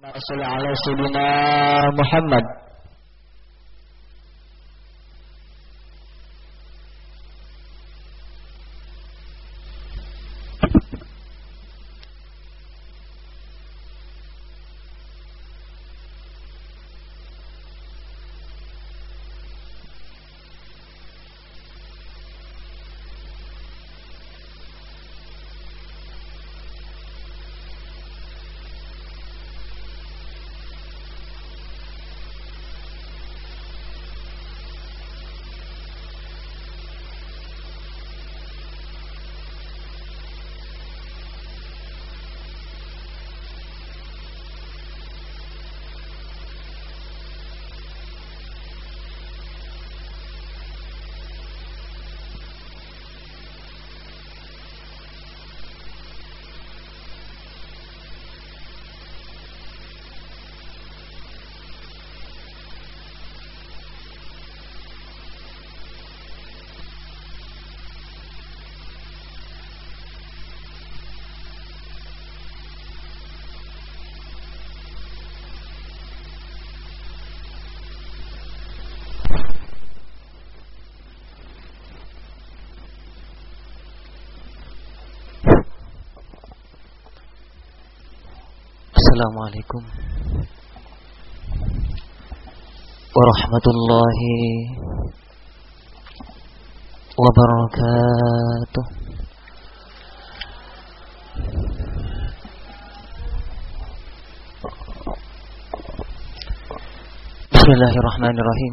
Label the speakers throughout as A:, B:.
A: Salli ala sayyidina Muhammad. Assalamualaikum warahmatullahi wabarakatuh. Bismillahirrahmanirrahim.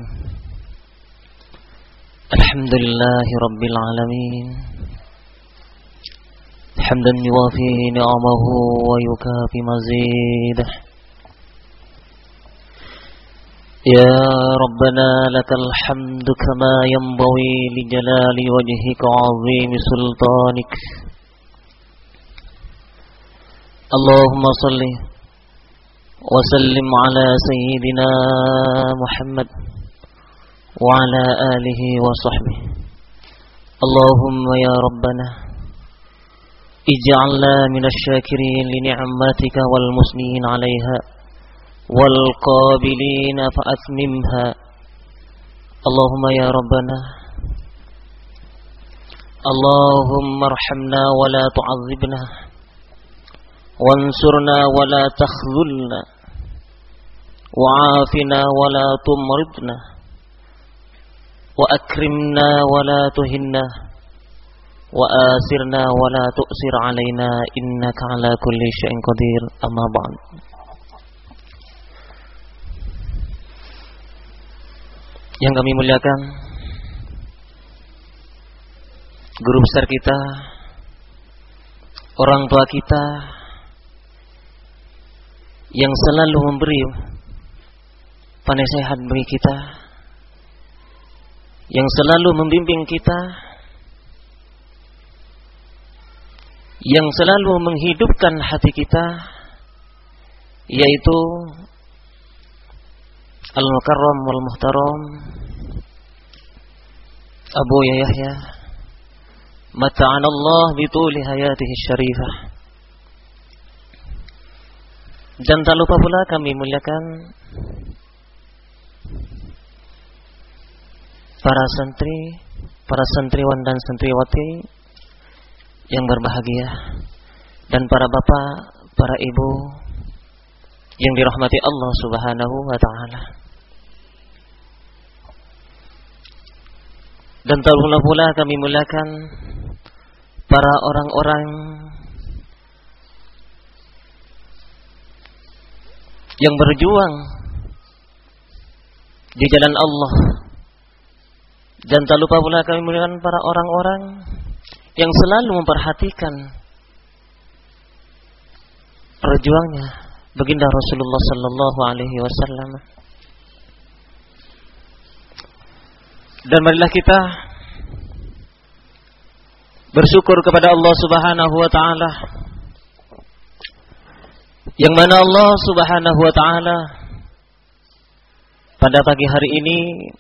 A: Alhamdulillahi rabbil alamin. حمدا يوافي نعمه ويكافي مزيده. يا ربنا لك الحمد كما ينبغي لجلال وجهك وعظيم سلطانك. اللهم صل وسلم على سيدنا محمد وعلى آله وصحبه. اللهم يا ربنا اجعلنا من الشاكرين لنعمتك والمثنين عليها والقابلين فأتممها. اللهم يا ربنا اللهم ارحمنا ولا تعذبنا وانصرنا ولا تخذلنا وعافنا ولا تمرضنا وأكرمنا ولا تهنا وآسرنا ولا تؤسر علينا إنك على كل شيء قدير. أما بعد. Yang kami muliakan, guru besar kita, orang tua kita yang selalu memberi penasihat bagi kita, yang selalu membimbing kita, yang selalu menghidupkan hati kita, yaitu Al-Mukarram wal-Muhtaram Abu Yahya mata'anallah bituli hayatihi syarifah. Dan tak lupa pula kami muliakan para santri, para santriwan dan santriwati yang berbahagia, dan para bapak, para ibu yang dirahmati Allah Subhanahu wa taala. Dan tak lupa pula kami muliakan para orang-orang yang berjuang di jalan Allah. Dan tak lupa pula kami muliakan para orang-orang yang selalu memperhatikan perjuangnya baginda Rasulullah sallallahu alaihi wasallam. Dan marilah kita bersyukur kepada Allah Subhanahu wa taala, yang mana Allah Subhanahu wa taala pada pagi hari ini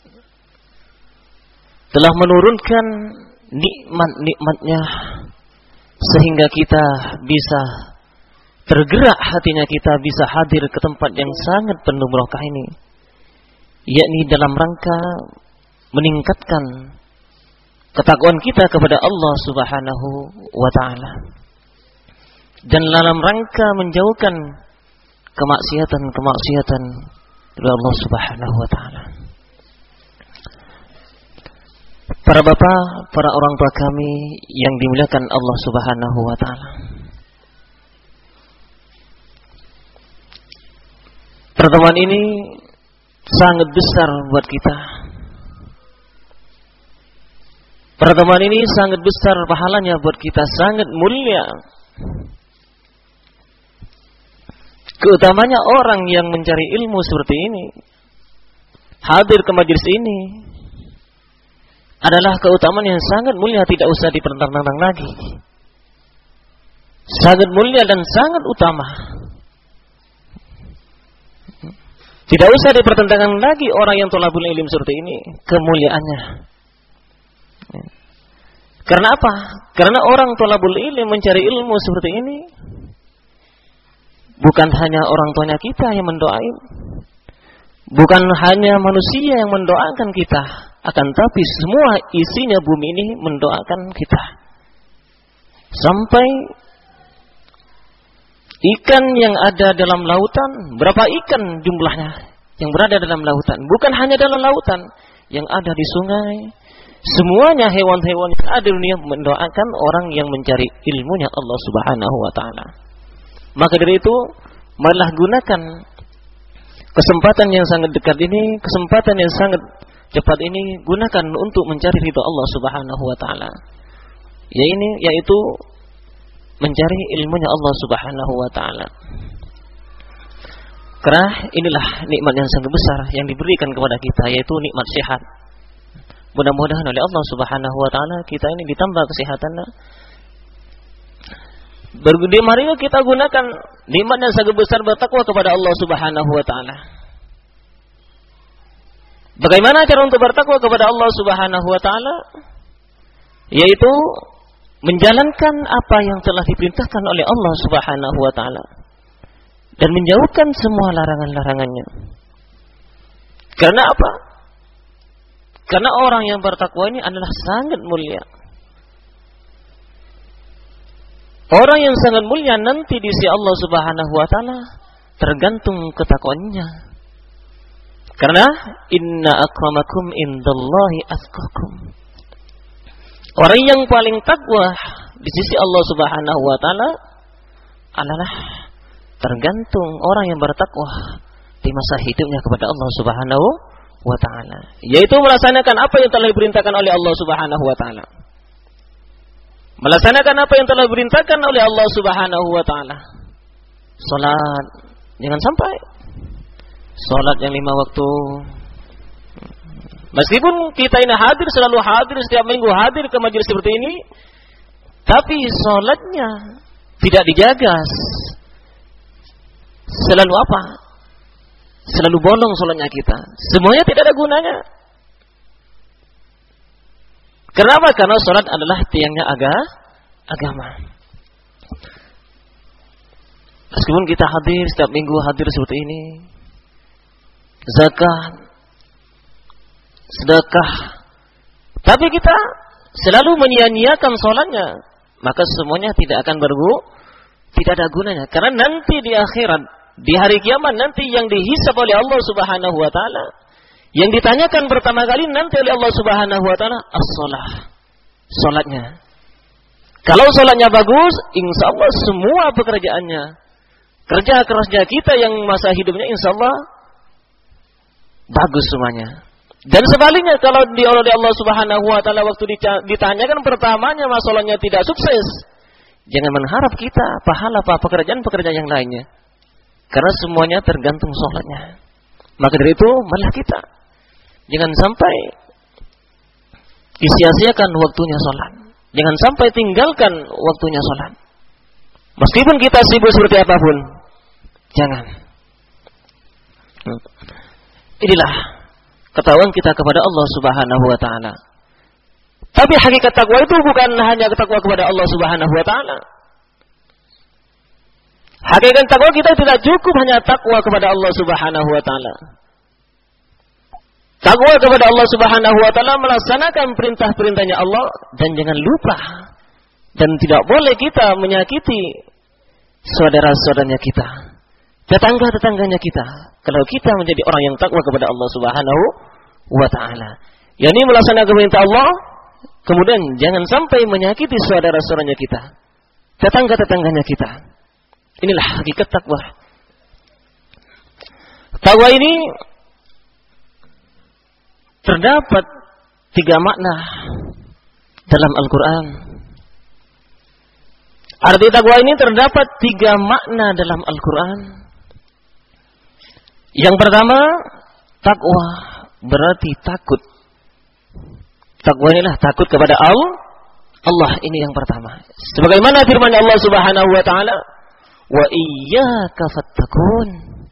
A: telah menurunkan nikmat-nikmatnya sehingga kita bisa tergerak hatinya kita bisa hadir ke tempat yang sangat penuh barokah ini, yakni dalam rangka meningkatkan ketakwaan kita kepada Allah Subhanahu wa taala dan dalam rangka menjauhkan kemaksiatan dari Allah Subhanahu wa taala. Para bapak, para orang tua kami yang dimuliakan Allah Subhanahu wa taala. Pertemuan ini sangat besar buat kita. Pertemuan ini sangat besar pahalanya buat kita, sangat mulia. Keutamanya orang yang mencari ilmu seperti ini, hadir ke majelis ini, adalah keutamaan yang sangat mulia, tidak usah dipertentangkan lagi. Sangat mulia dan sangat utama. Tidak usah dipertentangkan lagi orang yang thalabul ilm seperti ini, kemuliaannya. Karena apa? Karena orang thalabul ilm mencari ilmu seperti ini, bukan hanya orang tuanya kita yang mendoain, bukan hanya manusia yang mendoakan kita, akan tapi semua isinya bumi ini mendoakan kita. Sampai ikan yang ada dalam lautan, berapa ikan jumlahnya yang berada dalam lautan? Bukan hanya dalam lautan, yang ada di sungai, semuanya hewan-hewan yang ada di dunia mendoakan orang yang mencari ilmunya Allah Subhanahu wa taala. Maka dari itu, marilah gunakan kesempatan yang sangat dekat ini, kesempatan yang sangat cepat ini, gunakan untuk mencari ridha Allah Subhanahu wa taala. Yaitu mencari ilmunya Allah Subhanahu wa taala. Karena inilah nikmat yang sangat besar yang diberikan kepada kita, yaitu nikmat sehat. Mudah-mudahan oleh Allah Subhanahu wa taala kita ini ditambah kesehatannya. Mari kita gunakan nikmat yang sangat besar bertakwa kepada Allah Subhanahu wa taala. Bagaimana cara untuk bertakwa kepada Allah Subhanahu wa taala? Yaitu menjalankan apa yang telah diperintahkan oleh Allah Subhanahu wa taala dan menjauhkan semua larangan-larangannya. Karena apa? Karena orang yang bertakwa ini adalah sangat mulia. Orang yang sangat mulia nanti di sisi Allah Subhanahu wa taala tergantung ketakwaannya. Karena inna akramakum indallahi atqakum. Orang yang paling takwa di sisi Allah Subhanahu wa taala adalah tergantung orang yang bertakwa di masa hidupnya kepada Allah Subhanahu wa taala, yaitu melaksanakan apa yang telah diperintahkan oleh Allah Subhanahu wa taala. Melaksanakan apa yang telah diperintahkan oleh Allah Subhanahu wa taala. Salat, jangan sampai salat yang 5 waktu. Meskipun kita ini selalu hadir setiap minggu hadir ke majelis seperti ini, tapi salatnya tidak dijaga. Selalu apa? Selalu bolong salatnya kita. Semuanya tidak ada gunanya. Kenapa? Karena salat adalah tiangnya agama. Meskipun kita hadir setiap minggu hadir seperti ini, zakat, sedekah, tapi kita selalu menyia-nyiakan salatnya, maka semuanya tidak akan tidak ada gunanya. Karena nanti di akhirat, di hari kiamat nanti yang dihisab oleh Allah Subhanahu wa taala, yang ditanyakan pertama kali nanti oleh Allah Subhanahu wa taala as-shalah, salatnya. Kalau salatnya bagus, insyaallah semua pekerjaannya, kerja kerasnya kita yang masa hidupnya insyaallah bagus semuanya. Dan sebaliknya kalau oleh Allah Subhanahu wa taala waktu ditanyakan pertamanya masalahnya tidak sukses, jangan mengharap kita pahala pekerjaan-pekerjaan yang lainnya. Karena semuanya tergantung salatnya. Maka dari itu malah kita jangan sampai disia-siakan waktunya salat. Jangan sampai tinggalkan waktunya salat. Meskipun kita sibuk seperti apapun, jangan. Inilah ketakwaan kita kepada Allah Subhanahu wa taala. Tapi hakikat takwa itu bukan hanya takwa kepada Allah Subhanahu wa taala. Hakikat takwa kita tidak cukup hanya takwa kepada Allah Subhanahu wa taala. Takwa kepada Allah Subhanahu wa taala melaksanakan perintah-perintahnya Allah dan jangan lupa dan tidak boleh kita menyakiti saudara-saudaranya kita, tetangga-tetangganya kita. Kalau kita menjadi orang yang takwa kepada Allah Subhanahu wa taala, yakni melaksanakan perintah Allah, kemudian jangan sampai menyakiti saudara-saudaranya kita, tetangga-tetangganya kita. Inilah hakikat takwa. Takwa ini terdapat 3 makna dalam Al-Quran. Arti takwa ini terdapat 3 makna dalam Al-Quran. Yang pertama, takwa berarti takut. Takwa inilah takut kepada Allah. Ini yang pertama. Sebagaimana firman Allah Subhanahu wa taala, "Wa iyyaka fattaqun."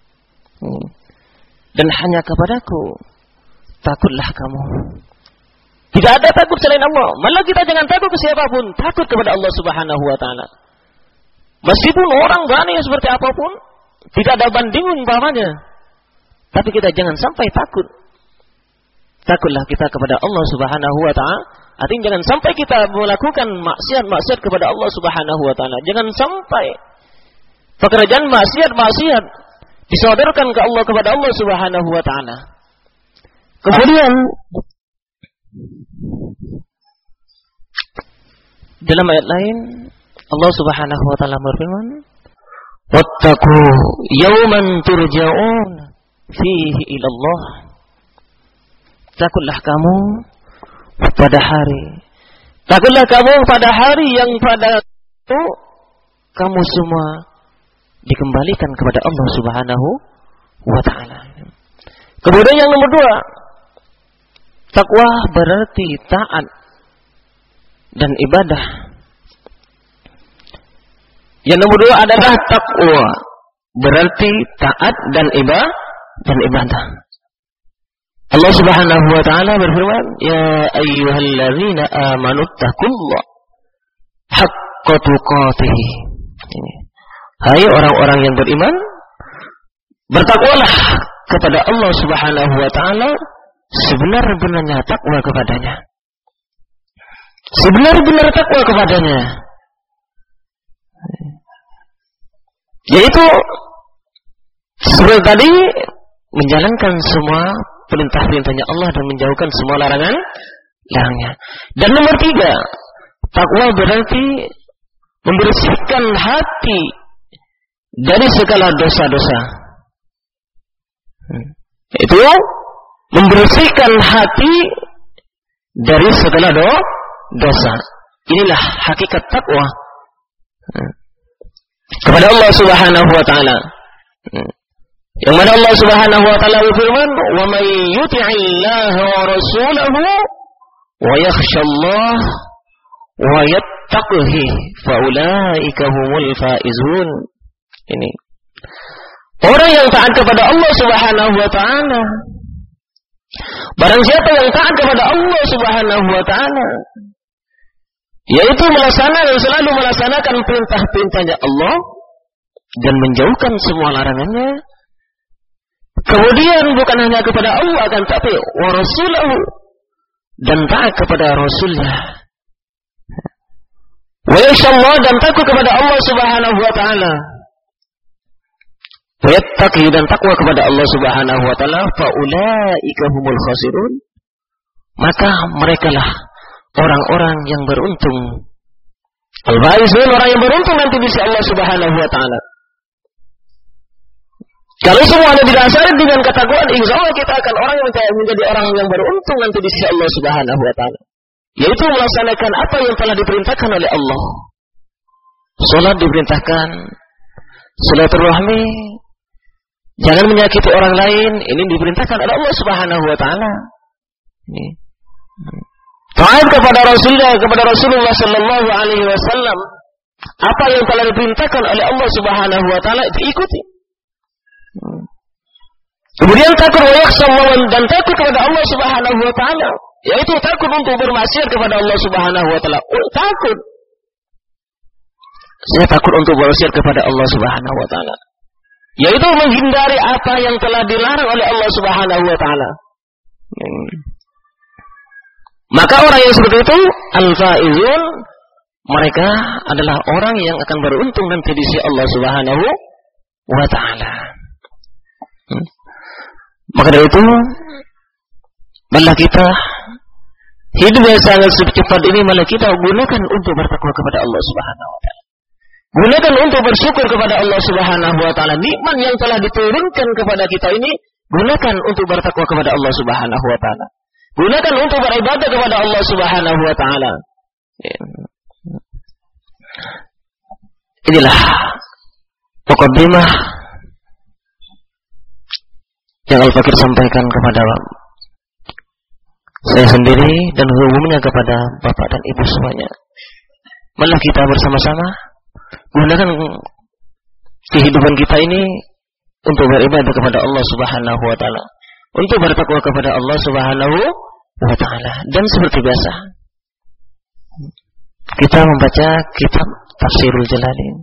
A: Dan hanya kepadaku takutlah kamu. Tidak ada takut selain Allah. Malah kita jangan takut ke siapapun, takut kepada Allah Subhanahu wa taala. Meskipun orang berani seperti apapun, tidak ada banding umpamanya. Tapi kita jangan sampai takut. Takutlah kita kepada Allah Subhanahu wa taala. Artinya jangan sampai kita melakukan maksiat kepada Allah Subhanahu wa taala. Jangan sampai pekerjaan maksiat disodorkan ke Allah kepada Allah Subhanahu wa taala. Kemudian dalam ayat lain Allah Subhanahu wa taala berfirman, "Wattaqu yawman turja'un fihi ila Allah." Takutlah kamu pada hari yang pada itu kamu semua dikembalikan kepada Allah Subhanahu wa taala. Kemudian yang nomor 2, takwa berarti taat dan ibadah. Yang nomor 2 adalah takwa berarti taat dan ibadah. Allah Subhanahu wa taala berfirman, "Ya ayyuhalladzina amanu taqullaha haqqa tuqatih." Hai orang-orang yang beriman, bertakwalah kepada Allah Subhanahu wa taala sebenar-benarnya takwa kepadanya. Sebenar-benar takwa kepadanya. Yaitu seperti tadi menjalankan semua perintah-perintahnya Allah dan menjauhkan semua larangnya. Dan nomor 3, takwa berarti membersihkan hati dari segala dosa-dosa. Itu membersihkan hati dari segala dosa. Inilah hakikat takwa kepada Allah Subhanahu wa taala. Yang mana Allah Subhanahu wa taala berfirman, "Wa may yuti'illaha wa rasulahu wa yakhshallah wa yattaqihi fa ulaika humul faizun." Ini orang yang taat kepada Allah Subhanahu wa taala. Barang siapa yang taat kepada Allah Subhanahu wa taala, yaitu selalu melaksanakan perintah-perintahnya Allah dan menjauhkan semua larangannya. Kemudian bukan hanya kepada Allah akan tapi wa rasulahu, dan taat kepada Rasulnya. Wa yakhshallah, dan takut kepada Allah Subhanahu wa taala. Wa yattaqi, dan takwa kepada Allah Subhanahu wa taala, fa ulaika humul khasirun. Maka merekalah orang-orang yang beruntung. Al-faizun, orang yang beruntung nanti di sisi Allah Subhanahu wa taala. Kalau semuanya didasari dengan ketakwaan, insyaallah kita akan orang yang menjadi orang yang beruntung nanti di sisi Allah Subhanahu wa taala. Yaitu melaksanakan apa yang telah diperintahkan oleh Allah. Salat diperintahkan, silaturahmi, jangan menyakiti orang lain, ini diperintahkan oleh Allah Subhanahu wa taala. Ini. Taat kepada Rasulullah sallallahu alaihi wasallam, apa yang telah diperintahkan oleh Allah Subhanahu wa taala diikuti. Kemudian takut wa yakhshallah, dan takut kepada Allah Subhanahu wa taala, yaitu takut untuk bermaksiat kepada Allah Subhanahu wa taala. Takut. Saya takut untuk bermaksiat kepada Allah Subhanahu wa taala. Yaitu menghindari apa yang telah dilarang oleh Allah Subhanahu wa taala. Maka orang yang seperti itu al-faizun, mereka adalah orang yang akan beruntung nanti di sisi Allah Subhanahu wa taala. Maka dari itu, malah kita hidup yang sangat cepat ini malah kita gunakan untuk bertakwa kepada Allah Subhanahu wa taala. Gunakan untuk bersyukur kepada Allah Subhanahu wa taala. Nikmat yang telah diturunkan kepada kita ini gunakan untuk bertakwa kepada Allah Subhanahu wa taala. Gunakan untuk beribadah kepada Allah Subhanahu wa taala. Inilah muqaddimah yang Al-Fakir sampaikan kepada saya sendiri dan umumnya kepada bapak dan ibu semuanya. Malah kita bersama-sama gunakan kehidupan kita ini untuk beribadah kepada Allah Subhanahu wa taala, untuk bertakwa kepada Allah Subhanahu wa taala. Dan seperti biasa kita membaca kitab Tafsirul Jalalain.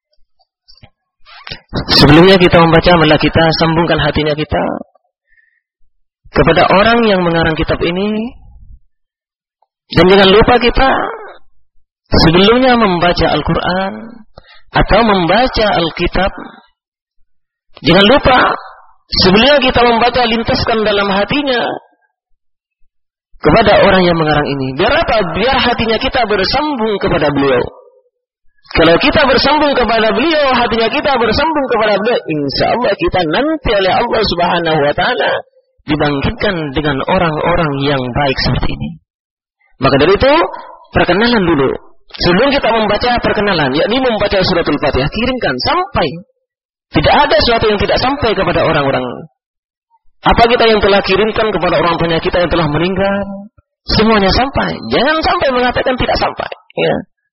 A: Sebelumnya kita membaca, malah kita sambungkan hatinya kita kepada orang yang mengarang kitab ini. Dan jangan lupa kita sebelumnya membaca Al-Quran atau membaca Alkitab, jangan lupa sebelumnya kita membaca, lintaskan dalam hatinya kepada orang yang mengarang ini. Biar apa? Biar hatinya kita bersambung kepada beliau. Kalau kita bersambung kepada beliau, hatinya kita bersambung kepada beliau, insya Allah kita nanti oleh Allah Subhanahu wa taala dibangkitkan dengan orang-orang yang baik seperti ini. Maka dari itu, perkenalan dulu. Sebelum kita membaca perkenalan, yakni membaca suratul Fatihah, kirimkan sampai. Tidak ada sesuatu yang tidak sampai kepada orang-orang. Apa kita yang telah kirimkan kepada orang tuanya kita yang telah meninggal, semuanya sampai. Jangan sampai mengatakan tidak sampai. Ya.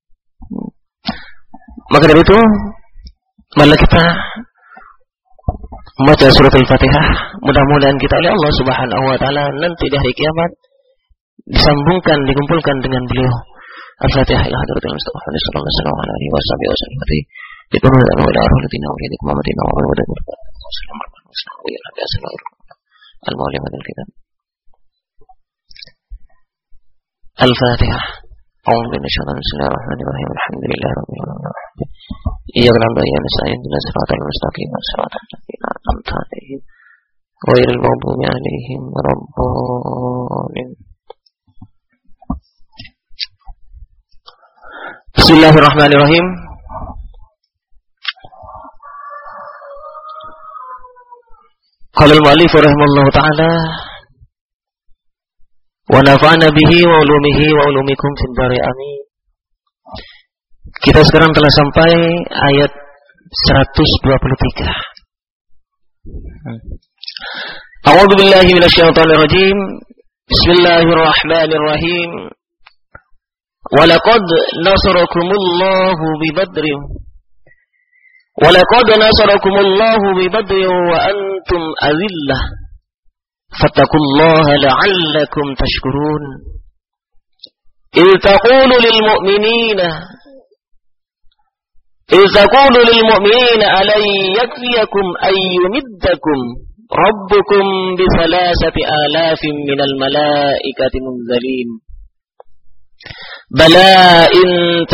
A: Maka dari itu, malah kita membaca suratul Fatihah. Mudah-mudahan kita oleh Allah Subhanahu wa taala nanti di hari kiamat disambungkan, dikumpulkan dengan beliau. Al-Fatihah ila hadratil Mustafa sallallahu alaihi wasallam. Dipenuhi dengan doa rutina wa hidik Muhammadin wa ala alihi wasallam. Al-Maulim adzal kitab. Al-Fatihah. A'udzu billahi minasyaitonir bismillahirrahmanirrahim. Alhamdulillahirabbil alamin. Iyyaka na'budu wa iyyaka nasta'in. Ihdinas siratal mustaqim. Shiratal ladzina an'amta 'alaihim ghairil maghdubi 'alaihim waladdallin. Bismillahirrahmanirrahim. Qala al-mu'allif rahimahullahu ta'ala wa nafa'ana bihi wa ulumihi wa ulumikum fid dari amin. Kita sekarang telah sampai ayat 123. A'udzu billahi minasyaitonir rajim. Bismillahirrahmanirrahim. Walaqad nasarakumullahu bibadrin Walaqad nasarakumullahu bibadrin wa antum azillah fattaqullaha la'allakum tashkurun. Idh taqulu lil mu'minina alan yakfiyakum ay yumiddakum rabbukum bi 3,000 minal malaikati munzalin. Bala in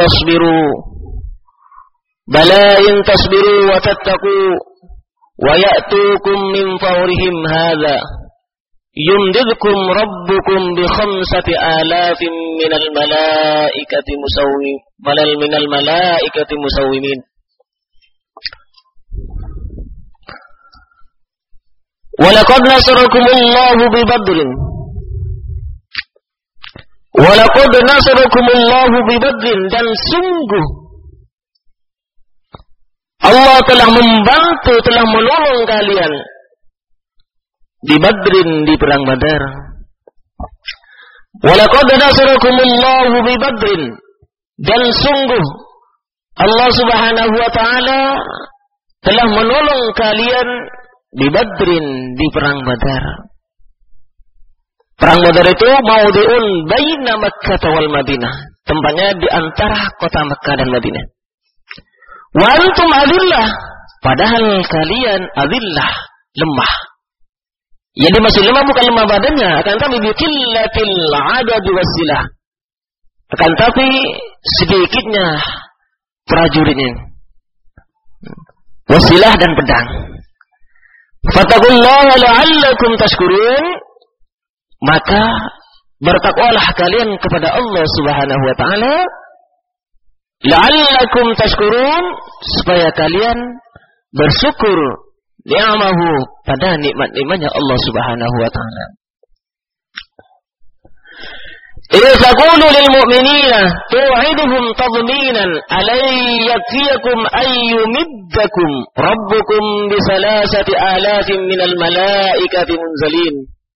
A: tasbiru wa tattaqu wa ya'tukum min fawrihim hadha yumdidkum rabbukum bi 5,000 minal malaikati musawwimin. Walaqad nasarakumullahu bi badrin dan sungguh Allah telah membantu, telah menolong kalian di Badrin, di perang Badar. Walaqad nasarakumullahu bi Badrin, dan sungguh Allah Subhanahu wa taala telah menolong kalian di Badrin, di perang Badar. Perang Badar itu maudi'un baina Makkah wal Madinah, tempatnya di antara kota Makkah dan Madinah. Wa antum adillah, padahal kalian adillah, lemah. Yang dimaksud lemah bukan lemah badannya, akan tapi biqillatil adad wasilah. Akan tapi sedikitnya prajuritnya. Wasilah dan pedang. Fattaqullaha la'allakum tashkurun, maka bertakwalah kalian kepada Allah Subhanahu wa taala, la'allakum tashkurun, supaya kalian bersyukur ni'amahu, pada nikmat-nikmatnya Allah Subhanahu wa taala. Idza taqulu lil mu'minina tu'iduhum tadminan alay yakfiyakum ayyumiddakum rabbukum bi 3,000 minal malaikati munzalin.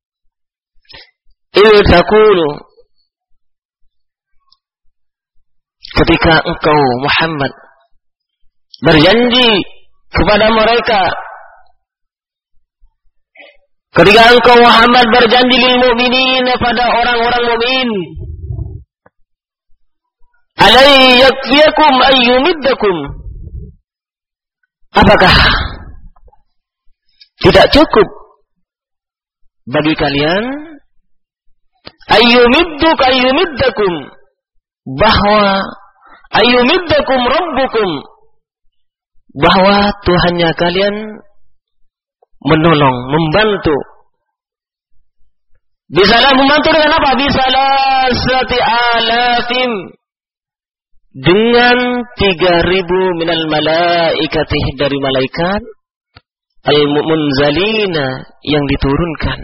A: Idza taqulu, ketika engkau Muhammad berjanji kepada mereka, ketika engkau Muhammad berjanji lil mu'minin, pada orang-orang mukmin, alai yakfiyakum ayyumiddakum, apakah tidak cukup bagi kalian ayyumiddakum, bahwa ayyumiddakum rabbukum, bahwa Tuhannya kalian menolong, membantu. Bisalah membantu dengan apa? Bisalah 3,000, dengan 3,000 minal malaikati, dari malaikat al-munzalina, yang diturunkan.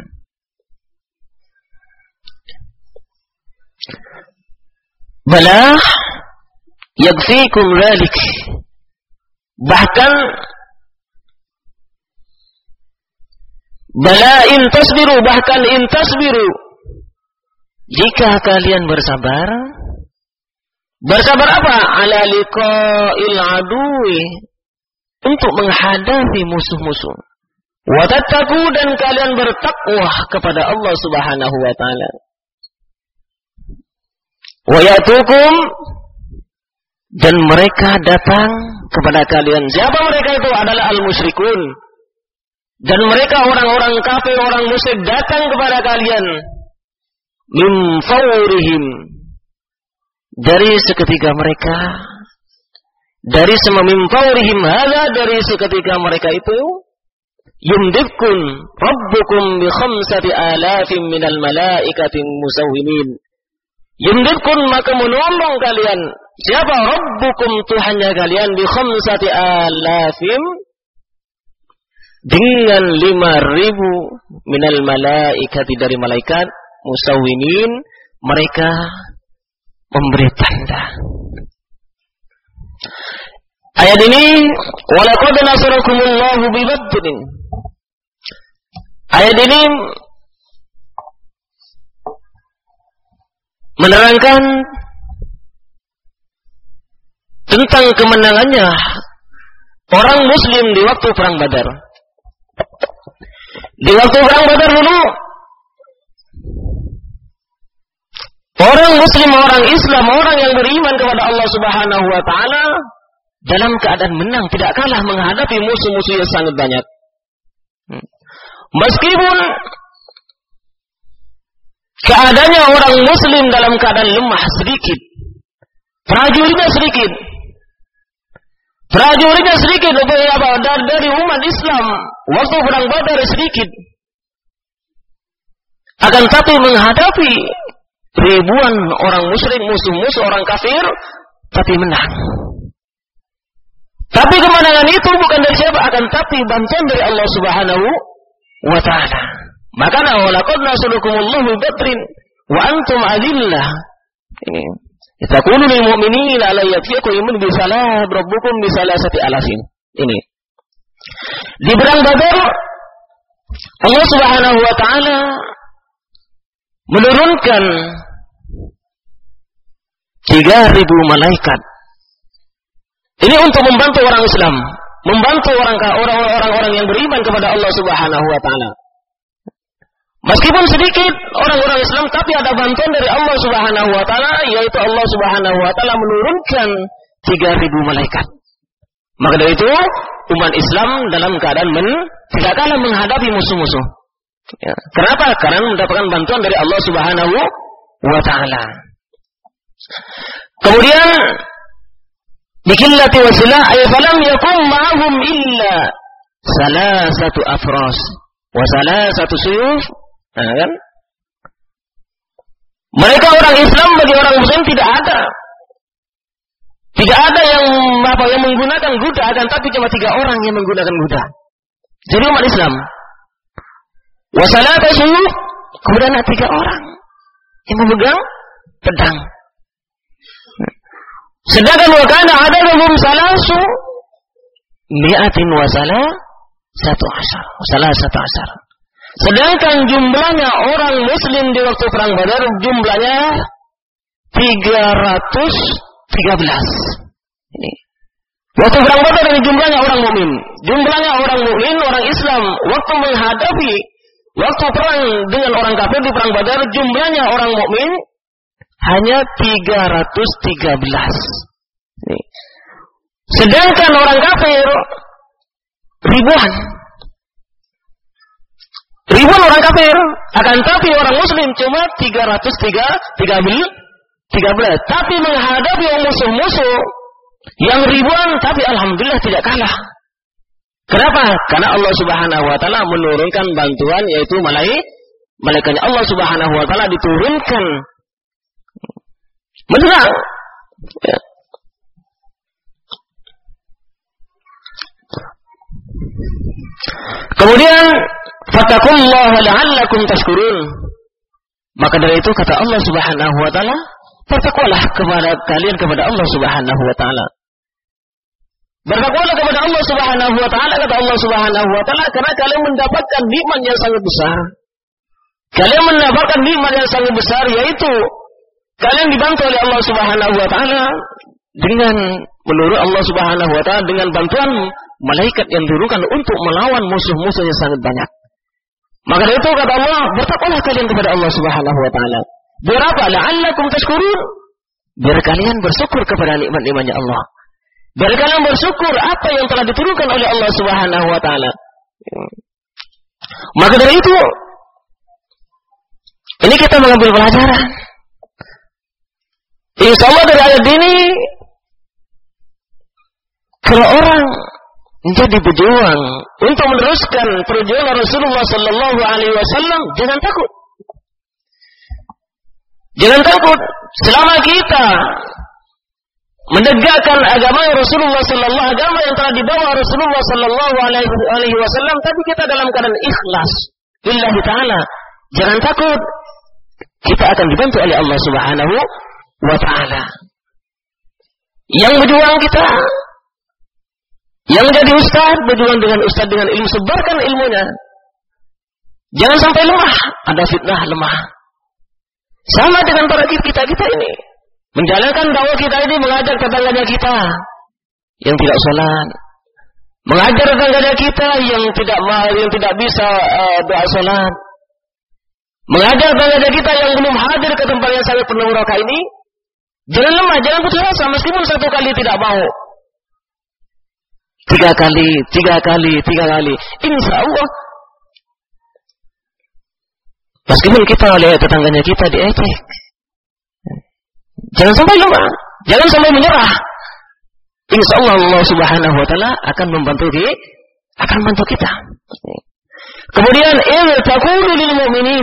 A: Bala yakfikum dzalik, bahkan bala in tasbiru, bahkan in tasbiru, jika kalian bersabar. Bersabar apa? Ala liqa'il aduwi, untuk menghadapi musuh-musuh. Wa tattaqu, dan kalian bertakwa kepada Allah Subhanahu wa taala. Wa ya'tukum, dan mereka datang kepada kalian. Siapa mereka itu? Adalah al-musyrikun. Dan mereka orang-orang kafir, orang musyrik, datang kepada kalian. Min fawrihim, dari seketika mereka, dari min fawrihim hadza, dari seketika mereka itu, yumdidkum rabbukum bi 5,000 minal malaikati musawwimin. Yumdidkum, maka menolong kalian. Siapa? Rabbukum, Tuhannya kalian, bi 5,000, dengan 5,000 minal malaikati, dari malaikat musawwimin, mereka memberi tanda. Ayat ini, walaqad nasarakumullahu bi Badrin. Ayat ini menerangkan tentang kemenangannya orang muslim di waktu perang Badar. Di waktu perang Badar dulu, orang muslim, orang Islam, orang yang beriman kepada Allah Subhanahu wa taala, dalam keadaan menang, tidak kalah menghadapi musuh-musuh yang sangat banyak. Meskipun keadaannya orang muslim dalam keadaan lemah sedikit, prajuritnya sedikit, dari umat Islam waktu perang Badar sedikit, akan tapi menghadapi ribuan orang musyrik, musuh-musuh orang kafir, tapi menang. Tapi kemenangan itu bukan dari siapa, akan tapi bantuan dari Allah Subhanahu wa ta'ala. Maka walaqad nasarakumullahu bi Badrin wa antum adillah. Ini taqulu lil mu'minina la yakfikum bi salah rabbukum bi 3,000. Ini di perang Badar, Allah Subhanahu wa ta'ala menurunkan 3,000 malaikat. Ini untuk membantu orang Islam, membantu orang-orang yang beriman kepada Allah Subhanahu wa taala. Meskipun sedikit orang-orang Islam, tapi ada bantuan dari Allah Subhanahu wa taala, yaitu Allah Subhanahu wa taala menurunkan 3,000 malaikat.
B: Maka dari itu umat Islam dalam keadaan tidak kalah menghadapi musuh-musuh. Ya. Kenapa? Karena mendapatkan bantuan dari Allah Subhanahu wa Ta'ala. Kemudian bikillati wasilah ay falam yakum ma'ahum illa salasatu afras wa salasatu suyuf. Nah, kan? Mereka orang Islam, bagi orang Muslim tidak ada yang menggunakan kuda, akan tapi cuma 3 orang yang menggunakan kuda. Jadi umat Islam. Wa salasatu suyuf, kemudian ada 3 orang yang memegang pedang. Sedangkan wakana ada dalam salasu mi'atin wa satu asar. Sedangkan jumlahnya orang Muslim di waktu perang Badar jumlahnya 313. Ini. Waktu perang Badar ini jumlahnya orang mukmin, orang Islam. Waktu menghadapi waktu perang dengan orang kafir di perang Badar jumlahnya orang mukmin hanya 313. Nih. Sedangkan orang kafir ribuan orang kafir, akan tapi orang Muslim cuma 313. Tapi menghadapi musuh-musuh yang ribuan, tapi alhamdulillah tidak kalah. Kenapa? Karena Allah Subhanahu wa Ta'ala menurunkan bantuan, yaitu malaikatnya Allah Subhanahu wa Ta'ala diturunkan menyerang. Ya. Kemudian fattaqullaha la'allakum tashkurun. Maka dari itu kata Allah Subhanahu wa Ta'ala, bertakwalah kepada Allah Subhanahu wa Ta'ala. Bertakwalah kepada Allah Subhanahu wa Ta'ala, kata Allah Subhanahu wa Ta'ala, karena kalian mendapatkan nikmat yang sangat besar. Kalian mendapatkan nikmat yang sangat besar, yaitu kalian dibantu oleh Allah Subhanahu wa Ta'ala dengan menurut Allah Subhanahu wa Ta'ala dengan bantuan malaikat yang turunkan untuk melawan musuh-musuh yang sangat banyak. Maka dari itu kata Allah, bertakwalah kalian kepada Allah Subhanahu wa Ta'ala. Biar apa? La'allakum tashkurun. Biar kalian bersyukur kepada nikmat-nikmatnya Allah. Biar kalian bersyukur apa yang telah diturunkan oleh Allah Subhanahu wa Ta'ala. Maka dari itu ini kita mengambil pelajaran. Insya Allah dari ayat ini, kalau orang menjadi berjuang untuk meneruskan perjuangan Rasulullah Sallallahu Alaihi Wasallam, jangan takut. Jangan takut. Selama kita menegakkan agama Rasulullah Sallallahu agama yang telah dibawa Rasulullah Sallallahu Alaihi Wasallam, tapi kita dalam keadaan ikhlas lillahi ta'ala, jangan takut. Kita akan dibantu oleh Allah Subhanahu wa Ta'ala. Yang berjuang kita, yang jadi ustaz, berjuang dengan ustaz dengan ilmu, sebarkan ilmunya. Jangan sampai lemah, ada fitnah lemah. Sama dengan para kita ini, menjalankan dakwah kita ini, mengajak tetangganya kita yang tidak salat, mengajar tetangganya kita yang tidak bisa doa salat, mengajar tetangganya kita yang belum hadir ke tempat yang sangat penuh rakaat ini. Jangan lemah, jangan putus asa, meskipun 1 kali tidak mau, 3 kali, insya Allah. Meskipun kita oleh tetangganya kita diejek, jangan sampai lemah, jangan sampai menyerah. Insya Allah Allah Subhanahu wa Ta'ala akan membantu kita. Kemudian taqulu lil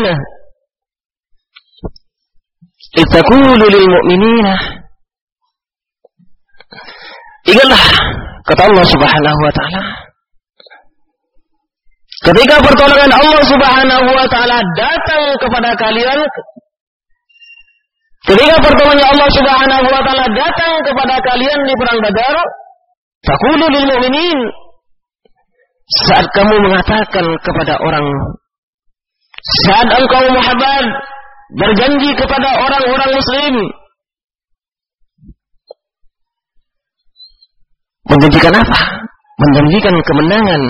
B: mu'minina, ingatlah kata Allah Subhanahu wa Ta'ala, ketika pertolongan Allah Subhanahu wa Ta'ala datang kepada kalian, ketika pertolongan Allah Subhanahu wa Ta'ala datang kepada kalian di perang Badar, taqulu lil mu'minin, saat kamu mengatakan kepada orang, saat engkau Muhammad berjanji kepada orang-orang muslim, menjanjikan apa? Menjanjikan kemenangan.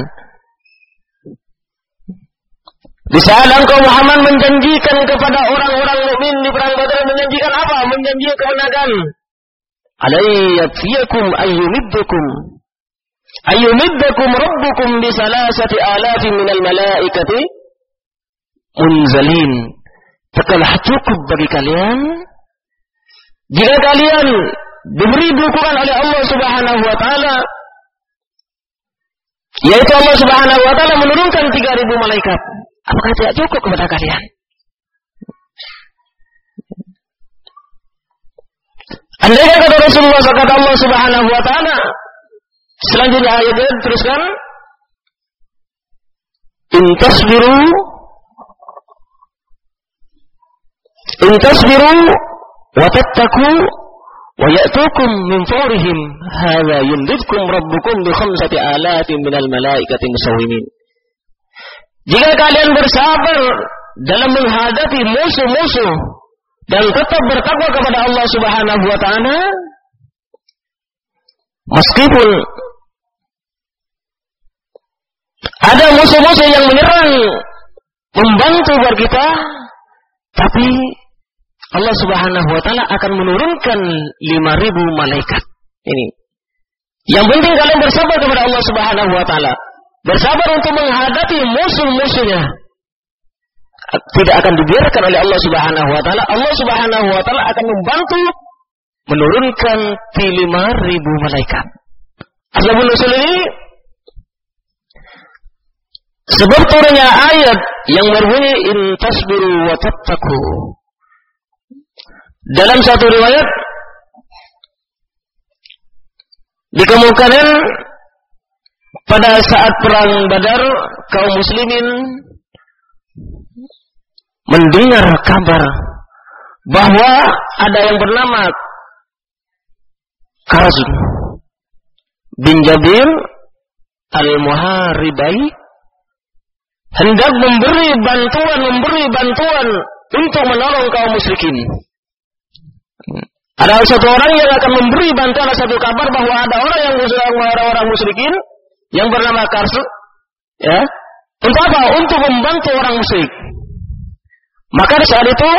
B: Di saat engkau Muhammad menjanjikan kepada orang-orang mukmin di perang Badar, menjanjikan apa? Menjanjikan kemenangan. Alayyafiyakum ayyumiddukum Ayyumiddakum rabbukum bi salasati alafin minal malaikati munzalin. Telah cukup bagi kalian jika kalian diberi dukungan oleh Allah Subhanahu wa taala, yaitu Allah Subhanahu wa taala menurunkan 3.000 malaikat. Apakah tidak cukup kepada kalian? Andai kata Rasulullah kata Allah Subhanahu wa taala, selanjutnya ayatnya teruskan, in tasbiru wa tattaqu wa ya'tukum min fawrihim hadza yumdidkum rabbukum bi 5,000 minal malaikati musawwimin. Jika kalian bersabar dalam menghadapi musuh-musuh dan tetap bertakwa kepada Allah Subhanahu wa taala, meskipun ada musuh-musuh yang menyerang membantu buat kita, tapi Allah Subhanahu wa taala akan menurunkan 5.000 malaikat. Ini. Yang penting kalian bersabar kepada Allah Subhanahu wa taala. Bersabar untuk menghadapi musuh-musuhnya. Tidak akan dibiarkan oleh Allah Subhanahu wa taala. Allah Subhanahu wa taala akan membantu menurunkan 5.000 malaikat. Asbabun nuzul ini sebab turunnya ayat yang berbunyi in tasbiru wa tattaqu. Dalam satu riwayat dikemukakan pada saat perang Badar kaum muslimin mendengar kabar bahwa ada yang bernama Qarz bin Jabir al-Muharibai hendak memberi bantuan untuk menolong kaum musyrikin. Ada satu orang yang akan memberi bantuan, satu kabar bahwa ada orang musyrikin yang bernama Qarz, ya, untuk apa? Untuk membantu orang musyrik. Maka di saat itu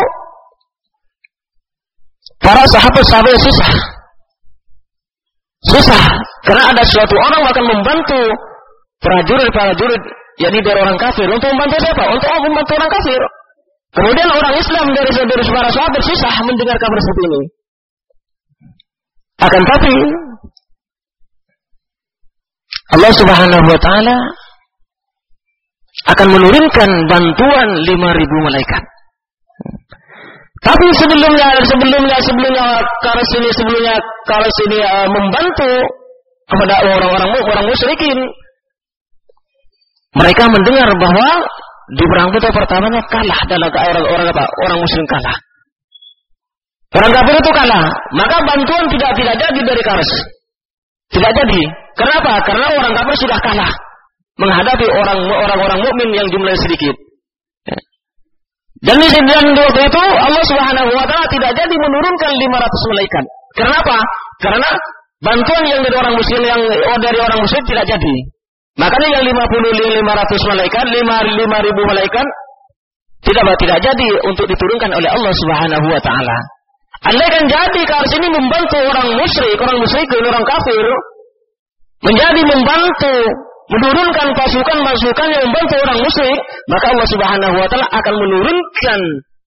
B: para sahabat susah karena ada suatu orang akan membantu prajurit, yakni dari orang kafir. Untuk membantu siapa? Untuk membantu orang kafir. Kemudian orang Islam dari para sahabat susah mendengar kabar seperti ini. Akan tapi Allah Subhanahu wa taala akan menurunkan bantuan 5.000 malaikat. Tapi sebelumnya Qarz ini membantu kepada orang musyrikin. Mereka mendengar bahwa di perang Badar pertamanya kalah dalam orang musyrik kalah. Orang kafir itu kalah, maka bantuan tidak jadi dari Qarz. Tidak jadi. Kenapa? Karena orang kafir sudah kalah menghadapi orang-orang mukmin yang jumlahnya sedikit. Dan waktu itu Allah Subhanahu wa taala tidak jadi menurunkan 500 malaikat. Kenapa? Karena bantuan yang dari orang muslim tidak jadi. Makanya yang 500 malaikat, 5.000 malaikat tidak jadi untuk diturunkan oleh Allah Subhanahu wa taala. Andai kan jadi Qarz ini membantu orang musyrikin, orang kafir, menjadi membantu menurunkan pasukan yang membantu orang musyrik, maka Allah Subhanahu wa taala akan menurunkan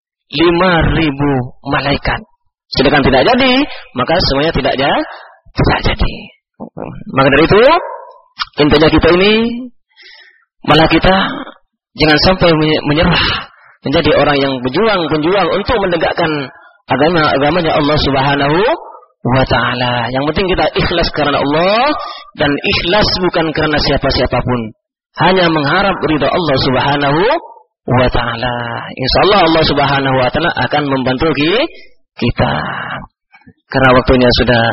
B: 5.000 malaikat. Sedangkan tidak jadi, maka semuanya tidak jadi. Maka dari itu, intinya kita ini malah kita jangan sampai menyerah menjadi orang yang berjuang untuk menegakkan agamanya Allah Subhanahu wa ta'ala. Yang penting kita ikhlas karena Allah dan ikhlas bukan karena siapa-siapapun. Hanya mengharap ridha Allah Subhanahu wa ta'ala. Insyaallah Allah Subhanahu wa ta'ala akan membantu kita. Karena waktunya sudah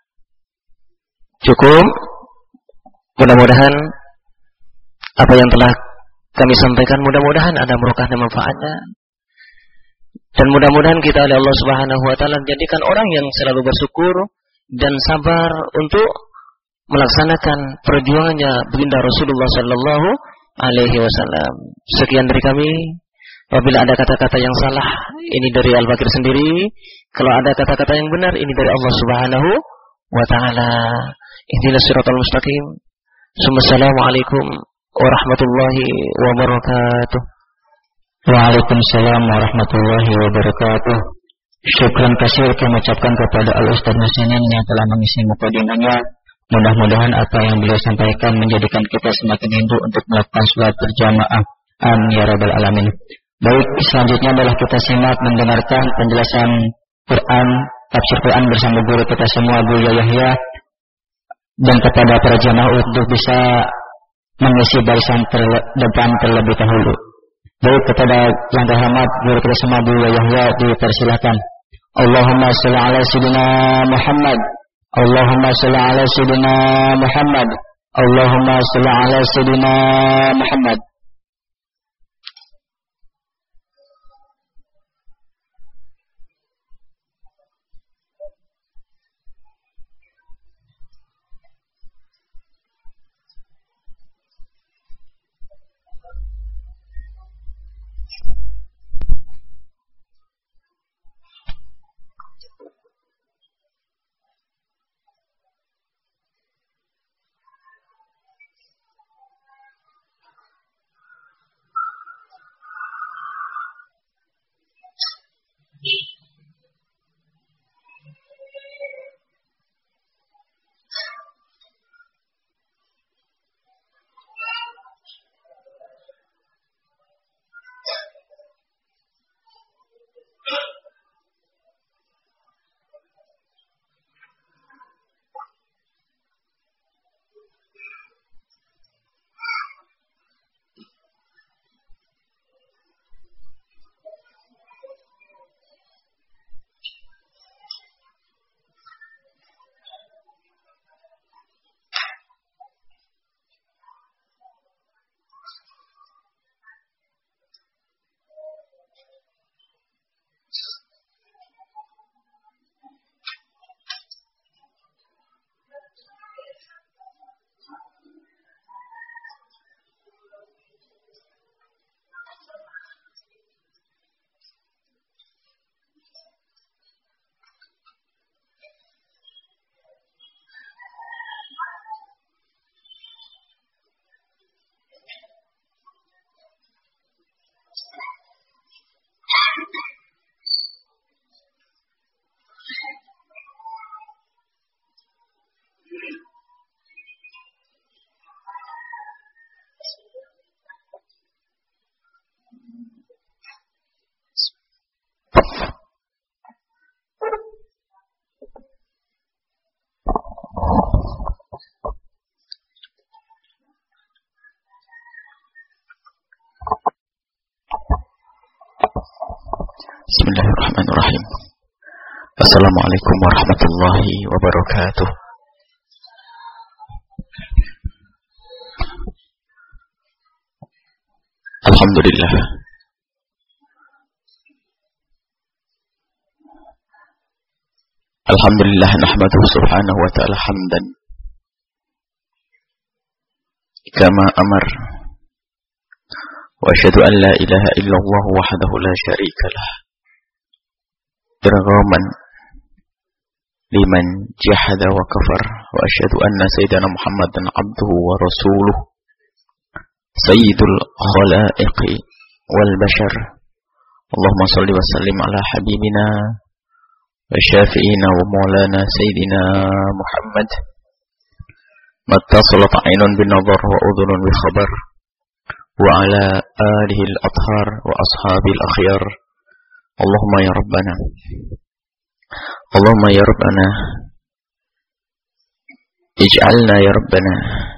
B: cukup. Mudah-mudahan apa yang telah kami sampaikan mudah-mudahan ada berkah dan manfaatnya. Dan mudah-mudahan kita oleh Allah Subhanahu wa taala jadikan orang yang selalu bersyukur dan sabar untuk melaksanakan perjuangannya baginda Rasulullah sallallahu alaihi wasallam. Sekian dari kami. Apabila ada kata-kata yang salah, ini dari Al-Bakir sendiri. Kalau ada kata-kata yang benar, ini dari Allah Subhanahu wa taala. Ihdinas siratal mustaqim.
A: Assalamualaikum warahmatullahi wabarakatuh.
C: Waalaikumsalam warahmatullahi wabarakatuh. Syukran kasir kami ucapkan kepada Al-Ustaz Hussein yang telah mengisi mukadimahnya. Mudah-mudahan apa yang beliau sampaikan menjadikan kita semakin rindu untuk melakukan sholat berjamaah. Amin ya rabbal alamin. Baik, selanjutnya adalah kita simak mendengarkan penjelasan Quran, tafsir Quran bersama guru kita semua, Buya Yahya, dan kepada para jamaah untuk bisa mengisi barisan depan terlebih dahulu. Baik, kepada yang terhormat guru kita semua, Buya Yahya, dipersilakan. Allahumma shalli ala sayyidina Muhammad. Allahumma shalli ala sayyidina Muhammad. Allahumma shalli ala sayyidina Muhammad.
D: Bismillahirrahmanirrahim. Assalamualaikum warahmatullahi wabarakatuh. Alhamdulillah. Alhamdulillah nahmaduhu subhanahu wa ta'ala hamdan kama amar. Wa asyhadu an la ilaha illallah wahdahu la syarika lah. Irghaman liman jahada wa kafar. Wa asyhadu anna sayyidana Muhammadan abduhu wa rasuluh sayyidul khalaiqi wal bashar. Allahumma salli wa sallim ala habibina wa syafi'ina wa maulana sayyidina Muhammad. Mattasalat aynun bin nadhar wa udhunun bi khabar. Wa ala alihi al-athhar wa ashabil akhyar. Allahumma ya Rabbana, Allahumma ya Rabbana, ij'alna ya Rabbana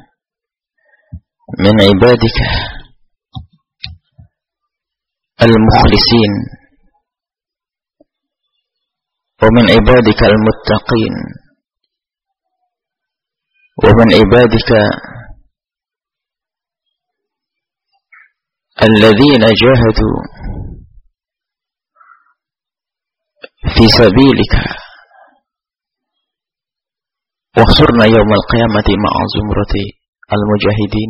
D: min ibadika al-mukhlisin wa min ibadika al-muttaqin wa min ibadika alladhina jahadu fi sabilika wahsurna yawmal qiyamati ma'a zumrati al-mujahidin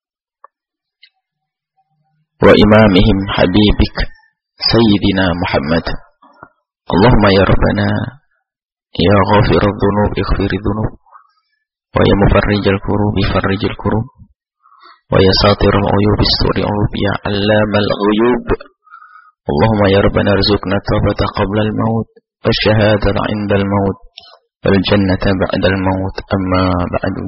D: wa imamihim habibik sayyidina Muhammad. Allahumma ya Rabbana ya ghafirudz dzunub ighfiridzunub wa ya mufarrijal kurubi farrijil kurub, wa ya satirul uyub isturi uyub, ya allamal ghuyub. Allahumma ya Rabbana arzuqna tawbata qabla al-maut wa syahadata 'inda al-maut wal jannata ba'da al-maut. Amma ba'du.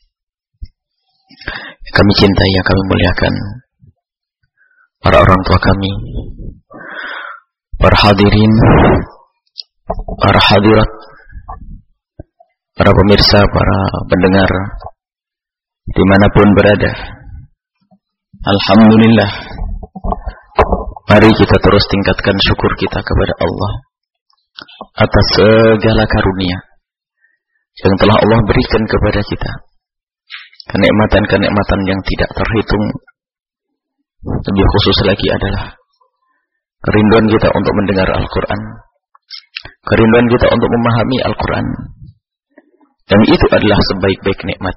D: Kami cintai, yang kami muliakan para orang tua kami, para hadirin, para hadirat, para pemirsa, para pendengar dimanapun berada. Alhamdulillah, mari kita terus tingkatkan syukur kita kepada Allah atas segala karunia yang telah Allah berikan kepada kita. Kenikmatan-kenikmatan yang tidak terhitung. Lebih khusus lagi adalah kerinduan kita untuk mendengar Al-Quran, kerinduan kita untuk memahami Al-Quran. Dan itu adalah sebaik-baik nikmat.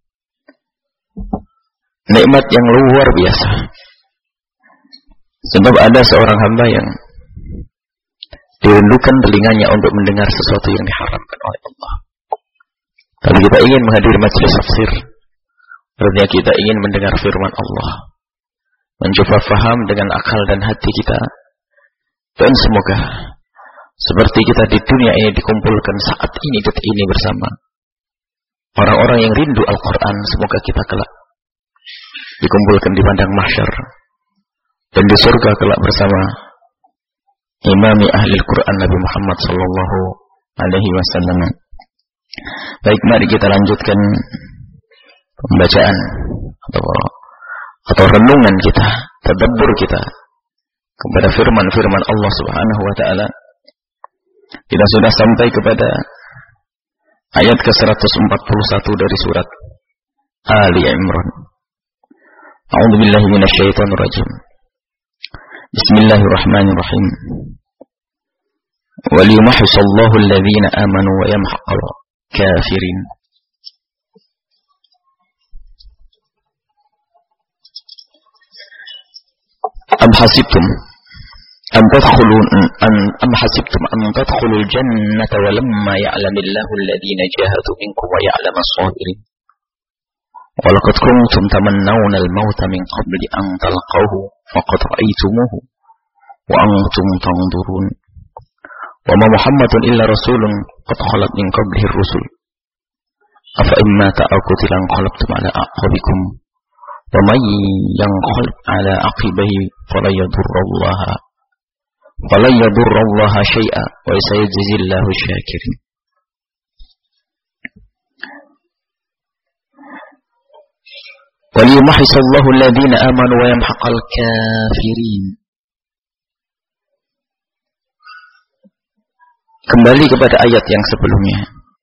D: Nikmat yang luar biasa. Sebab ada seorang hamba yang dirindukan telinganya untuk mendengar sesuatu yang diharamkan oleh Allah. Tapi kita ingin menghadiri majelis tafsir, artinya kita ingin mendengar firman Allah, mencoba faham dengan akal dan hati kita. Dan semoga seperti kita di dunia ini dikumpulkan saat ini, detik ini bersama orang-orang yang rindu Al-Quran, semoga kita kelak dikumpulkan di padang mahsyar dan di surga kelak bersama imami ahli Al-Quran Nabi Muhammad sallallahu alaihi wasallam. Baik, mari kita lanjutkan pembacaan atau renungan kita, tadabbur kita kepada firman-firman Allah Subhanahu wa taala. Kita sudah sampai kepada ayat ke-141 dari surat Ali Imran. A'udzu billahi minasyaitonir rajim. Bismillahirrahmanirrahim. Waliyumahhisallahu alladhina amanu wa yamhaqal kafirin. Am hasibtum an tadkhulul jannata wa lamma ya'lamillahu alladhina jahadu minkum wa ya'lamas sabirin. Wa laqad kuntum tamannawna al-mauta min qabli an talqahu faqad ra'aytumuhu wa antum tanzurun. Wa ma Muhammadun illa rasulun qad khalat min qablihi ar-rusul. Afa imma ta'qutila anqalabtum ala aqabikum wa may yanqalib ala aqibihi fala yadurrullaha syai'a wa sayajzillahu syakirin. Waliyumahhisallahu alladhina amanu wa yamhaqal kafirin. Kembali kepada ayat yang sebelumnya.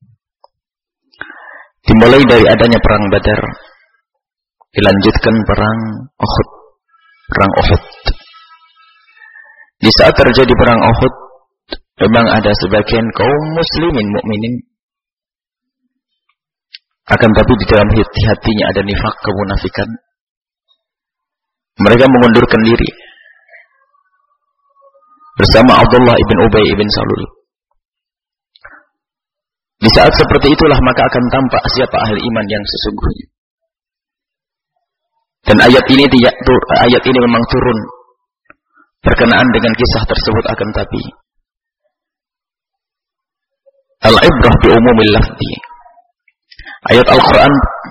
D: Dimulai dari adanya perang Badar, dilanjutkan perang Uhud. Di saat terjadi perang Uhud, memang ada sebagian kaum muslimin mukminin, akan tapi di dalam hatinya ada nifak, kemunafikan. Mereka mengundurkan diri bersama Abdullah ibn Ubay ibn Salul. Di saat seperti itulah maka akan tampak siapa ahli iman yang sesungguhnya. Dan ayat ini memang turun berkenaan dengan kisah tersebut, akan tapi al-ibrah bi umumil lafzi. Ayat Al-Quran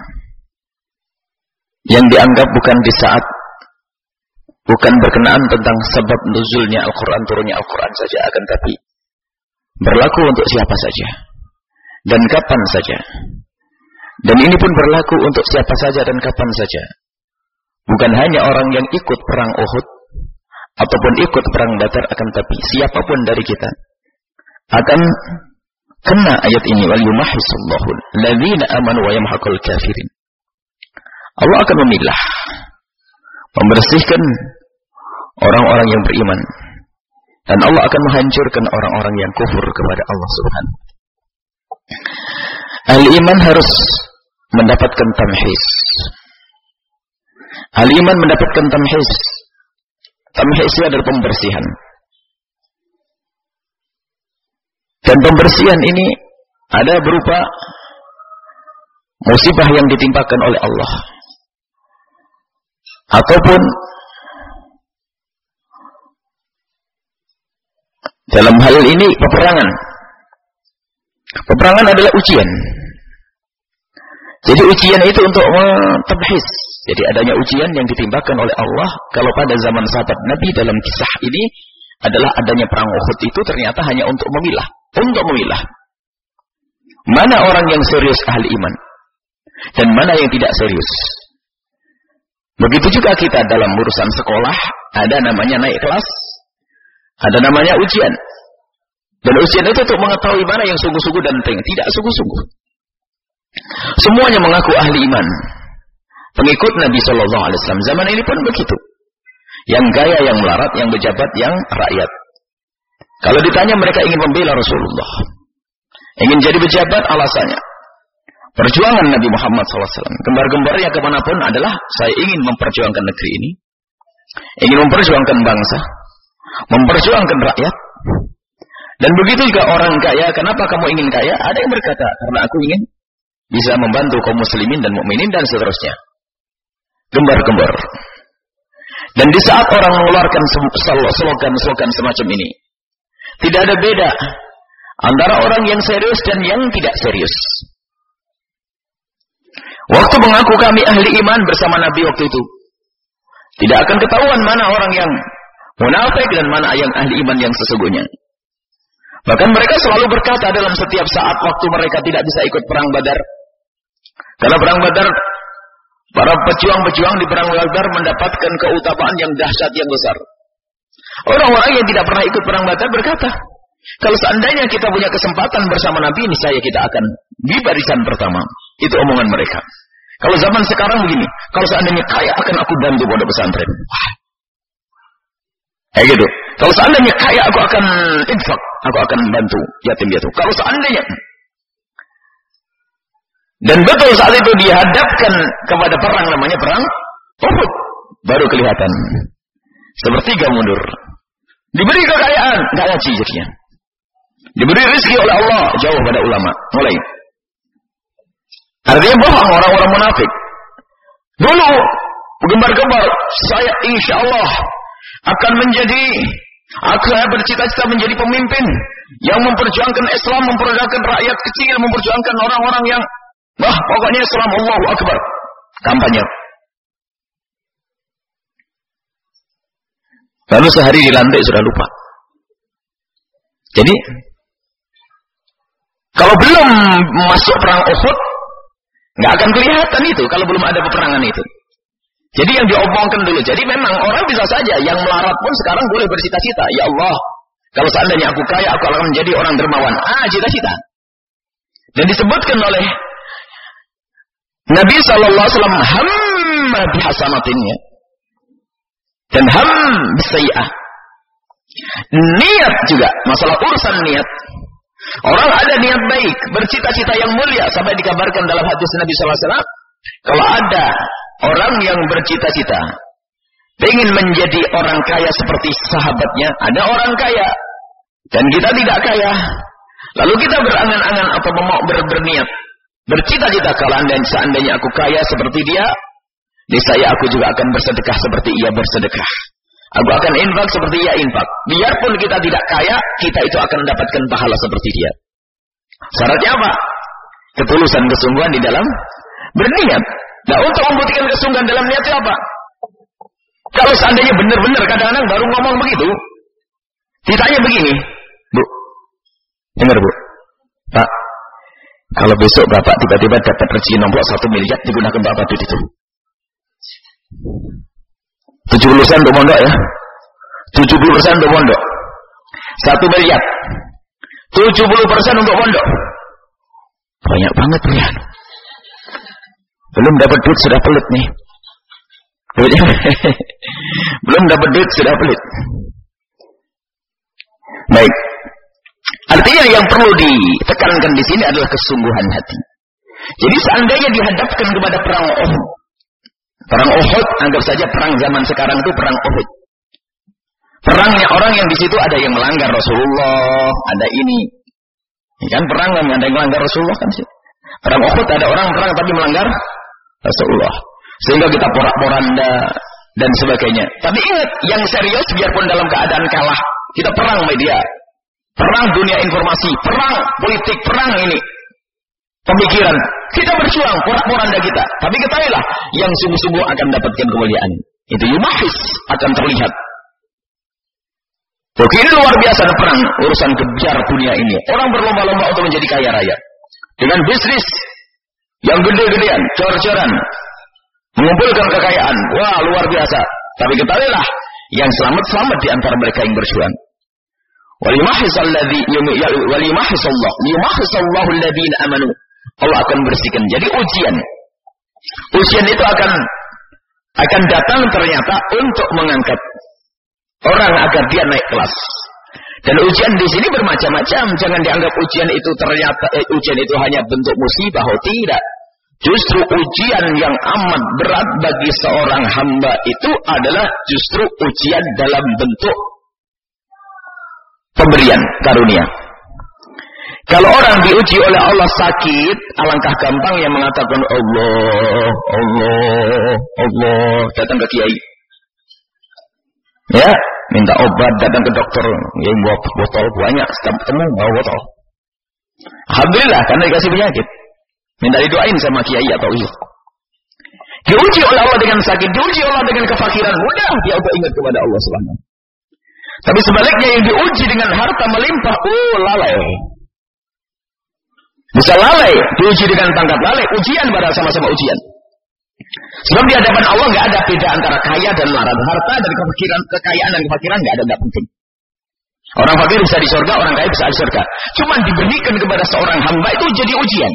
D: yang dianggap bukan berkenaan tentang sebab nuzulnya Al-Quran, turunnya Al-Quran saja, akan tapi berlaku untuk siapa saja dan kapan saja. Dan ini pun berlaku untuk siapa saja dan kapan saja. Bukan hanya orang yang ikut perang Uhud ataupun ikut perang Badar, akan tapi siapapun dari kita akan kena ayat ini. Waliyumahhisallahu alladhina amanu wa yamhaqal kafirin. Allah akan memilah, membersihkan orang-orang yang beriman, dan Allah akan menghancurkan orang-orang yang kufur kepada Allah Subhanahu. Ahli iman harus mendapatkan tamhis. Ahli iman mendapatkan tamhis. Tamhis itu adalah pembersihan. Dan pembersihan ini ada berupa musibah yang ditimpakan oleh Allah, ataupun dalam hal ini peperangan. Peperangan adalah ujian. Jadi ujian itu untuk mentabhis. Jadi adanya ujian yang ditimpakan oleh Allah. Kalau pada zaman sahabat Nabi dalam kisah ini adalah adanya perang Uhud itu ternyata hanya untuk memilah. Untuk memilah mana orang yang serius ahli iman dan mana yang tidak serius. Begitu juga kita dalam urusan sekolah, ada namanya naik kelas, ada namanya ujian. Dan ujian itu untuk mengetahui mana yang sungguh-sungguh dan tidak sungguh-sungguh. Semuanya mengaku ahli iman, pengikut Nabi Shallallahu Alaihi Wasallam. Zaman ini pun begitu. Yang gaya, yang melarat, yang pejabat, yang rakyat. Kalau ditanya mereka ingin membela Rasulullah, ingin jadi pejabat, alasannya perjuangan Nabi Muhammad SAW. Gembar-gembarnya kemanapun adalah saya ingin memperjuangkan negeri ini, ingin memperjuangkan bangsa, memperjuangkan rakyat. Dan begitu juga orang kaya. Kenapa kamu ingin kaya? Ada yang berkata, karena aku ingin bisa membantu kaum muslimin dan mukminin dan seterusnya. Gembar-gembar. Dan di saat orang mengeluarkan slogan-slogan semacam ini, tidak ada beda antara orang yang serius dan yang tidak serius. Waktu mengaku kami ahli iman bersama Nabi waktu itu, tidak akan ketahuan mana orang yang munafik dan mana yang ahli iman yang sesungguhnya. Bahkan mereka selalu berkata dalam setiap saat waktu mereka tidak bisa ikut perang Badar. Karena perang Badar, para pejuang-pejuang di perang Badar mendapatkan keutamaan yang dahsyat yang besar. Orang-orang yang tidak pernah ikut perang Badar berkata, kalau seandainya kita punya kesempatan bersama Nabi ini, saya kita akan di barisan pertama. Itu omongan mereka. Kalau zaman sekarang begini, kalau seandainya kaya akan aku bantu pondok pesantren. Kayak gitu. Kalau seandainya kaya aku akan infak, aku akan bantu yatim piatu. Kalau seandainya. Dan betul saat itu dihadapkan kepada perang namanya perang Uhud, baru kelihatan sepertiga mundur. Diberi kekayaan, enggak ngaji jadinya. Diberi rezeki oleh Allah, jauh pada ulama. Mulai. Artinya bohong orang-orang munafik. Dulu gembar-gembar, saya insya Allah akan bercita-cita menjadi pemimpin yang memperjuangkan Islam, memperjuangkan rakyat kecil, memperjuangkan orang-orang yang pokoknya Islam, Allahu Akbar. Kampanye. Lalu sehari dilantik sudah lupa. Jadi kalau belum masuk perang Uhud, nggak akan kelihatan itu kalau belum ada peperangan itu. Jadi yang diomongkan dulu. Jadi memang orang bisa saja yang melarat pun sekarang boleh bercita-cita. Ya Allah, kalau seandainya aku kaya, aku akan menjadi orang dermawan. Cita-cita. Dan disebutkan oleh Nabi Sallallahu Alaihi Wasallam, hamma bihasanatinnya dan ham bisayi'ah. Niat juga, masalah urusan niat. Orang ada niat baik, bercita-cita yang mulia, sampai dikabarkan dalam hadis Nabi Sallallahu Alaihi Wasallam, kalau ada orang yang bercita-cita ingin menjadi orang kaya seperti sahabatnya, ada orang kaya dan kita tidak kaya, lalu kita berangan-angan atau berniat, bercita-cita kalau seandainya aku kaya seperti dia, niscaya aku juga akan bersedekah seperti ia bersedekah. Aku akan infak seperti ia infak. Biarpun kita tidak kaya, kita itu akan mendapatkan pahala seperti dia. Syaratnya apa? Ketulusan, kesungguhan di dalam berniat. Nah, untuk membuktikan kesungguhan dalam niat itu apa? Kalau seandainya benar-benar kadang-kadang baru ngomong begitu, ditanya begini, Bu, dengar Bu, Pak, kalau besok Bapak tiba-tiba dapat rezeki nomor 1 miliar, digunakan Bapak duit itu. 70% untuk mondok ya. 70% untuk mondok. 1 miliar. 70% untuk mondok. Banyak banget ya. Belum dapat duit sudah pelit nih. Belum dapat duit sudah pelit. Baik. Artinya yang perlu ditekankan di sini adalah kesungguhan hati. Jadi seandainya dihadapkan kepada perang Uhud. Perang Uhud, anggap saja perang zaman sekarang itu perang Uhud. Perangnya orang yang di situ ada yang melanggar Rasulullah, ada ini. Kan perang ada yang melanggar Rasulullah kan sih.
B: Perang Uhud ada orang perang tapi melanggar Rasulullah. Sehingga kita porak-poranda dan sebagainya. Tapi ingat, yang serius biarpun dalam keadaan kalah, kita perang media. Perang dunia informasi, perang politik, perang ini pemikiran. Kita berjuang porak-poranda kita. Tapi ketahuilah, yang sungguh-sungguh akan mendapatkan kemuliaan. Itu yumahis akan terlihat. Oke, ini luar biasa ada perang urusan kejar dunia ini. Orang berlomba-lomba untuk menjadi kaya raya dengan bisnis yang gede-gedean, cor-coran, mengumpulkan kekayaan. Wah, luar biasa. Tapi ketahuilah, yang selamat di antara mereka yang berjuang. Walimahhisallahu alladhina amanu. Allah akan bersihkan. Jadi ujian itu akan datang ternyata untuk mengangkat orang agar dia naik kelas. Dan ujian di sini bermacam-macam. Jangan dianggap ujian itu ternyata ujian itu hanya bentuk musibah. Oh, tidak. Justru ujian yang amat berat bagi seorang hamba itu adalah justru ujian dalam bentuk pemberian karunia. Kalau orang diuji oleh Allah sakit, alangkah gampang yang mengatakan Allah datang ke kiai. Ya, minta obat, datang ke dokter, yang bawa botol banyak, setiap ketemu bawa botol. Alhamdulillah, karena dikasih penyakit. Minta didoain sama kiai atau iya. Diuji oleh Allah dengan sakit, diuji Allah dengan kefakiran, mudah dia untuk ingat kepada Allah Subhanahu. Tapi sebaliknya yang diuji dengan harta melimpah, lalai. Bisa lalai, diuji dengan pangkat lalai, ujian pada sama-sama ujian. Sebab di hadapan Allah nggak ada beda antara kaya dan melarat. Harta dan kekayaan dan kefakiran nggak penting. Orang fakir bisa di surga, orang kaya bisa di surga. Cuman diberikan kepada seorang hamba itu jadi ujian.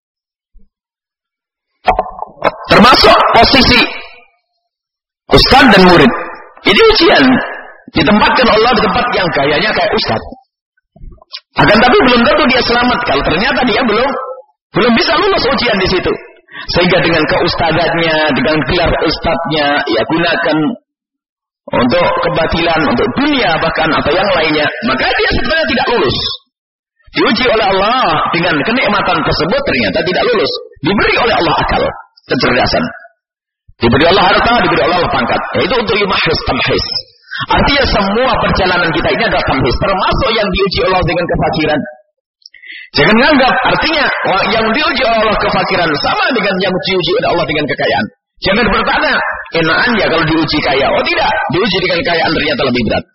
B: Termasuk posisi ustaz dan murid. Jadi ujian. Ditempatkan Allah di tempat yang gayanya kayak ustaz. Akan tapi belum tentu dia selamat kalau ternyata dia belum bisa lulus ujian di situ. Sehingga dengan keustadannya, dengan gelar ustadznya, ya gunakan untuk kebatilan, untuk dunia bahkan atau yang lainnya, maka dia sebenarnya tidak lulus. Diuji oleh Allah dengan kenikmatan tersebut ternyata tidak lulus. Diberi oleh Allah akal, kecerdasan. Diberi Allah harta, diberi Allah pangkat. Yaitu untuk yumahis tamhis. Artinya semua perjalanan kita ini adalah tamhis, termasuk yang diuji Allah dengan kefakiran. Jangan menganggap artinya yang diuji oleh Allah kefakiran sama dengan yang diuji oleh Allah dengan kekayaan. Jangan bertanya, enakan ya kalau diuji kaya. Oh tidak, diuji dengan kekayaan ternyata lebih berat.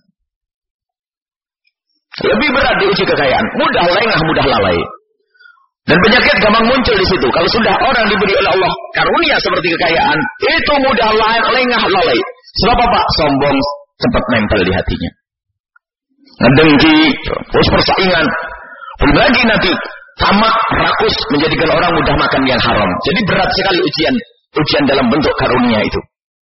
B: Lebih berat diuji kekayaan. Mudah lengah, mudah lalai. Dan penyakit gampang muncul di situ. Kalau sudah orang diberi oleh Allah karunia seperti kekayaan, itu mudah lengah, lalai. Sebab apa? Sombong cepat nempel di hatinya. Ngedengki, terus persaingan. Berbagi nanti tamak, rakus menjadikan orang mudah makan yang haram. Jadi berat sekali ujian dalam bentuk karunia itu.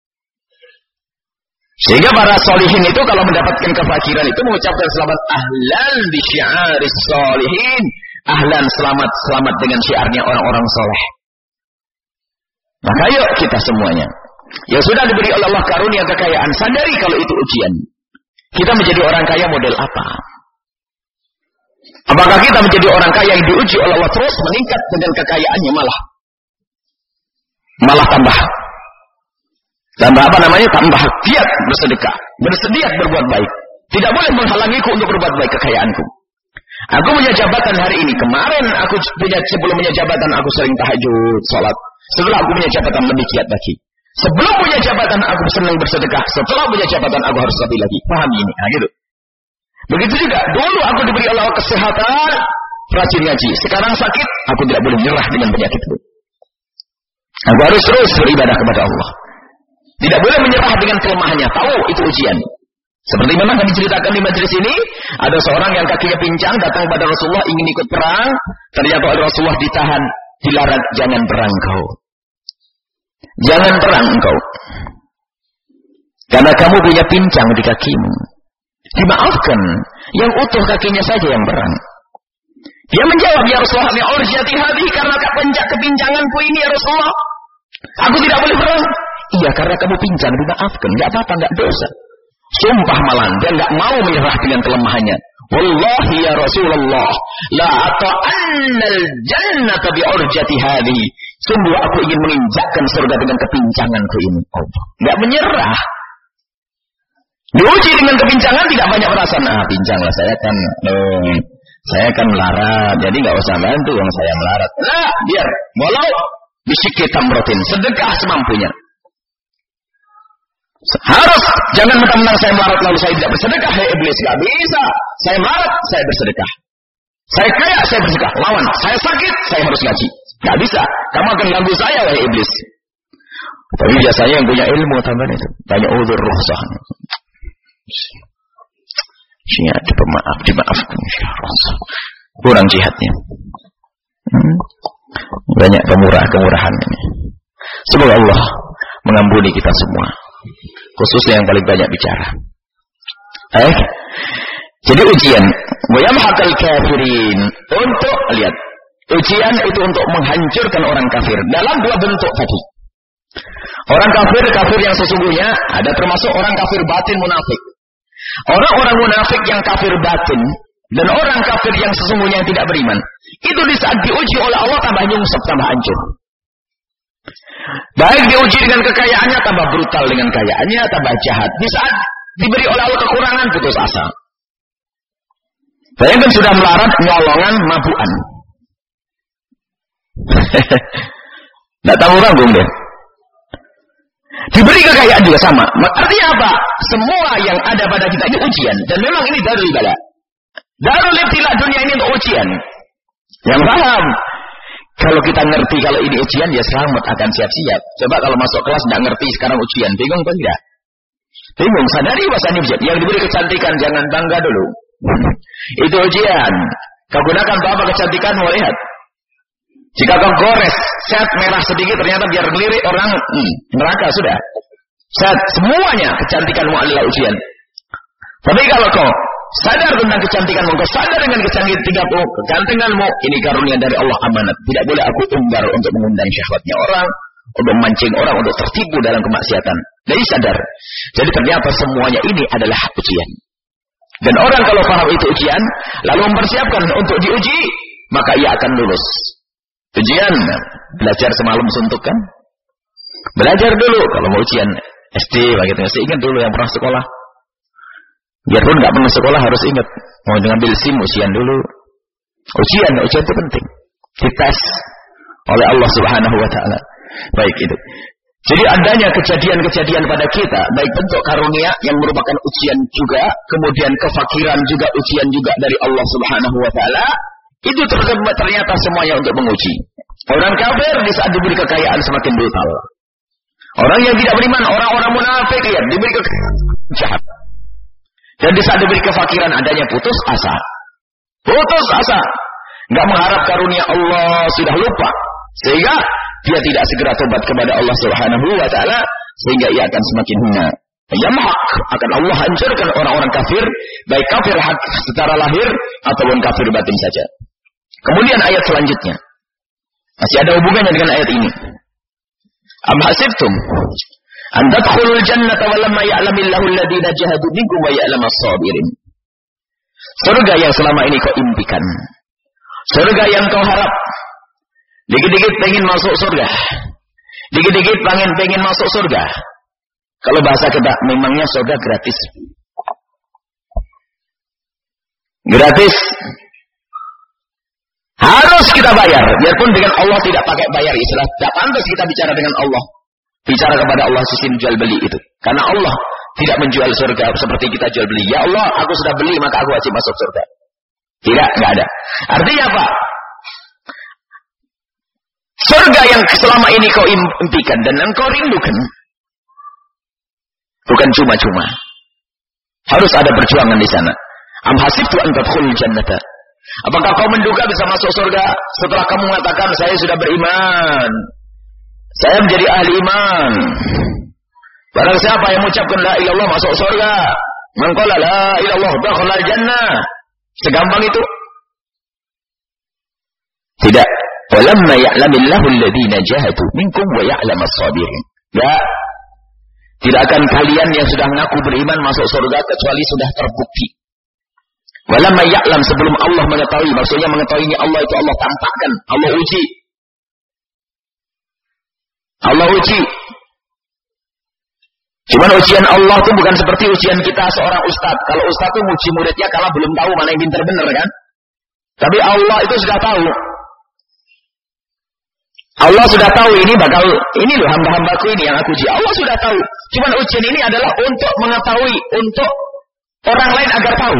B: Sehingga para solihin itu kalau mendapatkan kefakiran itu mengucapkan selamat ahlan bi syi'aris solihin. Ahlan, selamat dengan syiarnya orang-orang soleh. Maka yuk kita semuanya yang sudah diberi oleh Allah karunia kekayaan, sadari kalau itu ujian. Kita menjadi orang kaya model apa? Apakah kita menjadi orang kaya yang diuji oleh Allah terus meningkat dengan kekayaannya malah tambah apa namanya? Tambah giat bersedekah, bersedia berbuat baik. Tidak boleh menghalangiku untuk berbuat baik kekayaanku. Aku punya jabatan hari ini. Kemarin sebelum punya jabatan aku sering tahajud, salat. Setelah aku punya jabatan lebih giat lagi. Sebelum punya jabatan aku senang bersedekah. Setelah punya jabatan aku harus lebih lagi. Pahami ini, gitu. Begitu juga, dulu aku diberi Allah kesehatan, rajin ngaji. Sekarang sakit, aku tidak boleh menyerah dengan penyakit itu. Aku harus terus beribadah kepada Allah. Tidak boleh menyerah dengan kelemahannya. Tahu itu ujian. Seperti memang kami ceritakan di majelis ini, ada seorang yang kakinya pincang datang pada Rasulullah ingin ikut perang. Ternyata oleh Rasulullah ditahan, dilarang, jangan perang kau. Jangan perang engkau. Karena kamu punya pincang di kakimu. Dimaafkan, yang utuh kakinya saja yang perang. Dia menjawab, ya Rasulullah, li'urjati hadhi, karena kepincanganku ini ya Rasulullah, aku tidak boleh perang. Iya, karena kamu pincang, dimaafkan, enggak apa-apa, enggak dosa. Sumpah malam, dia enggak mau menyerah dengan kelemahannya. Wallahi ya Rasulullah, la ata'annal jannata bi'urjati hadhihi. Sungguh aku ingin menginjakkan surga dengan kepincanganku ini. Enggak menyerah. Diuji dengan kepincangan tidak banyak perasaan. Pincang lah saya kan melarat, jadi enggak usah bantu yang saya melarat. Nah, biar walau bisyikki tamratin, sedekah semampunya. Harus jangan mentang-mentang saya melarat lalu saya tidak bersedekah. Hei iblis, gak bisa. Saya melarat, saya bersedekah. Saya kaya, saya bersedekah. Lawan, saya sakit, saya harus ngaji. Gak bisa. Kamu akan ganggu saya, wahai iblis. Tapi biasanya yang punya ilmu tambahan itu banyak udzur rukhsah. Sini ada pemaaf, dimaafkan rukhsah. Kurang jihadnya. Banyak kemurahan ini. Semoga Allah mengampuni kita semua. Khususnya yang paling banyak bicara. Jadi ujian, wayamhaqal kafirin, untuk lihat, ujian itu untuk menghancurkan orang kafir dalam dua bentuk tadi. Orang kafir yang sesungguhnya ada termasuk orang kafir batin munafik. Orang-orang munafik yang kafir batin dan orang kafir yang sesungguhnya yang tidak beriman, itu di saat diuji oleh Allah tambah nyungsep, tambah hancur. Baik diuji dengan kekayaannya, tambah brutal dengan kekayaannya, tambah jahat. Di saat diberi oleh Allah kekurangan, putus asa. Bayangkan sudah melarat, nyolongan, mabuan. Tidak tahu ragung deh. Diberi kekayaan juga sama. Artinya apa? Semua yang ada pada kita ini ujian. Dan memang ini darul bala. Darul ibtila, dunia ini untuk ujian. Yang paham. Kalau kita ngerti kalau ini ujian, ya selamat, akan siap-siap. Coba kalau masuk kelas tidak ngerti sekarang ujian, bingung kan tidak? Bingung, sadari bahasanya ujian. Yang diberi kecantikan, jangan bangga dulu. Itu ujian. Kau gunakan apa kecantikan, mau lihat. Jika kau gores, set merah sedikit, ternyata biar ngelirik orang, neraka sudah. Set, semuanya kecantikanmu adalah ujian. Tapi kalau kau sadar tentang kecantikanmu, kau sadar dengan kecantikanmu, ini karunia dari Allah, amanat. Tidak boleh aku unggar untuk mengundang syahwatnya orang, untuk memancing orang, untuk tertipu dalam kemaksiatan. Jadi sadar. Jadi ternyata semuanya ini adalah ujian. Dan orang kalau paham itu ujian, lalu mempersiapkan untuk diuji, maka ia akan lulus. Ujian, belajar semalam suntuk kan? Belajar dulu kalau mau ujian SD, begitu. Saya ingat dulu yang pernah sekolah. Biarpun nggak pernah sekolah harus ingat. Mau ngambil SIM, ujian dulu. Ujian itu penting. Dites oleh Allah Subhanahu Wa Taala. Baik itu. Jadi adanya kejadian-kejadian pada kita, baik bentuk karunia yang merupakan ujian juga, kemudian kefakiran juga ujian juga dari Allah Subhanahu Wa Taala. Itu ternyata semuanya untuk menguji. Orang kafir di saat diberi kekayaan semakin brutal. Orang yang tidak beriman, orang-orang munafik lihat diberi kekayaan jahat. Dan di saat diberi kefakiran adanya putus asa. Putus asa. Enggak mengharap karunia Allah, sudah lupa. Sehingga dia tidak segera tobat kepada Allah Subhanahu Wa Taala, sehingga ia akan semakin hina. Yamhaq, akan Allah hancurkan orang-orang kafir, baik kafir hak secara lahir ataupun kafir batin saja. Kemudian ayat selanjutnya masih ada hubungannya dengan ayat ini. Am hasibtum an tadkhulul jannata wa lamma ya'lamillahu alladhina jahadu minkum wa ya'lamas sabirin. Surga yang selama ini kau impikan, surga yang kau harap, dikit-dikit pengen masuk surga, dikit-dikit pengen masuk surga. Kalau bahasa kita, memangnya surga gratis. Gratis. Harus kita bayar. Biarpun dengan Allah tidak pakai bayar istilah. Tidak pantas kita bicara dengan Allah. Bicara kepada Allah sistem jual beli itu. Karena Allah tidak menjual surga seperti kita jual beli. Ya Allah, aku sudah beli maka aku wajib masuk surga. Tidak, nggak ada. Artinya apa? Surga yang selama ini kau impikan dan engkau rindukan, bukan cuma-cuma. Harus ada perjuangan di sana. Am hasibtu an tadkhulul jannata. Apakah kau menduga bisa masuk surga setelah kamu mengatakan saya sudah beriman, saya menjadi ahli iman? Barang siapa yang mengucapkan la ilaha illallah masuk surga, man qala la ilaha illallah dakhala jannah. Segampang itu? Tidak. Walamma ya'lamillahu alladhina jahadu minkum wa ya'lamas sabirin. Ya. Tidak akan kalian yang sudah mengaku beriman masuk surga kecuali sudah terbukti Walamma ya'lam, sebelum Allah mengetahui, maksudnya mengetahuinya Allah itu Allah tampakkan, Allah uji. Allah uji. Cuman ujian Allah itu bukan seperti ujian kita seorang ustaz. Kalau ustaz itu uji muridnya kalau belum tahu mana yang pintar benar kan. Tapi Allah itu sudah tahu. Allah sudah tahu ini loh hamba-hambaku ini yang aku uji. Allah sudah tahu. Cuman ujian ini adalah untuk mengetahui, untuk orang lain agar tahu.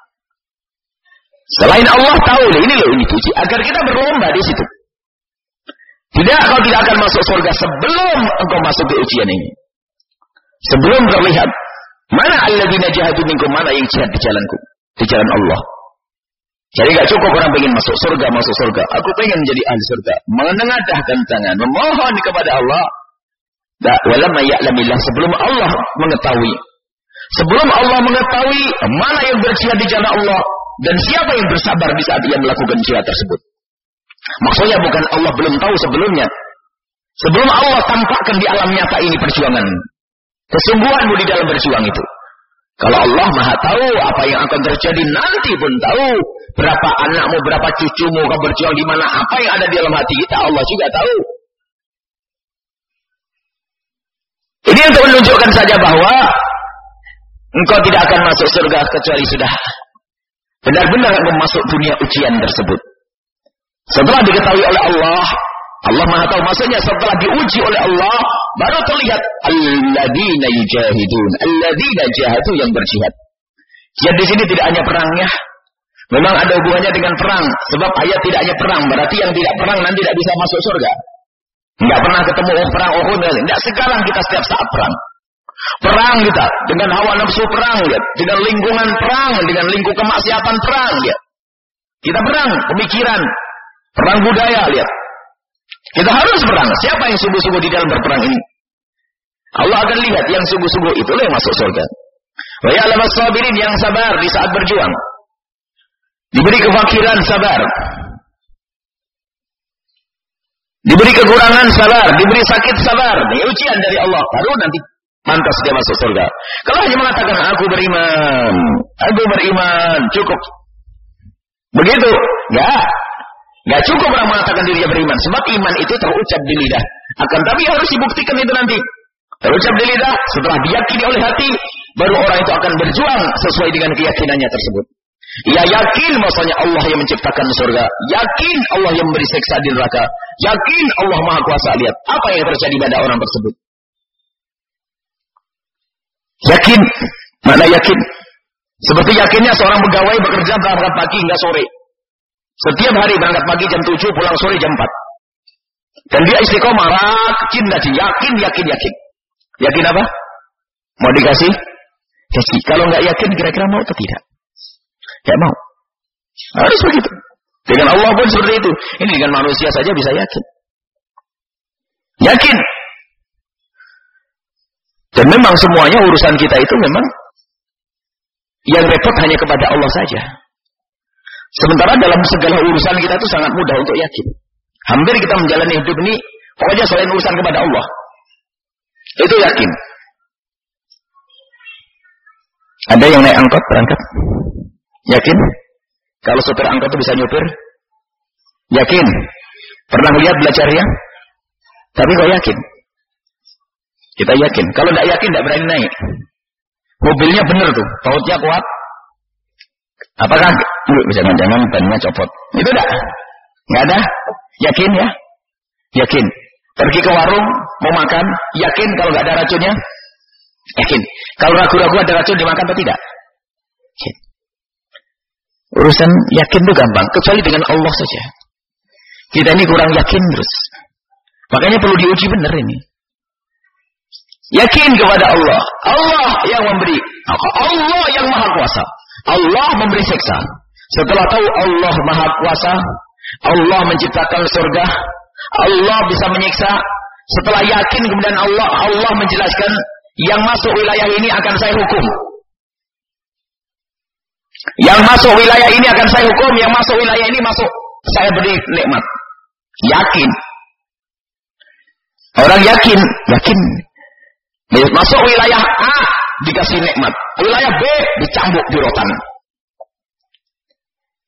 B: Selain Allah tahu, ini loh ini uji, agar kita berlomba di situ. Tidak, kau tidak akan masuk surga sebelum engkau masuk ke ujian ini. Sebelum terlihat mana alladzina jahadu minkum, mana yang jihad di jalanku, di jalan Allah. Jadi gak cukup orang pengen masuk surga. Aku pengen jadi ahli surga. Menengadahkan tangan, memohon kepada Allah. Walamma ya'lamillah, sebelum Allah mengetahui. Sebelum Allah mengetahui mana yang berjihad di jalan Allah dan siapa yang bersabar di saat ia melakukan jihad tersebut. Maksudnya bukan Allah belum tahu sebelumnya. Sebelum Allah tampakkan di alam nyata ini perjuangan. Kesungguhanmu di dalam berjuang itu. Kalau Allah Maha tahu apa yang akan terjadi nanti pun tahu. Berapa anakmu, berapa cucumu, kau berjuang di mana, apa yang ada di dalam hati kita, Allah juga tahu. Ini untuk menunjukkan saja bahwa engkau tidak akan masuk surga kecuali sudah benar-benar engkau masuk dunia ujian tersebut. Setelah diketahui oleh Allah, Allah Maha tahu, maksudnya setelah diuji oleh Allah, baru terlihat alladzina yujahidun, alladzina jahadu, yang berjihad. Jihad di sini tidak hanya perangnya, memang ada hubungannya dengan perang, sebab ayat tidak hanya perang, berarti yang tidak perang nanti tidak bisa masuk surga. Enggak pernah ketemu perang Uhud, enggak, sekarang kita setiap saat perang. Perang kita dengan hawa nafsu perang, lihat, dengan lingkungan perang, dengan lingkup kemaksiatan perang, lihat. Kita perang pemikiran, perang budaya, lihat. Kita harus perang. Siapa yang sungguh-sungguh di dalam berperang ini? Allah akan lihat yang sungguh-sungguh itulah yang masuk surga. Wa ya'lamas sabirin, yang sabar di saat berjuang. Diberi kefakiran, sabar. Diberi kekurangan, sabar. Diberi sakit, sabar. Ini ujian dari Allah. Baru nanti pantas dia masuk surga. Kalau hanya mengatakan aku beriman, cukup. Begitu, Gak cukup orang mengatakan dirinya beriman. Sebab iman itu terucap di lidah. Akan tapi harus dibuktikan itu nanti. Terucap di lidah, setelah diyakini oleh hati, baru orang itu akan berjuang sesuai dengan keyakinannya tersebut. Ia yakin maksudnya Allah yang menciptakan surga. Yakin Allah yang memberi siksa di neraka. Yakin Allah Maha Kuasa. Lihat apa yang terjadi pada orang tersebut. Yakin. Mana yakin? Seperti yakinnya seorang pegawai bekerja berangkat pagi hingga sore. Setiap hari berangkat pagi jam 7, pulang sore jam 4. Dan dia istiqomah, rajin tadi, yakin. Yakin apa? Mau dikasih? Gaji. Kalau nggak yakin, kira-kira mau atau tidak? Ya mau. Harus begitu. Dengan Allah pun seperti itu. Ini dengan manusia saja bisa yakin. Yakin. Dan memang semuanya urusan kita itu memang yang repot hanya kepada Allah saja. Sementara dalam segala urusan kita itu sangat mudah untuk yakin. Hampir kita menjalani hidup ini, pokoknya selain urusan kepada Allah. Itu yakin. Ada yang naik angkot, berangkat. Yakin? Kalau sopir angkot itu bisa nyupir? Yakin? Pernah lihat belajarnya? Tapi kok yakin? Kita yakin. Kalau tidak yakin, tidak berani naik. Mobilnya benar tuh, pautnya kuat. Apakah jangan-jangan bannya copot? Itu enggak ada. Yakin ya? Yakin. Pergi ke warung mau makan, yakin kalau enggak ada racunnya? Yakin. Kalau ragu-ragu ada racun dimakan atau tidak? Yakin. Urusan yakin itu gampang, kecuali dengan Allah saja. Kita ini kurang yakin terus. Makanya perlu diuji benar ini. Yakin kepada Allah. Allah yang memberi. Allah yang Maha Kuasa. Allah memberi siksa. Setelah tahu Allah Maha Kuasa, Allah menciptakan surga, Allah bisa menyiksa. Setelah yakin kemudian Allah menjelaskan, yang masuk wilayah ini akan saya hukum. Yang masuk wilayah ini akan saya hukum, yang masuk wilayah ini masuk saya beri nikmat. Yakin. Orang yakin. Masuk wilayah A dikasih nikmat, wilayah B dicambuk di rotan.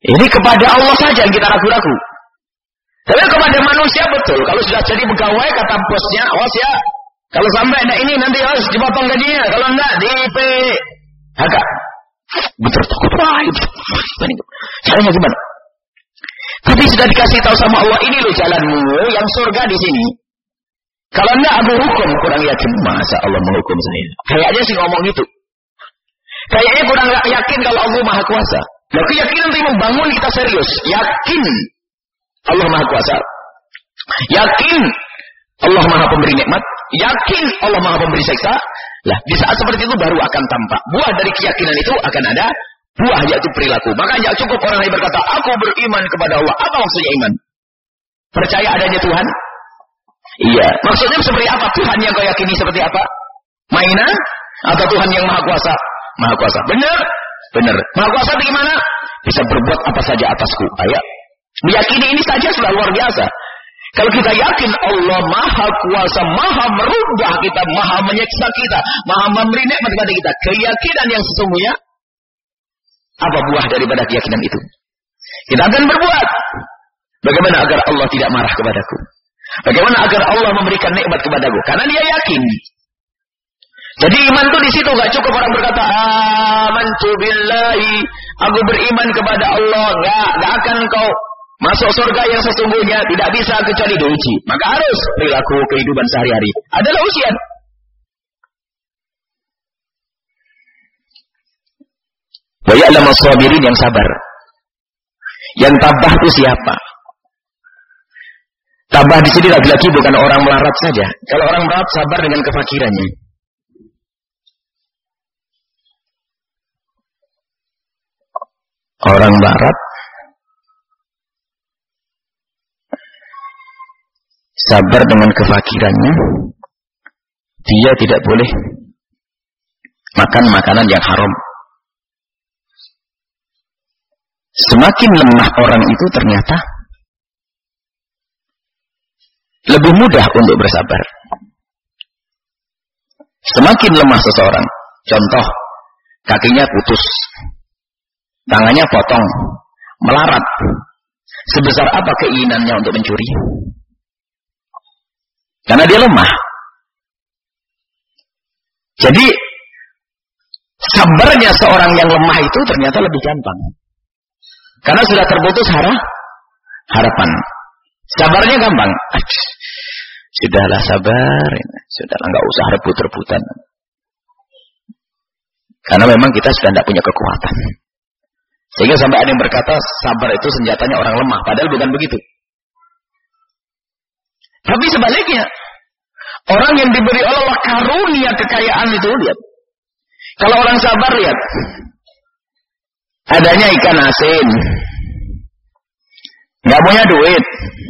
B: Ini kepada Allah saja yang kita ragu-ragu. Tapi kepada manusia betul. Kalau sudah jadi pegawai, kata bosnya, awas ya. Kalau sampai ada ini nanti harus dipotong gajinya. Kalau enggak, di PHK. Betul takut. Wah, caranya gimana? Tapi sudah dikasih tahu sama Allah, ini loh jalanmu, yang surga di sini. Kalau enggak, aku hukum. Kurang yakin. Masa Allah menghukum sendiri? Kayaknya sih ngomong gitu. Kayaknya kurang yakin kalau Allah Maha Kuasa. Nah, keyakinan itu membangun kita serius. Yakin Allah Maha Kuasa. Yakin Allah Maha Pemberi nikmat. Yakin Allah Maha Pemberi siksa. Lah, di saat seperti itu baru akan tampak. Buah dari keyakinan itu akan ada buah, yaitu perilaku. Maka tidak cukup orang yang berkata, aku beriman kepada Allah. Apa maksudnya iman? Percaya adanya Tuhan? Iya. Maksudnya seperti apa? Tuhan yang kau yakini seperti apa? Mainan? Atau Tuhan yang Maha Kuasa? Maha Kuasa. Benar? Benar. Maha Kuasa itu gimana? Bisa berbuat apa saja atasku. Ayat. Meyakini ini saja sudah luar biasa. Kalau kita yakin Allah Maha Kuasa, Maha merubah kita, Maha menyiksa kita, Maha memberi nikmat kepada kita, keyakinan yang sesungguhnya, apa buah daripada keyakinan itu? Kita akan berbuat. Bagaimana agar Allah tidak marah kepadaku? Bagaimana agar Allah memberikan nikmat kepadaku? Karena dia yakin. Jadi iman itu di situ, gak cukup orang berkata amantu billahi, aku beriman kepada Allah. Gak akan kau masuk surga yang sesungguhnya, tidak bisa kecuali diuji. Maka harus perilaku kehidupan sehari-hari adalah ujian. Wa ya'lamu as-sabirin, yang sabar. Yang tabah itu siapa? Tabah di sini lagi-lagi bukan orang melarat saja. Kalau orang melarat sabar dengan kefakirannya. Orang melarat sabar dengan kefakirannya. Dia tidak boleh makan makanan yang haram. Semakin lemah orang itu ternyata lebih mudah untuk bersabar. Semakin lemah seseorang, contoh, kakinya putus, tangannya potong, melarat, sebesar apa keinginannya untuk mencuri? Karena dia lemah. Jadi, sabarnya seorang yang lemah itu ternyata lebih gampang. Karena sudah terputus harapan. Sabarnya gampang. Sudahlah sabar, sudahlah nggak usah rebut-rebutan. Karena memang kita sudah tidak punya kekuatan. Sehingga sampai ada yang berkata sabar itu senjatanya orang lemah, padahal bukan begitu. Tapi sebaliknya, orang yang diberi Allah karunia kekayaan itu, lihat. Kalau orang sabar, lihat. Adanya ikan asin, nggak punya duit.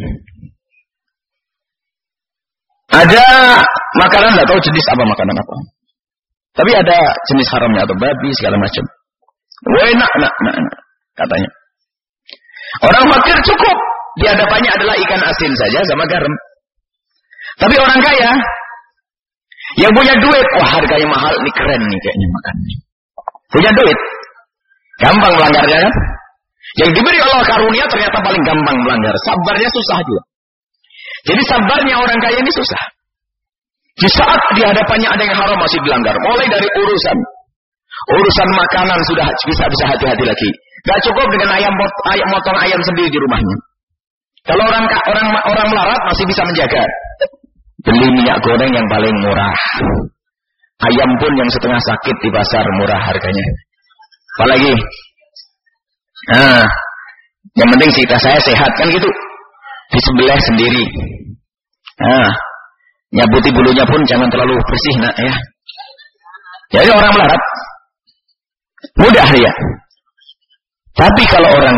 B: Ada makanan, nggak tahu jenis apa makanan apa. Tapi ada jenis haramnya atau babi segala macam. Enak, katanya. Orang fakir cukup, di hadapannya adalah ikan asin saja sama garam. Tapi orang kaya yang punya duit, wah harganya mahal, ini keren nih kayaknya makan nih. Punya duit, gampang melanggarnya kan? Yang diberi Allah karunia ternyata paling gampang melanggar. Sabarnya susah juga. Jadi sabarnya orang kaya ini susah. Di saat di hadapannya ada yang haram masih dilanggar. Mulai dari urusan makanan sudah bisa hati-hati lagi. Gak cukup dengan motong ayam sendiri di rumahnya. Kalau orang melarat masih bisa menjaga. Beli minyak goreng yang paling murah. Ayam pun yang setengah sakit di pasar murah harganya. Apalagi? Nah, yang penting cerita saya sehat kan gitu. Disembelih sendiri. Nah, nyabuti bulunya pun jangan terlalu bersih nak ya. Jadi orang melarat mudah dia. Tapi kalau orang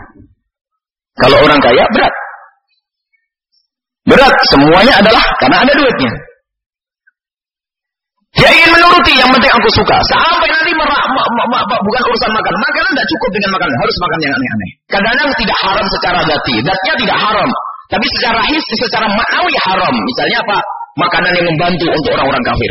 B: kaya berat. Berat semuanya adalah karena ada duitnya. Dia ingin menuruti, yang penting aku suka. Sampai nanti bukan urusan makan. Makanan tidak cukup dengan makanan, harus makan yang aneh-aneh. Kadang-kadang tidak haram secara zati, zatnya tidak haram. Tapi secara hissi, secara ma'nawi haram. Misalnya apa? Makanan yang membantu untuk orang-orang kafir.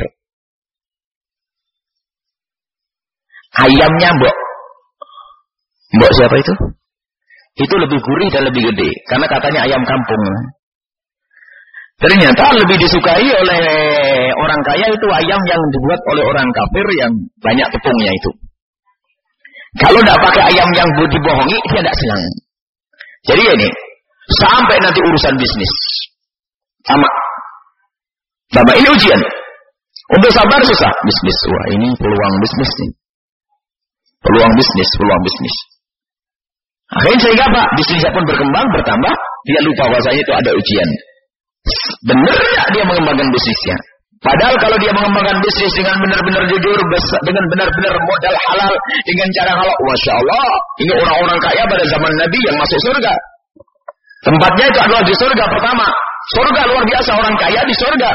B: Ayamnya mbok siapa itu? itu lebih gurih dan lebih gede. Karena katanya ayam kampung. Ternyata lebih disukai oleh orang kaya itu ayam yang dibuat oleh orang kafir yang banyak tepungnya itu. Kalau tidak pakai ayam yang dibohongi, dia tidak senang. Jadi ini, sampai nanti urusan bisnis. Sama. Bapak, ini ujian. Untuk sabar susah. Bisnis, wah ini peluang bisnis nih. Peluang bisnis. Akhirnya sehingga apa? Bisnisnya pun berkembang, bertambah. Dia lupa bahwasanya itu ada ujian. Benar nggak dia mengembangkan bisnisnya? Padahal kalau dia mengembangkan bisnis dengan benar-benar jujur, dengan benar-benar modal halal, dengan cara halal, masya Allah, ini orang-orang kaya pada zaman Nabi yang masuk surga. Tempatnya itu adalah di surga pertama. Surga luar biasa, orang kaya di surga.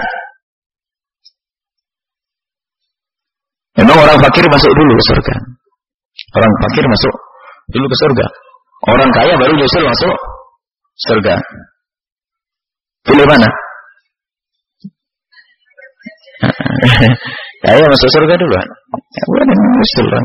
B: Memang orang fakir masuk dulu ke surga. Orang fakir masuk dulu ke surga. Orang kaya baru nyusul masuk surga. Pilih mana? Kaya masuk surga duluan. Ya, bukan nyusul orang.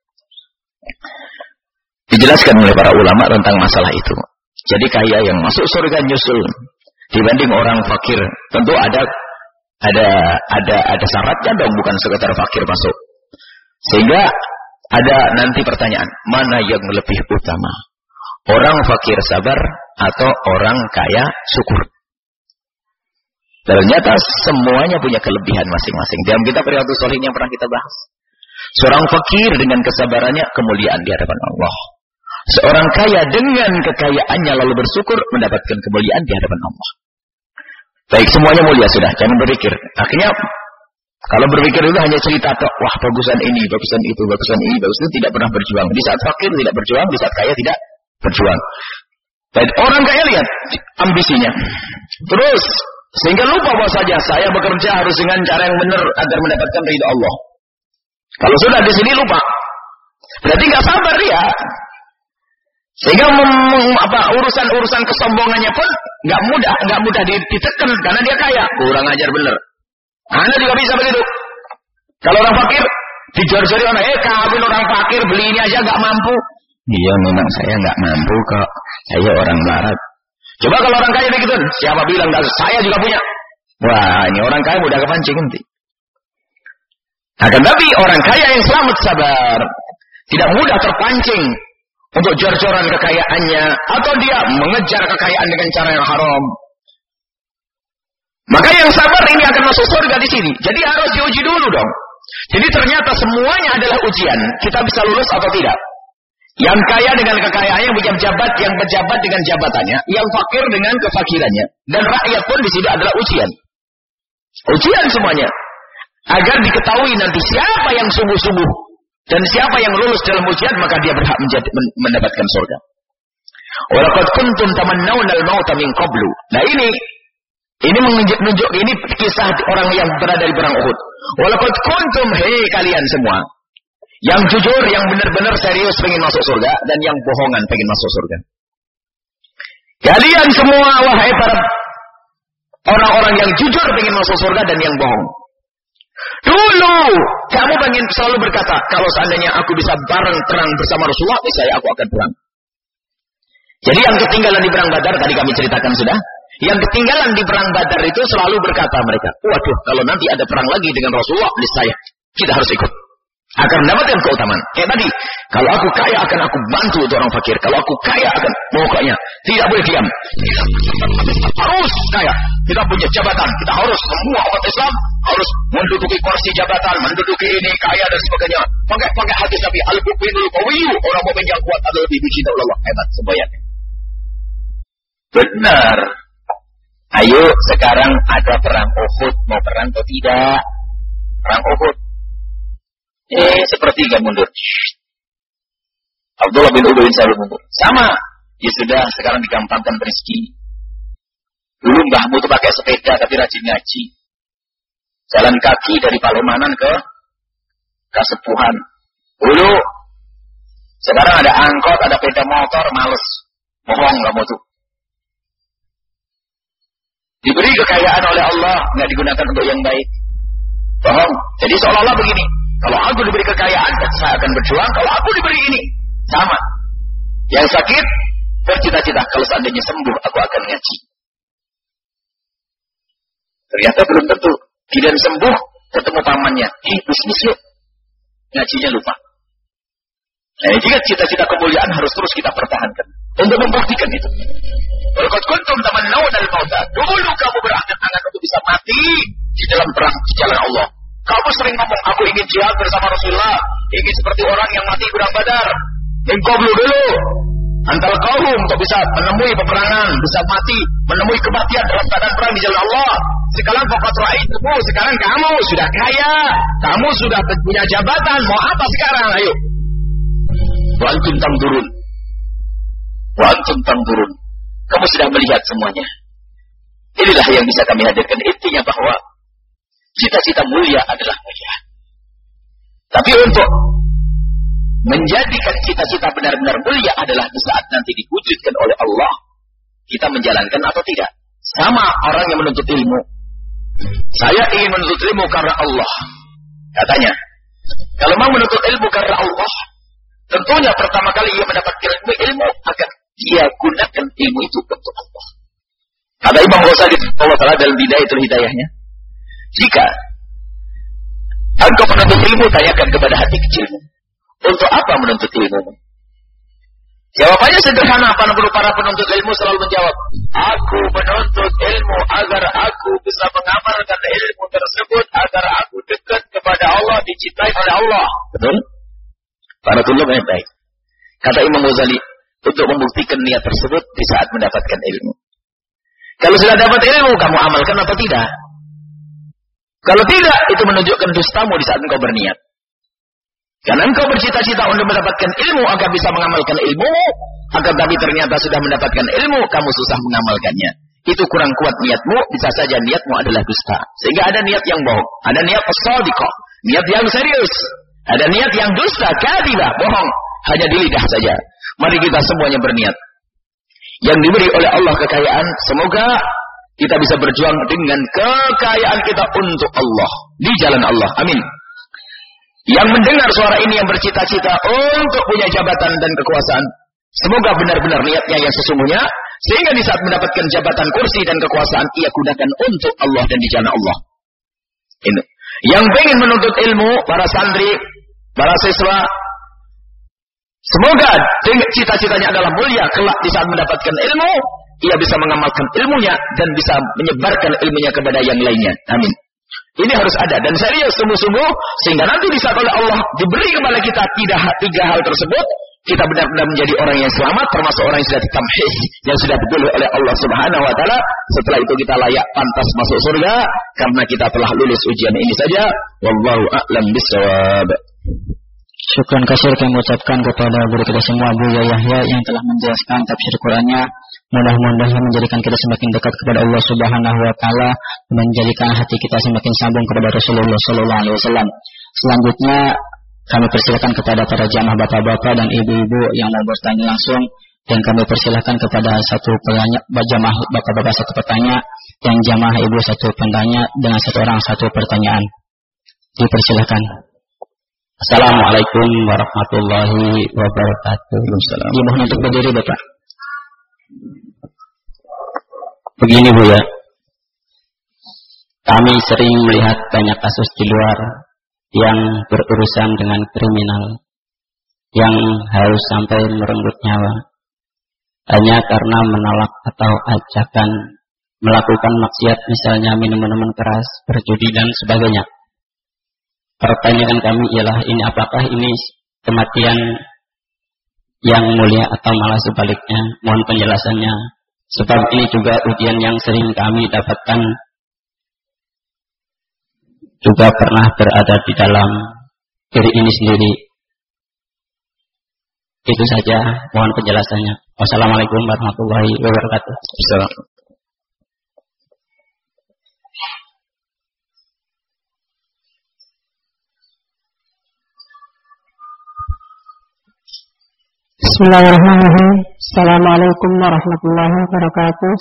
B: Dijelaskan oleh para ulama tentang masalah itu. Jadi kaya yang masuk surga nyusul dibanding orang fakir. Tentu ada syaratnya dong, bukan sekedar fakir masuk. Sehingga ada nanti pertanyaan, mana yang lebih utama? Orang fakir sabar atau orang kaya syukur? Ternyata semuanya punya kelebihan masing-masing. Dalam kitab Riyadhus Shalihin yang pernah kita bahas. Seorang fakir dengan kesabarannya kemuliaan di hadapan Allah. Seorang kaya dengan kekayaannya lalu bersyukur mendapatkan kemuliaan di hadapan Allah. Baik, semuanya mulia sudah, jangan berpikir. Akhirnya kalau berpikir itu hanya cerita tok, wah bagusan ini, bagusan itu, bagusan ini, bagusan itu, tidak pernah berjuang. Di saat fakir tidak berjuang, di saat kaya tidak berjuang. Dan orang kaya lihat ambisinya. Terus sehingga lupa bahwa saja saya bekerja harus dengan cara yang benar agar mendapatkan ridha Allah. Kalau sudah di sini lupa, berarti nggak sabar dia. Sehingga urusan kesombongannya pun nggak mudah ditekan karena dia kaya. Kurang ajar bener. Anda juga bisa begitu. Kalau orang fakir dijor-jori orang, kawin orang fakir beli ini aja nggak mampu. Iya memang saya nggak mampu kok. Saya orang melarat. Coba kalau orang kaya begitu, siapa bilang nggak? Saya juga punya. Wah ini orang kaya mudah kepancing nanti. Akan tapi orang kaya yang selamat sabar, tidak mudah terpancing untuk jor-joran kekayaannya, atau dia mengejar kekayaan dengan cara yang haram. Maka yang sabar ini akan masuk surga di sini. Jadi harus diuji dulu dong. Jadi ternyata semuanya adalah ujian. Kita bisa lulus atau tidak. Yang kaya dengan kekayaannya, yang pejabat dengan jabatannya, yang fakir dengan kefakirannya, dan rakyat pun di sini adalah ujian. Ujian semuanya. Agar diketahui nanti siapa yang sungguh-sungguh dan siapa yang lulus dalam ujian, maka dia berhak mendapatkan surga. Walaqad kuntum tamannawna al-mauta min qablu. Nah ini menunjuk ini kisah orang yang berada di perang Uhud. Walaqad kuntum, hei kalian semua yang jujur, yang benar-benar serius pengen masuk surga, dan yang bohongan pengen masuk surga. Kalian semua wahai para orang-orang yang jujur pengen masuk surga dan yang bohong. Dulu kamu pengen selalu berkata, kalau seandainya aku bisa bareng perang bersama Rasulullah, saya aku akan perang. Jadi yang ketinggalan di perang Badar tadi kami ceritakan sudah. Yang ketinggalan di perang Badar itu selalu berkata mereka, waduh kalau nanti ada perang lagi dengan Rasulullah, saya kita harus ikut. Akan mendapatkan keutamaan. Kayak tadi, kalau aku kaya akan aku bantu untuk orang fakir. Kalau aku kaya akan, pokoknya tidak boleh diam. Harus kaya. Kita punya jabatan. Kita harus, semua umat Islam harus menduduki kursi jabatan, menduduki ini, kaya dan sebagainya. Pakai hadis Nabi, al-mu'minul qawiyyu, orang mukmin yang kuat adalah lebih dicintai oleh Allah. Hebat semuanya. Benar. Ayo sekarang ada perang Uhud, mau perang atau tidak? Perang Uhud. Sepertiga mundur. Abdullah bin Ubay bin Salul mundur. Sama. Ya sudah, sekarang digampangkan rezeki. Dulu mbahmu tuh pakai sepeda tapi rajin ngaji. Jalan kaki dari Palemanan ke Kasepuhan. Dulu. Sekarang ada angkot, ada sepeda motor, males. Bohong kamu tuh. Diberi kekayaan oleh Allah, nggak digunakan untuk yang baik. Bohong. Jadi seolah-olah begini. Kalau aku diberi kekayaan, saya akan berjuang. Kalau aku diberi ini, sama. Yang sakit, bercita-cita kalau seandainya sembuh aku akan ngaji. Ternyata belum tentu. Tidak sembuh, ketemu pamannya. Bisnis yuk. Ngajinya lupa. Nah, jadi cita-cita kemuliaan harus terus kita pertahankan. Untuk membuktikan itu. Walaqad kuntum tamannawna al-mauta. Dulu kamu berangan-angan untuk bisa mati di dalam perang di jalan Allah. Kamu sering ngomong, aku ingin jihad bersama Rasulullah. Ingin seperti orang yang mati perang Badar. Engkau dulu. Antal kaum untuk bisa menemui peperangan, bisa mati, menemui kematian dalam keadaan perang di jalan Allah. Sekarang pokok itu, sekarang kamu sudah kaya, kamu sudah punya jabatan, mau apa sekarang? Ayo. Wa antum tangdurun. Wa antum tangdurun. Kamu sudah melihat semuanya. Inilah yang bisa kami hadirkan. Intinya bahwa cita-cita mulia adalah mulia. Tapi untuk menjadikan cita-cita benar-benar mulia adalah di saat nanti diwujudkan oleh Allah. Kita menjalankan atau tidak. Sama orang yang menuntut ilmu. Saya ingin menuntut ilmu karena Allah. Katanya, kalau mau menuntut ilmu karena Allah, tentunya pertama kali ia mendapatkan ilmu akan dia gunakan ilmu itu untuk Allah. Kata Imam Ghazali Allah Ta'ala dalam Bidayatul Hidayahnya, jika engkau menuntut ilmu, tanyakan kepada hati kecilmu. Untuk apa menuntut ilmu? Jawabannya sederhana. Para penuntut ilmu selalu menjawab, aku menuntut ilmu agar aku bisa mengamalkan ilmu tersebut, agar aku dekat kepada Allah, dicintai oleh Allah. Betul? Para tulub yang baik. Kata Imam Ghazali, untuk membuktikan niat tersebut di saat mendapatkan ilmu. Kalau sudah dapat ilmu, kamu amalkan atau tidak? Kalau tidak, itu menunjukkan dustamu di saat engkau berniat. Karena engkau bercita-cita untuk mendapatkan ilmu agar bisa mengamalkan ilmu, agar tapi ternyata sudah mendapatkan ilmu, kamu susah mengamalkannya. Itu kurang kuat niatmu, bisa saja niatmu adalah dusta. Sehingga ada niat yang bohong, ada niat as-shadiqah, niat yang serius, ada niat yang dusta, kadhibah, bohong, hanya di lidah saja. Mari kita semuanya berniat. Yang diberi oleh Allah kekayaan, semoga kita bisa berjuang dengan kekayaan kita untuk Allah, di jalan Allah. Amin. Yang mendengar suara ini yang bercita-cita untuk punya jabatan dan kekuasaan, semoga benar-benar niatnya yang sesungguhnya, sehingga di saat mendapatkan jabatan, kursi dan kekuasaan, ia gunakan untuk Allah dan di jalan Allah. Ini. Yang ingin menuntut ilmu, para santri, para siswa, semoga cita-citanya adalah mulia, kelak di saat mendapatkan ilmu, ia bisa mengamalkan ilmunya dan bisa menyebarkan ilmunya kepada yang lainnya. Amin. Ini harus ada dan serius sungguh-sungguh, sehingga nanti di saat oleh Allah diberi kepada kita tiga hal tersebut, kita benar-benar menjadi orang yang selamat, termasuk orang yang sudah ditamhis, yang sudah dipilih oleh Allah Subhanahu wa Ta'ala. Setelah itu kita layak pantas masuk surga karena kita telah lulus ujian ini saja. Wallahu a'lam bishawab.
C: Syukran kasir kami ucapkan kepada guru kita semua, Buya Yahya, yang telah menjelaskan tafsir Qur'annya. Mudah-mudahan menjadikan kita semakin dekat kepada Allah Subhanahu wa Ta'ala, menjadikan hati kita semakin sambung kepada Rasulullah sallallahu alaihi wasallam. Selanjutnya kami persilakan kepada para jamaah bapak-bapak dan ibu-ibu yang mau bertanya langsung, dan kami persilakan kepada satu jamaah bapak-bapak satu bertanya, dan jamaah ibu satu bertanya, dengan satu orang satu pertanyaan. Dipersilakan.
E: Assalamualaikum warahmatullahi wabarakatuh.
C: Dimohon untuk berdiri Bapak.
E: Begini Bu ya, kami sering melihat banyak kasus di luar yang berurusan dengan kriminal, yang harus sampai merenggut nyawa, hanya karena menolak atau ajakan melakukan maksiat, misalnya minum minuman keras, berjudi dan sebagainya. Pertanyaan kami ialah, ini apakah ini kematian yang mulia atau malah sebaliknya? Mohon penjelasannya. Sebab ini juga ujian yang sering kami dapatkan, juga pernah berada di dalam diri ini sendiri. Itu saja, mohon penjelasannya. Wassalamualaikum warahmatullahi wabarakatuh.
F: Bismillahirrahmanirrahim. Assalamualaikum warahmatullahi wabarakatuh.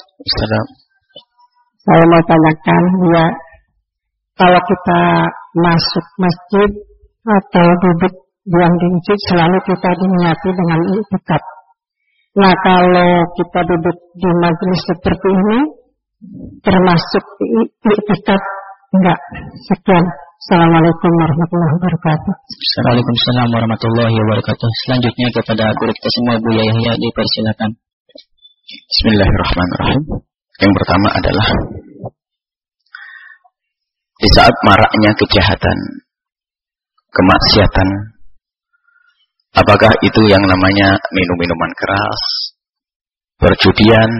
F: Saya mau tanyakan, ya, kalau kita masuk masjid atau duduk diam di masjid, selalu kita diniati dengan i'tikaf. Nah, kalau kita duduk di majelis seperti ini, termasuk i'tikaf enggak? Sekian. Assalamualaikum warahmatullahi wabarakatuh.
C: Waalaikumsalam warahmatullahi wabarakatuh. Selanjutnya kepada guru kita semua, Bu Yahya, dipersilakan.
D: Bismillahirrahmanirrahim. Yang pertama adalah di saat maraknya kejahatan, kemaksiatan, apakah itu yang namanya minum-minuman keras, perjudian,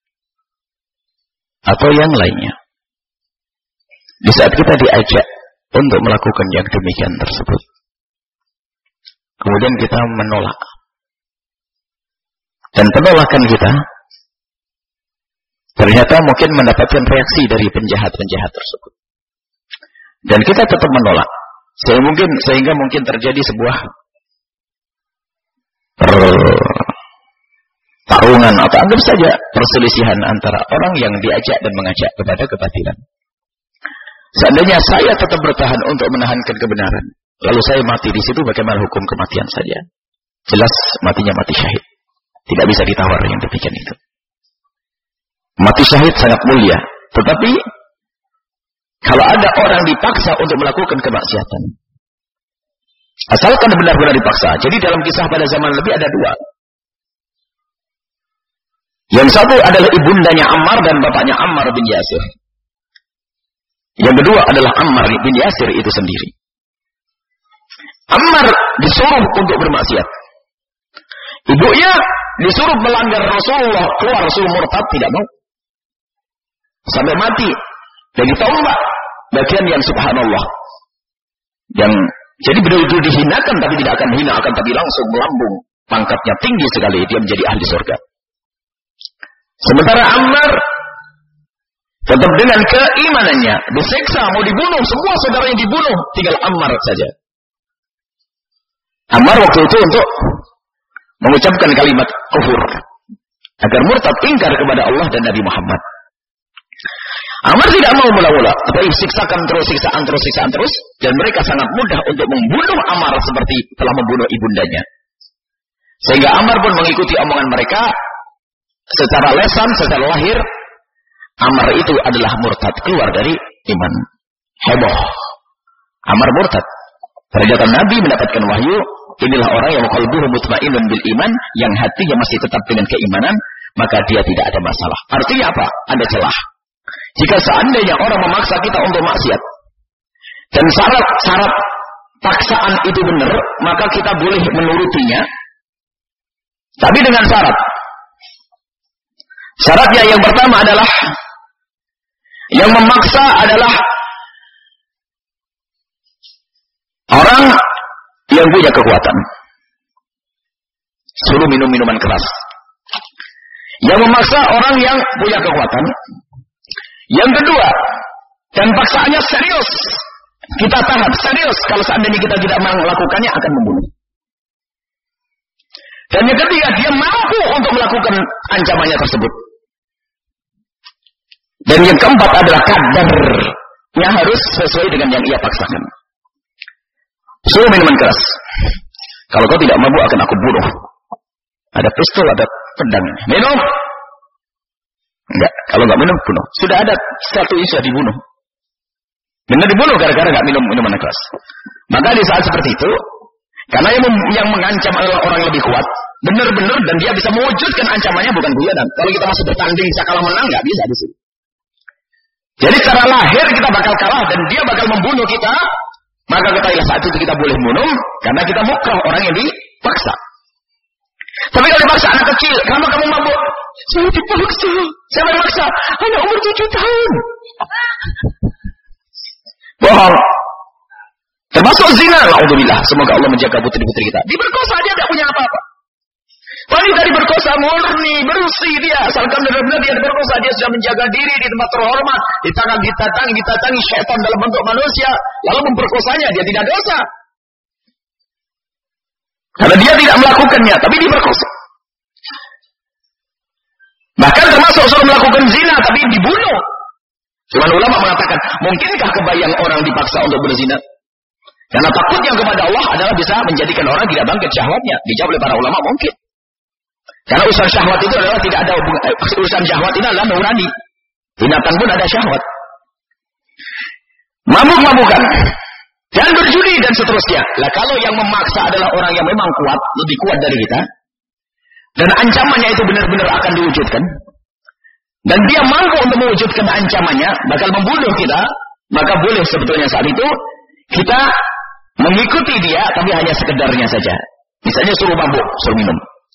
D: atau yang lainnya. Di saat kita diajak untuk melakukan yang demikian tersebut, kemudian kita menolak, dan penolakan kita ternyata mungkin mendapatkan reaksi dari penjahat-penjahat tersebut, dan kita tetap menolak, sehingga mungkin terjadi sebuah pertarungan atau anggap saja perselisihan antara orang yang diajak dan mengajak kepada kebatilan. Seandainya saya tetap bertahan untuk menahankan kebenaran, lalu saya mati di situ, bagaimana hukum kematian saja? Jelas matinya mati syahid. Tidak bisa ditawar yang demikian itu. Mati syahid sangat mulia, tetapi kalau ada orang dipaksa untuk melakukan kemaksiatan, asalkan benar-benar dipaksa. Jadi dalam kisah pada zaman Nabi ada dua. Yang satu adalah ibundanya Ammar dan bapaknya Ammar bin Yasir. Yang kedua adalah Ammar bin Yasir itu sendiri. Ammar disuruh untuk bermaksiat. Ibunya disuruh melanggar Rasulullah, keluar Rasul murtad, tidak mau. Sampai mati. Dan ditombak bagian yang subhanallah. Yang jadi betul-betul dihinakan, tapi tidak akan hina, akan tapi langsung melambung. Pangkatnya tinggi sekali, dia menjadi ahli surga. Sementara Ammar tetap dengan keimanannya, disiksa, mau dibunuh, semua saudaranya dibunuh, tinggal Ammar saja. Ammar waktu itu untuk mengucapkan kalimat kufur, agar murtad ingkar kepada Allah dan Nabi Muhammad. Ammar tidak mau mula-mula, tetapi siksakan terus, siksaan terus, dan mereka sangat mudah untuk membunuh Ammar seperti telah membunuh ibundanya. Sehingga Ammar pun mengikuti omongan mereka, secara lesan, secara lahir, Ammar itu adalah murtad, keluar dari iman. Heboh. Ammar murtad. Ternyata Nabi mendapatkan wahyu, inilah orang yang qalbuhu mutmainnun bil iman, yang hatinya masih tetap dengan keimanan, maka dia tidak ada masalah. Artinya apa? Ada celah. Jika seandainya orang memaksa kita untuk maksiat, dan syarat paksaan itu benar, maka kita boleh menurutinya. Tapi dengan syarat. Syaratnya yang pertama adalah yang memaksa adalah orang yang punya kekuatan. Suruh minum minuman keras. Yang memaksa orang yang punya kekuatan. Yang kedua, dan paksaannya serius. Kita tahan, serius. Kalau seandainya kita tidak melakukannya, akan membunuh. Dan yang ketiga, dia mampu untuk melakukan ancamannya tersebut. Dan yang keempat adalah kadarnya harus sesuai dengan yang ia paksakan. Suruh minuman keras. Kalau kau tidak mampu, akan aku bunuh. Ada pistol, ada pedang. Minum. Enggak, kalau enggak minum, bunuh. Sudah ada satu isu dibunuh. Benar dibunuh gara-gara enggak minum minuman keras. Maka di saat seperti itu, karena yang mengancam adalah orang yang lebih kuat, benar-benar, dan dia bisa mewujudkan ancamannya, bukan guyonan. Kalau kita masih bertanding, bisa kalah menang, enggak bisa di sini. Jadi secara lahir kita bakal kalah, dan dia bakal membunuh kita, maka ketahuilah saat itu kita boleh minum, karena kita mukrah orang yang dipaksa. Tapi kalau dipaksa anak kecil, kenapa kamu mabuk? Saya dipaksa. Siapa yang dipaksa? Anak umur 7 tahun. Bohong. Termasuk zina. Alhamdulillah. Semoga Allah menjaga putri-putri kita. Diperkosa dia tidak punya apa-apa. Wanita diperkosa murni, bersih dia. Asalkan benar-benar dia diperkosa, dia sudah menjaga diri di tempat terhormat. Ditatangi syaitan dalam bentuk manusia. Lalu memperkosanya, dia tidak dosa. Karena dia tidak melakukannya, tapi diperkosa. Bahkan termasuk suruh melakukan zina, tapi dibunuh. Cuma ulama mengatakan, mungkinkah kebayang orang dipaksa untuk berzina? Karena takutnya kepada Allah adalah bisa menjadikan orang tidak bangkit syahwatnya. Dijawab oleh para ulama, mungkin.
B: Karena urusan syahwat itu adalah tidak ada urusan syahwat ini adalah nurani. Binatang pun ada syahwat. Mabuk-mabukan dan berjudi dan seterusnya. Lah kalau yang memaksa adalah orang yang memang kuat, lebih kuat dari kita, dan ancamannya itu benar-benar akan diwujudkan, dan dia mampu untuk mewujudkan ancamannya, bakal membunuh kita, maka boleh sebetulnya saat itu kita mengikuti dia, tapi hanya sekedarnya saja. Misalnya suruh mabuk, suruh minum.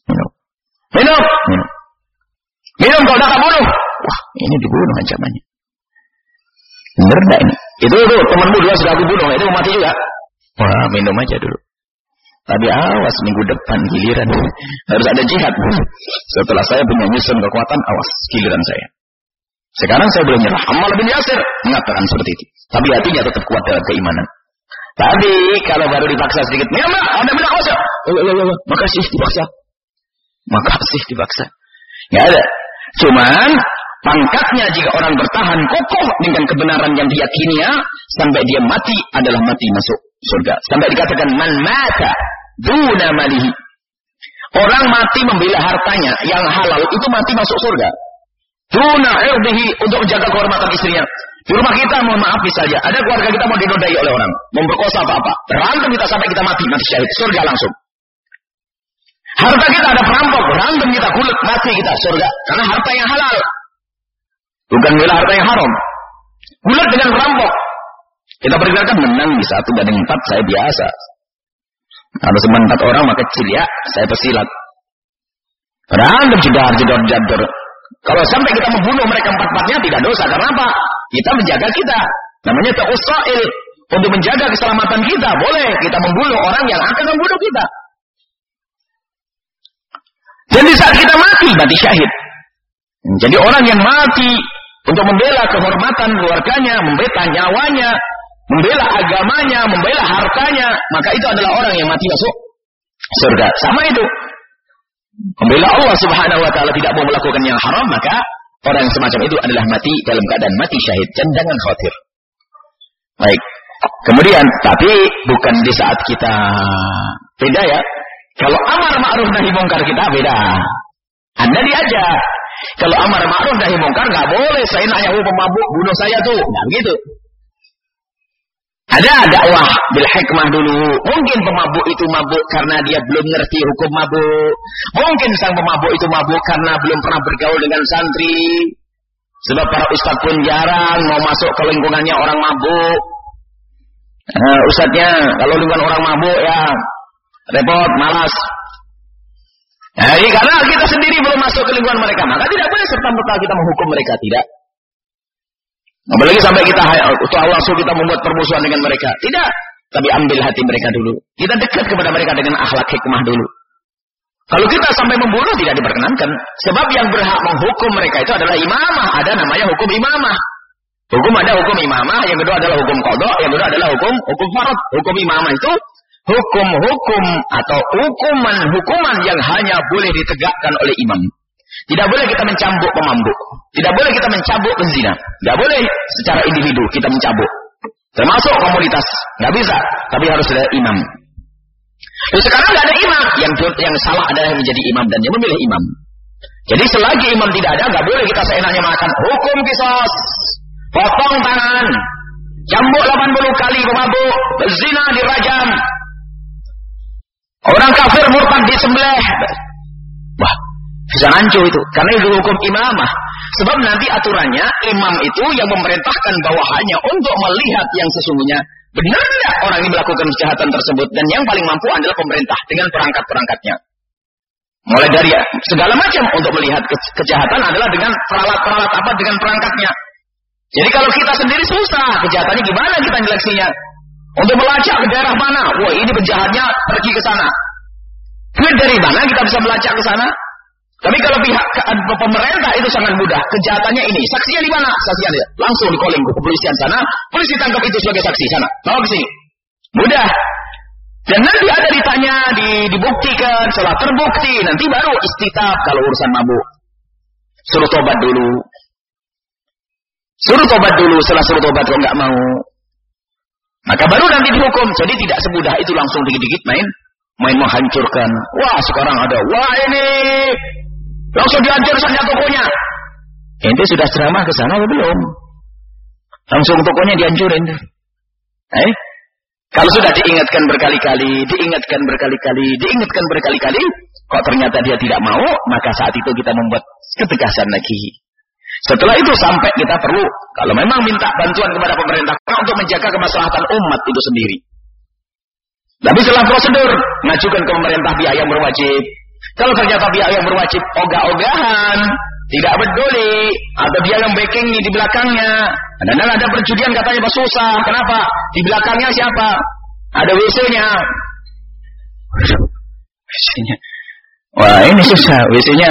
B: Minum kalau tak bunuh. Wah, ini dibunuh ancamannya. Bener enggak ini? Itu temanmu dua sudah aku bunuh, itu mati juga. Wah, minum aja dulu. Tapi awas minggu depan giliran harus ada jihad. Setelah saya punya nyusun kekuatan, awas giliran saya. Sekarang saya boleh nyerah. Ammar bin Yasir mengatakan seperti itu. Tapi hatinya tetap kuat dalam keimanan. Tapi kalau baru dipaksa sedikit, ya mak, ada benar awas ya. Makasih dipaksa. Nggak ada. Cuman pangkatnya jika orang bertahan kokoh dengan kebenaran yang diyakininya sampai dia mati adalah mati masuk surga. Sampai dikatakan man mata duna malihi. Orang mati membela hartanya yang halal itu mati masuk surga. Duna irdihi, untuk menjaga kehormatan istrinya. Di rumah kita, mohon maaf misalnya, ada keluarga kita mau dinodai oleh orang, memperkosa apa-apa. Berantem kita sampai kita mati syahid, surga langsung. Harta kita ada perampok, berantem kita, kulit mati kita, surga. Karena harta yang halal. Bukan bela harta yang haram. Kulit dengan perampok. Kita perkirakan menang di 1-4, saya biasa. Kalau cuma 4 orang maka kecil ya, saya pesilat. Berantem jedar. Kalau sampai kita membunuh mereka 4-4-nya tidak dosa. Karena apa? Kita menjaga kita. Namanya ta'ussa'il. Untuk menjaga keselamatan kita. Boleh kita membunuh orang yang akan membunuh kita. Jadi saat kita mati syahid. Jadi orang yang mati untuk membela kehormatan keluarganya, membela nyawanya, membela agamanya, membela hartanya, maka itu adalah orang yang mati masuk surga. Sama itu. Membela Allah Subhanahu wa taala, tidak mau melakukan yang haram, maka orang yang semacam itu adalah mati dalam keadaan mati syahid. Dan jangan khawatir. Baik. Kemudian, tapi bukan di saat kita beda ya. Kalau amar ma'ruf nahi mungkar kita beda. Anda diajak. Kalau amar ma'ruf nahi mungkar nggak boleh. Saya nanya pemabuk bunuh saya tuh. Nggak begitu. Ada dakwah bil hikmah dulu. Mungkin pemabuk itu mabuk karena dia belum ngerti hukum mabuk. Mungkin sang pemabuk itu mabuk karena belum pernah bergaul dengan santri. Sebab para ustadz pun jarang mau masuk ke lingkungannya orang mabuk. Ustadznya kalau lingkungan orang mabuk ya repot, malas. Jadi karena kita sendiri belum masuk ke lingkungan mereka, maka tidak boleh serta-merta kita menghukum mereka, tidak. Apalagi sampai kita langsung kita membuat permusuhan dengan mereka. Tidak. Tapi ambil hati mereka dulu. Kita dekat kepada mereka dengan akhlak hikmah dulu. Kalau kita sampai membunuh tidak diperkenankan. Sebab yang berhak menghukum mereka itu adalah imamah. Ada namanya hukum imamah. Hukum ada hukum imamah. Yang kedua adalah hukum qadha. Yang kedua adalah hukum farad. Hukum imamah itu hukum-hukum atau hukuman yang hanya boleh ditegakkan oleh imam. Tidak boleh kita mencambuk pemabuk. Tidak boleh kita mencambuk penzina. Tidak boleh secara individu kita mencambuk. Termasuk komunitas. Tidak bisa. Tapi harus ada imam. Jadi sekarang tidak ada imam. Yang salah adalah yang menjadi imam dan yang memilih imam. Jadi selagi imam tidak ada, tidak boleh kita seenaknya makan. Hukum qisas. Potong tangan. Cambuk 80 kali pemabuk. Zina dirajam. Orang kafir murtad disembelih. Wah. Bisa rancu itu. Karena itu hukum imamah. Sebab nanti aturannya imam itu yang memerintahkan bawahannya untuk melihat yang sesungguhnya. Benar tidak orang ini melakukan kejahatan tersebut. Dan yang paling mampu adalah pemerintah dengan perangkat-perangkatnya. Mulai dari segala macam untuk melihat kejahatan adalah dengan peralat-peralat apa dengan perangkatnya. Jadi kalau kita sendiri susah. Kejahatannya gimana kita nyeleksinya? Untuk melacak ke daerah mana? Wah ini penjahatnya pergi ke sana. Duit dari mana kita bisa melacak ke sana? Tapi kalau pihak pemerintah itu sangat mudah. Kejahatannya ini. Saksinya di mana? Saksinya langsung di calling ke kepolisian sana. Polisi tangkap itu sebagai saksi sana. Bawa ke sini. Mudah. Dan nanti ada ditanya, dibuktikan. Setelah terbukti, nanti baru istitab kalau urusan mabuk. Suruh tobat dulu. Suruh tobat dulu. Setelah suruh tobat kalau nggak mau. Maka baru nanti dihukum. Jadi tidak semudah itu langsung dikit-dikit main main menghancurkan. Wah, sekarang ada, wah ini langsung dihancur saja tokonya. Ente sudah ceramah ke sana atau belum? Langsung tokonya dihancurin. Kalau sudah diingatkan berkali-kali, kok ternyata dia tidak mau, maka saat itu kita membuat ketegasan lagi. Setelah itu sampai kita perlu, kalau memang minta bantuan kepada pemerintah untuk menjaga kemaslahatan umat itu sendiri. Tapi setelah prosedur, ngajukan ke pemerintah pihak yang berwajib. Kalau ternyata pihak yang berwajib ogah-ogahan, tidak peduli, atau dia yang backing di belakangnya. Dan ada perjudian katanya susah. Kenapa? Di belakangnya siapa? Ada WC-nya. WC-nya. Wah, ini susah. WC-nya.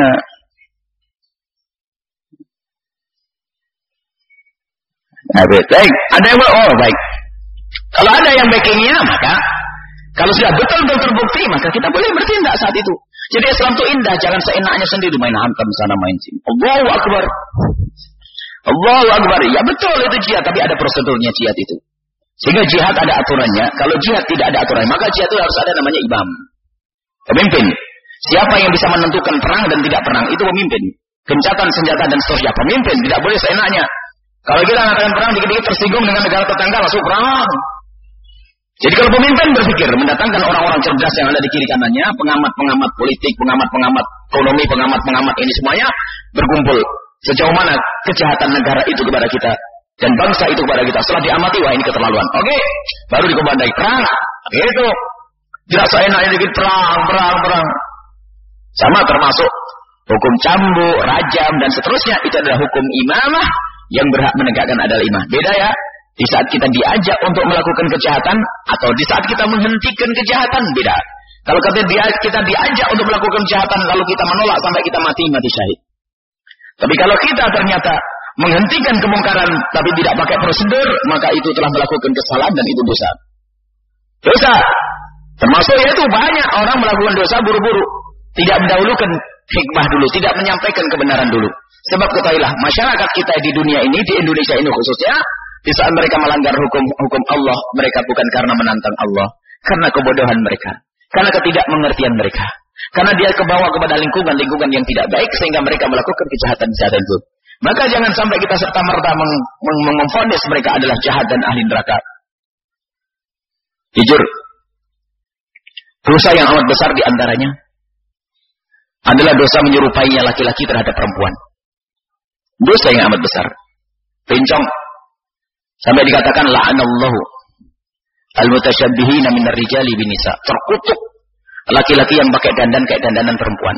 B: Nah, baik. Ada yang baik. Kalau ada yang backingnya, maka kalau sudah betul-betul terbukti, maka kita boleh bertindak saat itu. Jadi Islam itu indah, jangan seenaknya sendiri main hantam sana main sini. Allahu Akbar. Allahu Akbar. Ya betul itu jihad, tapi ada prosedurnya jihad itu. Sehingga jihad ada aturannya. Kalau jihad tidak ada aturannya, maka jihad itu harus ada namanya imam. Pemimpin. Siapa yang bisa menentukan perang dan tidak perang, itu pemimpin. Gencatan senjata dan seterusnya, pemimpin. Tidak boleh seenaknya. Kalau kita mengatakan perang, dikit-dikit tersinggung dengan negara tetangga, langsung perang. Jadi kalau pemimpin berpikir mendatangkan orang-orang cerdas yang ada di kiri kanannya, pengamat-pengamat politik, pengamat-pengamat ekonomi, pengamat-pengamat ini semuanya berkumpul. Sejauh mana kejahatan negara itu kepada kita dan bangsa itu kepada kita. Setelah diamati, wah ini keterlaluan. Oke, baru dikomandai perang. Itu tidak seenaknya dikit perang. Sama termasuk hukum cambuk, rajam dan seterusnya. Itu adalah hukum imamah yang berhak menegakkan adalah imam. Beda ya. Di saat kita diajak untuk melakukan kejahatan atau di saat kita menghentikan kejahatan, beda. Kalau kita diajak untuk melakukan kejahatan, kalau kita menolak sampai kita mati syahid. Tapi kalau kita ternyata menghentikan kemungkaran tapi tidak pakai prosedur, maka itu telah melakukan kesalahan dan itu dosa. Dosa. Termasuk yaitu banyak orang melakukan dosa buru-buru, tidak mendahulukan hikmah dulu, tidak menyampaikan kebenaran dulu. Sebab ketahuilah masyarakat kita di dunia ini, di Indonesia ini khususnya, di saat mereka melanggar hukum Allah, mereka bukan karena menantang Allah, karena kebodohan mereka, karena ketidakmengertian mereka, karena dia kebawa kepada lingkungan yang tidak baik sehingga mereka melakukan kejahatan itu. Maka jangan sampai kita serta-merta memvonis mereka adalah jahat dan ahli neraka. Jujur, dosa yang amat besar diantaranya adalah dosa menyerupainya laki-laki terhadap perempuan. Dosa yang amat besar. Bencong. Sampai dikatakan la'anallahu al-mutasyabbihina minar rijali binisa. Terkutuk laki-laki yang pakai dandan kayak dandanan perempuan.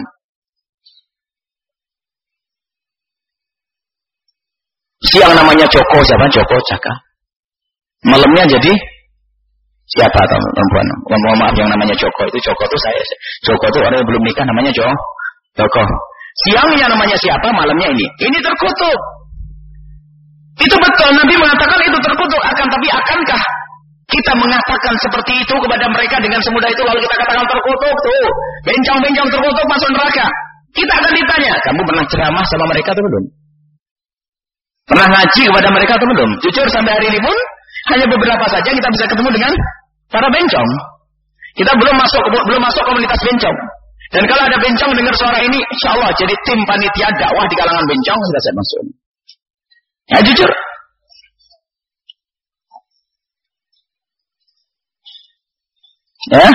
B: Siang namanya Joko, siapa? Joko Caka. Malamnya jadi siapa atau perempuan? Mohon maaf yang namanya Joko itu saya. Joko itu orang yang belum nikah namanya Joko. Siangnya namanya siapa? Malamnya ini. Ini terkutuk. Itu betul, Nabi mengatakan itu terkutuk akan, tapi akankah kita mengatakan seperti itu kepada mereka dengan semudah itu lalu kita katakan terkutuk tuh, bencong-bencong terkutuk masuk neraka? Kita akan ditanya, kamu pernah ceramah sama mereka atau belum? Pernah ngaji kepada mereka atau belum? Jujur sampai hari ini pun hanya beberapa saja kita bisa ketemu dengan para bencong. Kita belum masuk komunitas bencong. Dan kalau ada bencong dengar suara ini, insya Allah jadi tim panitia dakwah di kalangan bencong sudah saya masuk. Ya jujur. Ya.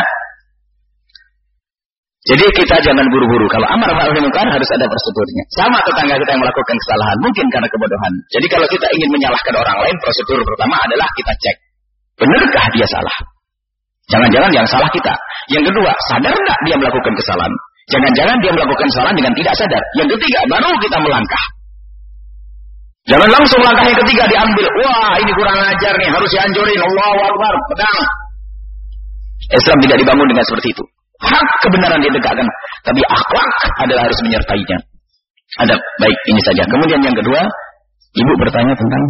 B: Jadi kita jangan buru-buru. Kalau amar ma'ruf nahi munkar harus ada prosedurnya. Sama tetangga kita yang melakukan kesalahan, mungkin karena kebodohan. Jadi kalau kita ingin menyalahkan orang lain, prosedur pertama adalah kita cek. Benarkah dia salah? Jangan-jangan yang salah kita. Yang kedua, sadar enggak dia melakukan kesalahan? Jangan-jangan dia melakukan kesalahan dengan tidak sadar. Yang ketiga, baru kita melangkah. Jangan langsung langkah yang ketiga diambil. Wah, ini kurang ajar nih, harus dihancurin. Allahu Akbar, pedang. Islam tidak dibangun dengan seperti itu. Hak kebenaran ditegakkan, tapi akhlak adalah harus menyertainya. Ada baik ini saja. Kemudian yang kedua, ibu bertanya tentang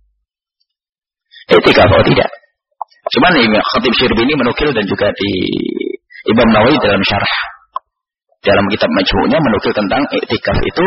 B: etika atau tidak. Cuman Khatib Syirbi ini menukil dan juga di Imam Nawawi dalam syarah dalam kitab Majmu'nya menukil tentang etika itu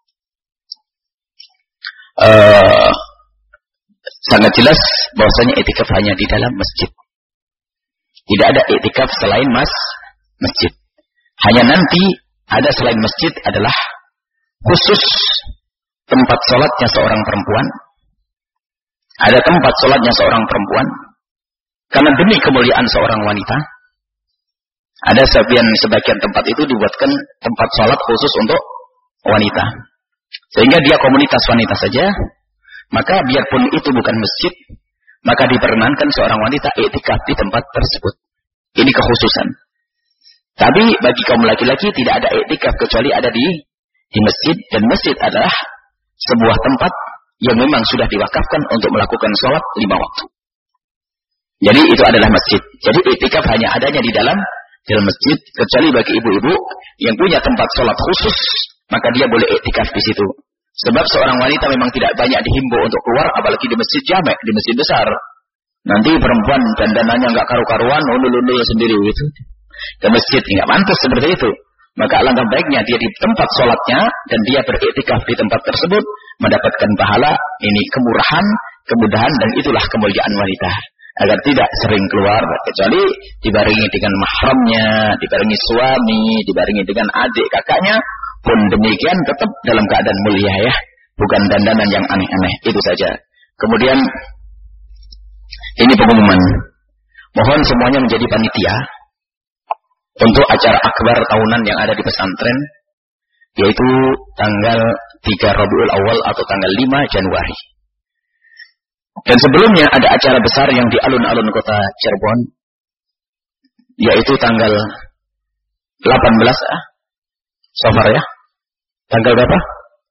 B: sangat jelas bahwasanya etikaf hanya di dalam masjid. Tidak ada etikaf selain
D: masjid. Hanya nanti ada selain masjid adalah khusus tempat sholatnya seorang perempuan. Ada tempat sholatnya seorang perempuan. Karena demi kemuliaan seorang wanita, ada sebagian tempat itu dibuatkan tempat sholat khusus untuk wanita. Sehingga dia komunitas wanita saja. Maka biarpun itu bukan masjid, maka diperkenankan seorang wanita iktikaf di tempat tersebut. Ini kekhususan. Tapi bagi kaum laki-laki tidak ada iktikaf kecuali ada di masjid. Dan masjid adalah sebuah tempat yang memang sudah diwakafkan untuk melakukan sholat 5 waktu. Jadi itu adalah masjid. Jadi iktikaf hanya adanya di dalam masjid. Kecuali bagi ibu-ibu yang punya tempat sholat khusus, maka dia boleh iktikaf di situ. Sebab seorang wanita memang tidak banyak dihimbau untuk keluar, apalagi di masjid jamek, di masjid besar. Nanti perempuan dandanannya nggak karu-karuan, undul-undul sendiri gitu. Ke masjid nggak pantas seperti itu. Maka alangkah baiknya dia di tempat sholatnya dan dia beriktikaf di tempat tersebut, mendapatkan pahala ini kemurahan, kemudahan, dan itulah kemuliaan wanita. Agar tidak sering keluar, kecuali dibarengi dengan mahramnya, dibarengi suami, dibarengi dengan adik kakaknya. Pun demikian tetap dalam keadaan mulia ya, bukan dandanan yang aneh-aneh. Itu saja. Kemudian ini pengumuman, mohon semuanya menjadi panitia untuk acara akbar tahunan yang ada di pesantren, yaitu tanggal 3 Rabiul Awal atau tanggal 5 Januari. Dan sebelumnya ada acara besar yang di alun-alun kota Cirebon, yaitu tanggal 18 Safar ya. Tanggal berapa?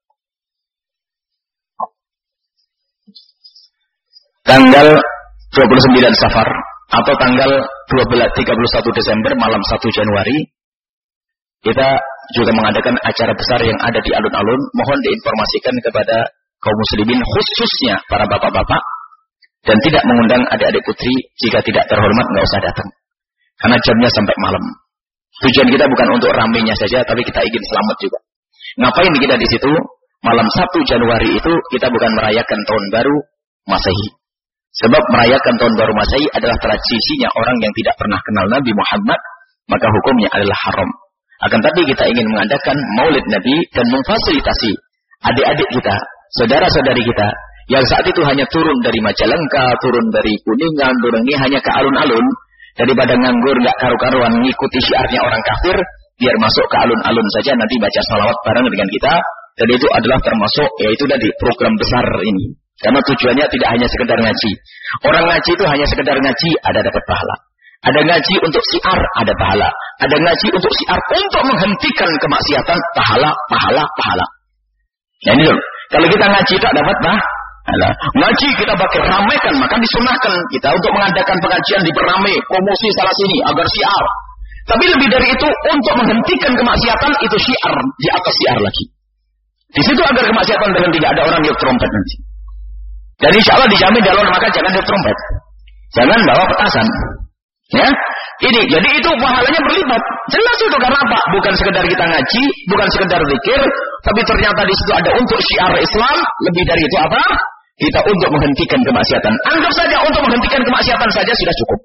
D: Tanggal 29 Safar atau tanggal 31 Desember malam 1 Januari. Kita juga mengadakan acara besar yang ada di alun-alun. Mohon diinformasikan kepada kaum muslimin, khususnya para bapak-bapak, dan tidak mengundang adik-adik putri. Jika tidak terhormat nggak usah datang, karena jamnya sampai malam. Tujuan kita bukan untuk ramainya saja, tapi kita ingin selamat juga. Ngapain kita di situ? Malam 1 Januari itu kita bukan merayakan tahun baru Masehi. Sebab merayakan tahun baru Masehi adalah tradisinya orang yang tidak pernah kenal Nabi Muhammad, maka hukumnya adalah haram. Akan tapi kita ingin mengadakan Maulid Nabi dan memfasilitasi adik-adik kita, saudara-saudari kita yang saat itu hanya turun dari Majalengka, turun dari Kuningan, turun ini hanya ke alun-alun. Daripada nganggur nggak karu-karuan mengikuti syiarnya orang kafir, biar masuk ke alun-alun saja nanti baca salawat bareng dengan kita. Dan itu adalah termasuk, yaitu dari program besar ini. Karena tujuannya tidak hanya sekedar ngaji. Orang ngaji itu hanya sekedar ngaji, ada dapat pahala. Ada ngaji untuk syiar, ada pahala. Ada ngaji untuk syiar untuk menghentikan kemaksiatan, pahala. Nah ini loh, kalau kita ngaji tak dapat pahala. Ngaji kita pakai ramaikan, maka disunahkan kita untuk mengadakan pengajian diperramai, promosi salah sini agar syiar. Tapi lebih dari itu, untuk menghentikan kemaksiatan itu syiar di atas syiar lagi. Di situ agar kemaksiatan berhenti, tidak ada orang yang trompet nanti. Dan insya Allah dijamin di alun, maka jangan dia trompet, jangan bawa petasan. Ya, ini jadi itu pahalanya berlipat. Jelas itu karena apa? Bukan sekedar kita ngaji, bukan sekedar zikir, tapi ternyata di situ ada untuk syiar Islam. Lebih dari itu apa? Kita untuk menghentikan kemaksiatan. Anggap saja untuk menghentikan kemaksiatan saja sudah cukup.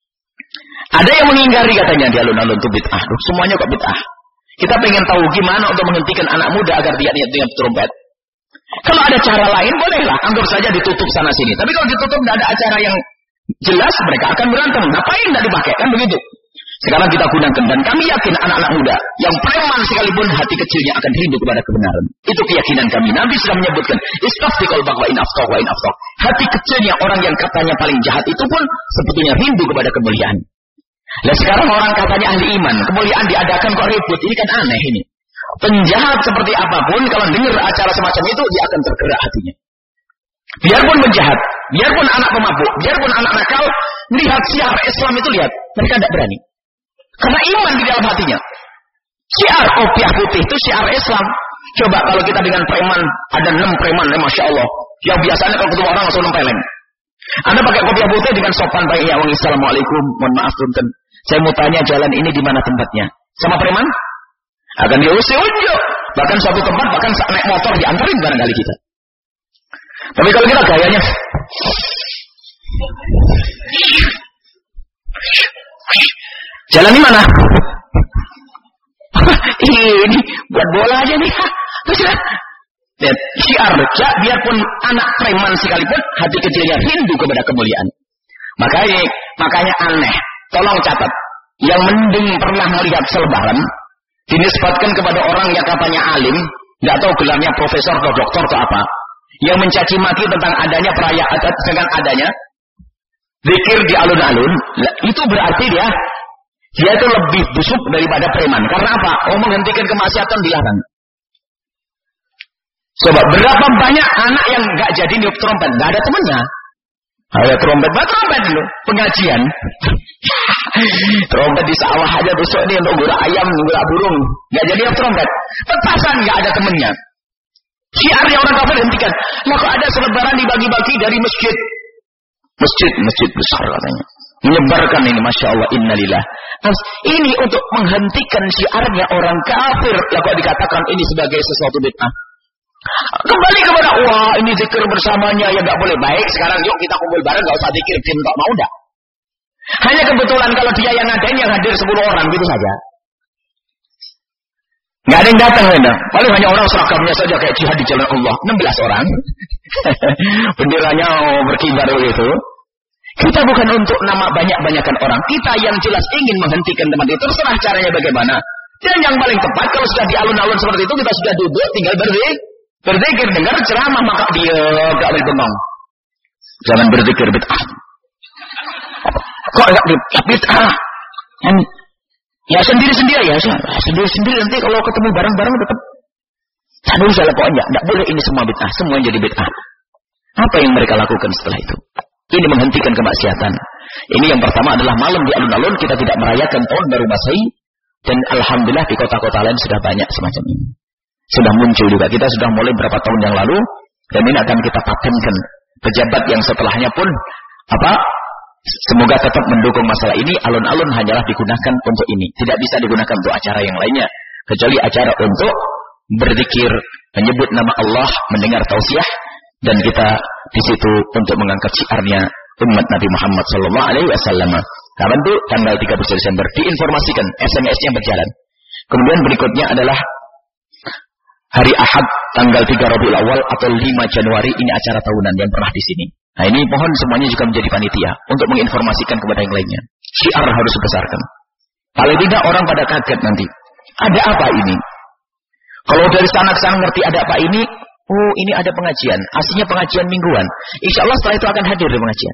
D: Ada yang mengingkari katanya di alun-alun itu bid'ah. Semuanya kok bid'ah. Kita pengen tahu gimana untuk menghentikan anak muda agar dia niat dengan trompet. Kalau ada cara lain bolehlah, anggap saja ditutup sana sini. Tapi kalau ditutup tidak ada acara yang jelas, mereka akan berantem. Ngapain tidak dipakai? Kan begitu. Sekarang kita gunakan, dan kami yakin anak-anak muda yang preman sekalipun hati kecilnya akan rindu kepada kebenaran. Itu keyakinan kami. Nabi sudah menyebutkan, istaftiqal baqwa in afsaq wa in afsaq. Hati kecilnya orang yang katanya paling jahat itu pun sebetulnya rindu kepada kemuliaan. Nah sekarang orang katanya ahli iman, kemuliaan diadakan kok ribut. Ini kan aneh ini. Penjahat seperti apapun, kalau dengar acara semacam itu, dia akan tergerak hatinya. Biarpun penjahat, biarpun anak pemabuk, biarpun anak nakal, lihat syiar Islam itu, lihat, mereka tidak berani. Karena iman di dalam hatinya. Syiar kopiah putih itu syiar Islam. Coba kalau kita dengan preman, ada 6 preman, Masya Allah. Yang biasanya kalau ketemu orang langsung nempeleng. Anda pakai kopiah putih dengan sopan baik, ya wong, assalamualaikum, mohon maaf punten. Saya mau tanya jalan ini di mana tempatnya? Sama preman? Akan diusir unjuk. Bahkan suatu tempat, bahkan naik motor diantarin barangkali kita. Tapi kalau kita gayanya, jalan di mana?
B: Ini buat bola aja nih. Terus lihat syiar, biarpun anak preman sekalipun hati kecilnya rindu kepada kemuliaan. Makanya aneh. Tolong catat. Yang mending pernah melihat selebaran dinisbatkan kepada orang yang katanya alim, nggak tahu gelarnya profesor atau doktor atau apa, yang mencaci maki tentang adanya perayaan dengan adanya zikir di alun-alun, itu berarti dia itu lebih busuk daripada preman. Karena apa? Menghentikan kemaksiatan dilarang. Coba berapa banyak anak yang nggak jadi niup trompet, nggak ada temennya. Ada trompet dulu, pengajian. Trompet di sawah aja besok nih untuk gula ayam, gula burung, nggak jadi niup trompet. Petasan nggak ada temennya. Syiarnya orang kafir hentikan. Lah kok ada selebaran dibagi-bagi dari masjid besar katanya. Menyebarkan ini, masya Allah, innalillah. Ini untuk menghentikan syiarnya orang kafir. Lah kok dikatakan ini sebagai sesuatu bid'ah? Kembali kepada wah ini zikir bersamanya ya nggak boleh. Baik, sekarang yuk kita kumpul bareng, nggak usah zikir tim tak mau dah. Hanya kebetulan kalau dia yang ngadain yang hadir 10 orang gitu saja. Nggak ada yang datang memang. Paling hanya orang seragamnya saja kayak jihad di jalan Allah 16 orang. Benderanya berkibar begitu. Kita bukan untuk nama banyak-banyakan orang. Kita yang jelas ingin menghentikan tempat itu. Terserah caranya bagaimana. Dan yang paling tepat kalau sudah di alun-alun seperti itu kita sudah duduk tinggal berzikir, dengar ceramah maka dia gak boleh bengong. Jangan berzikir bid'ah. Kok enggak bid'ah? Ya sendiri-sendiri ya. Sendiri-sendiri nanti kalau ketemu bareng-bareng tetap tak usah lah pokoknya. Enggak boleh ini semua bid'ah, semua jadi bid'ah. Apa yang mereka lakukan setelah itu? Ini menghentikan kemaksiatan. Ini yang pertama adalah malam di alun-alun kita tidak merayakan tahun baru Masehi. Dan alhamdulillah di kota-kota lain sudah banyak semacam ini. Sudah muncul juga. Kita sudah mulai berapa tahun yang lalu. Dan ini akan kita patenkan. Pejabat yang setelahnya pun semoga tetap mendukung masalah ini. Alun-alun hanyalah digunakan untuk ini. Tidak bisa digunakan untuk acara yang lainnya. Kecuali acara untuk berzikir, menyebut nama Allah, mendengar tausiah. Dan kita di situ untuk mengangkat syiarnya umat Nabi Muhammad SAW. Kapan itu? Tanggal 30 Desember. Diinformasikan, SMS-nya berjalan. Kemudian berikutnya adalah hari Ahad, tanggal 3 Rabiul Awal atau 5 Januari. Ini acara tahunan yang pernah di sini. Nah ini mohon semuanya juga menjadi panitia untuk menginformasikan kepada yang lainnya. Syiar harus dibesarkan. Paling tidak orang pada kaget nanti. Ada apa ini? Kalau dari sana ke sana ngerti ada apa ini? Oh ini ada pengajian. Aslinya pengajian mingguan. Insya Allah setelah itu akan hadir di pengajian.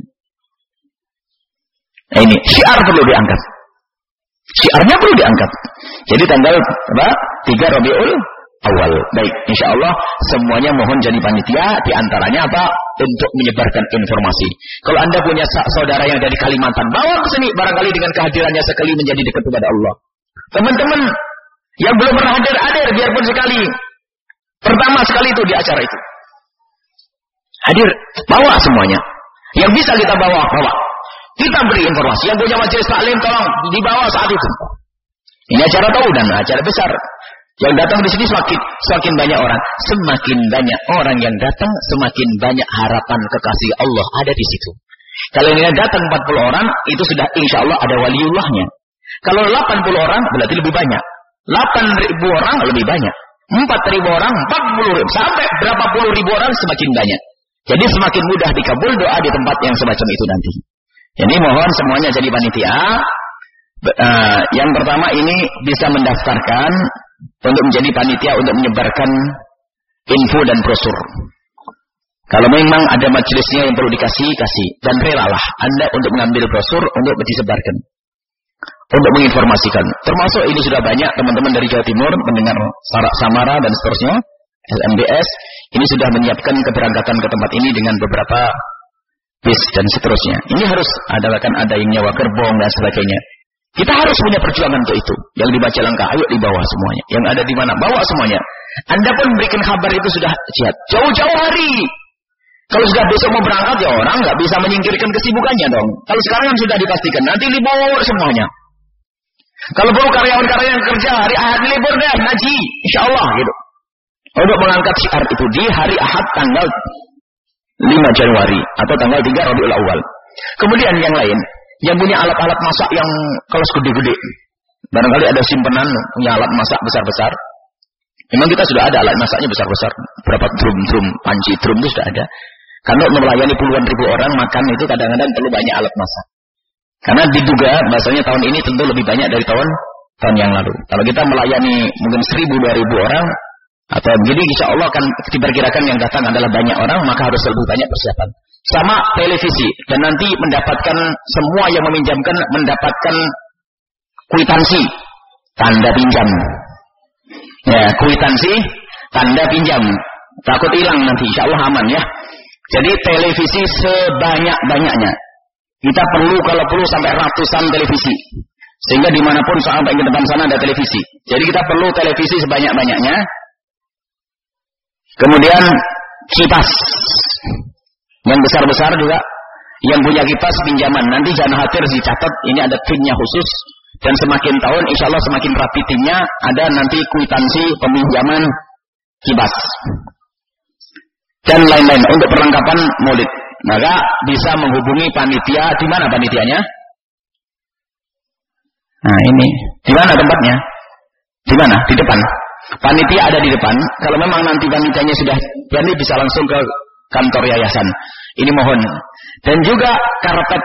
B: Nah ini syiar perlu diangkat. Syiarnya perlu diangkat. Jadi tanggal 3 Rabiul Awal. Baik, insya Allah semuanya mohon jadi panitia. Di antaranya untuk menyebarkan informasi. Kalau Anda punya saudara yang dari Kalimantan, bawa ke sini. Barangkali dengan kehadirannya sekali menjadi dekat kepada Allah. Teman-teman yang belum pernah hadir biarpun sekali. Pertama sekali itu di acara itu. Hadir, bawa semuanya. Yang bisa kita bawa. Kita beri informasi. Yang punya majelis taklim tolong dibawa saat itu. Ini acara tahunan, acara besar. Yang datang di sini semakin banyak orang. Semakin banyak orang yang datang, semakin banyak harapan kekasih Allah ada di situ. Kalau ini datang 40 orang, itu sudah insya Allah ada waliullahnya. Kalau 80 orang, berarti lebih banyak. 8.000 orang lebih banyak. 4.000 orang, 40.000. Sampai berapa puluh ribu orang semakin banyak. Jadi semakin mudah dikabul doa di tempat yang semacam itu nanti. Jadi mohon semuanya jadi panitia. Yang pertama ini bisa mendaftarkan untuk menjadi panitia untuk menyebarkan info dan brosur. Kalau memang ada majelisnya yang perlu kasih. Dan relalah Anda untuk mengambil brosur untuk disebarkan. Untuk menginformasikan. Termasuk ini sudah banyak teman-teman dari Jawa Timur mendengar Samara dan seterusnya. LMBS. Ini sudah menyiapkan keberangkatan ke tempat ini dengan beberapa bis dan seterusnya. Ini harus ada yang nyawa gerbong dan sebagainya. Kita harus punya perjuangan untuk itu. Yang dibaca langkah, ayo di bawah semuanya. Yang ada di mana, bawa semuanya. Anda pun berikan kabar itu sudah jihad. Jauh-jauh hari. Kalau sudah besok mau berangkat, ya orang nggak bisa menyingkirkan kesibukannya dong. Kalau sekarang kan sudah dipastikan, nanti libur semuanya. Kalau perlu karyawan-karyawan yang kerja, hari Ahad libur deh, ngaji. Insya Allah gitu. Untuk mengangkat syiar itu di hari Ahad tanggal 5 Januari atau tanggal 3 Rabiul Awal. Kemudian yang lain, yang punya alat-alat masak yang kelas gede-gede. Barangkali ada simpenan punya alat masak besar-besar. Memang kita sudah ada alat masaknya besar-besar. Berapa drum, panci drum itu sudah ada. Karena melayani puluhan ribu orang makan itu kadang-kadang perlu banyak alat masak. Karena diduga bahasanya tahun ini tentu lebih banyak dari tahun yang lalu. Kalau kita melayani mungkin 1.000-2.000 orang atau begini, insya Allah akan diperkirakan yang datang adalah banyak orang, maka harus lebih banyak persiapan. Sama televisi, dan nanti mendapatkan semua yang meminjamkan mendapatkan kwitansi tanda pinjam. Ya, kwitansi tanda pinjam. Takut hilang nanti, insya Allah aman ya. Jadi televisi sebanyak-banyaknya. Kita perlu kalau perlu sampai ratusan televisi. Sehingga dimanapun sampai ke depan sana ada televisi. Jadi kita perlu televisi sebanyak-banyaknya. Kemudian kipas. Yang besar-besar juga. Yang punya kipas pinjaman. Nanti jangan khawatir dicatat. Ini ada timnya khusus. Dan semakin tahun insya Allah semakin rapi timnya. Ada nanti kwitansi peminjaman kipas. Dan lain-lain untuk perlengkapan maulid. Maka bisa menghubungi panitia. Di mana panitianya? Nah ini. Di mana tempatnya? Di mana? Di depan. Panitia ada di depan. Kalau memang nanti panitianya sudah jadi bisa langsung ke kantor yayasan. Ini mohon. Dan juga karpet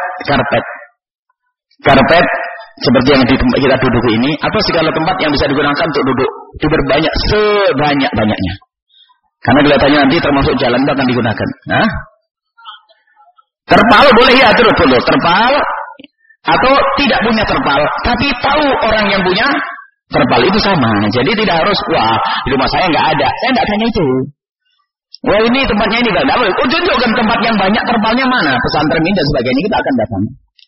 B: seperti yang kita duduk ini, atau segala tempat yang bisa digunakan untuk duduk. Diperbanyak sebanyak-banyaknya. Karena kelihatannya nanti termasuk jalan itu akan digunakan. Nah, terpal boleh ya, terpal atau tidak punya terpal, tapi tahu orang yang punya terpal itu sama. Jadi tidak harus wah di rumah saya nggak ada. Saya nggak tanya itu. Wah ini tempatnya ini nggak boleh. Oh tunjukkan tempat yang banyak terpalnya mana, pesantren ini dan sebagainya kita akan datang.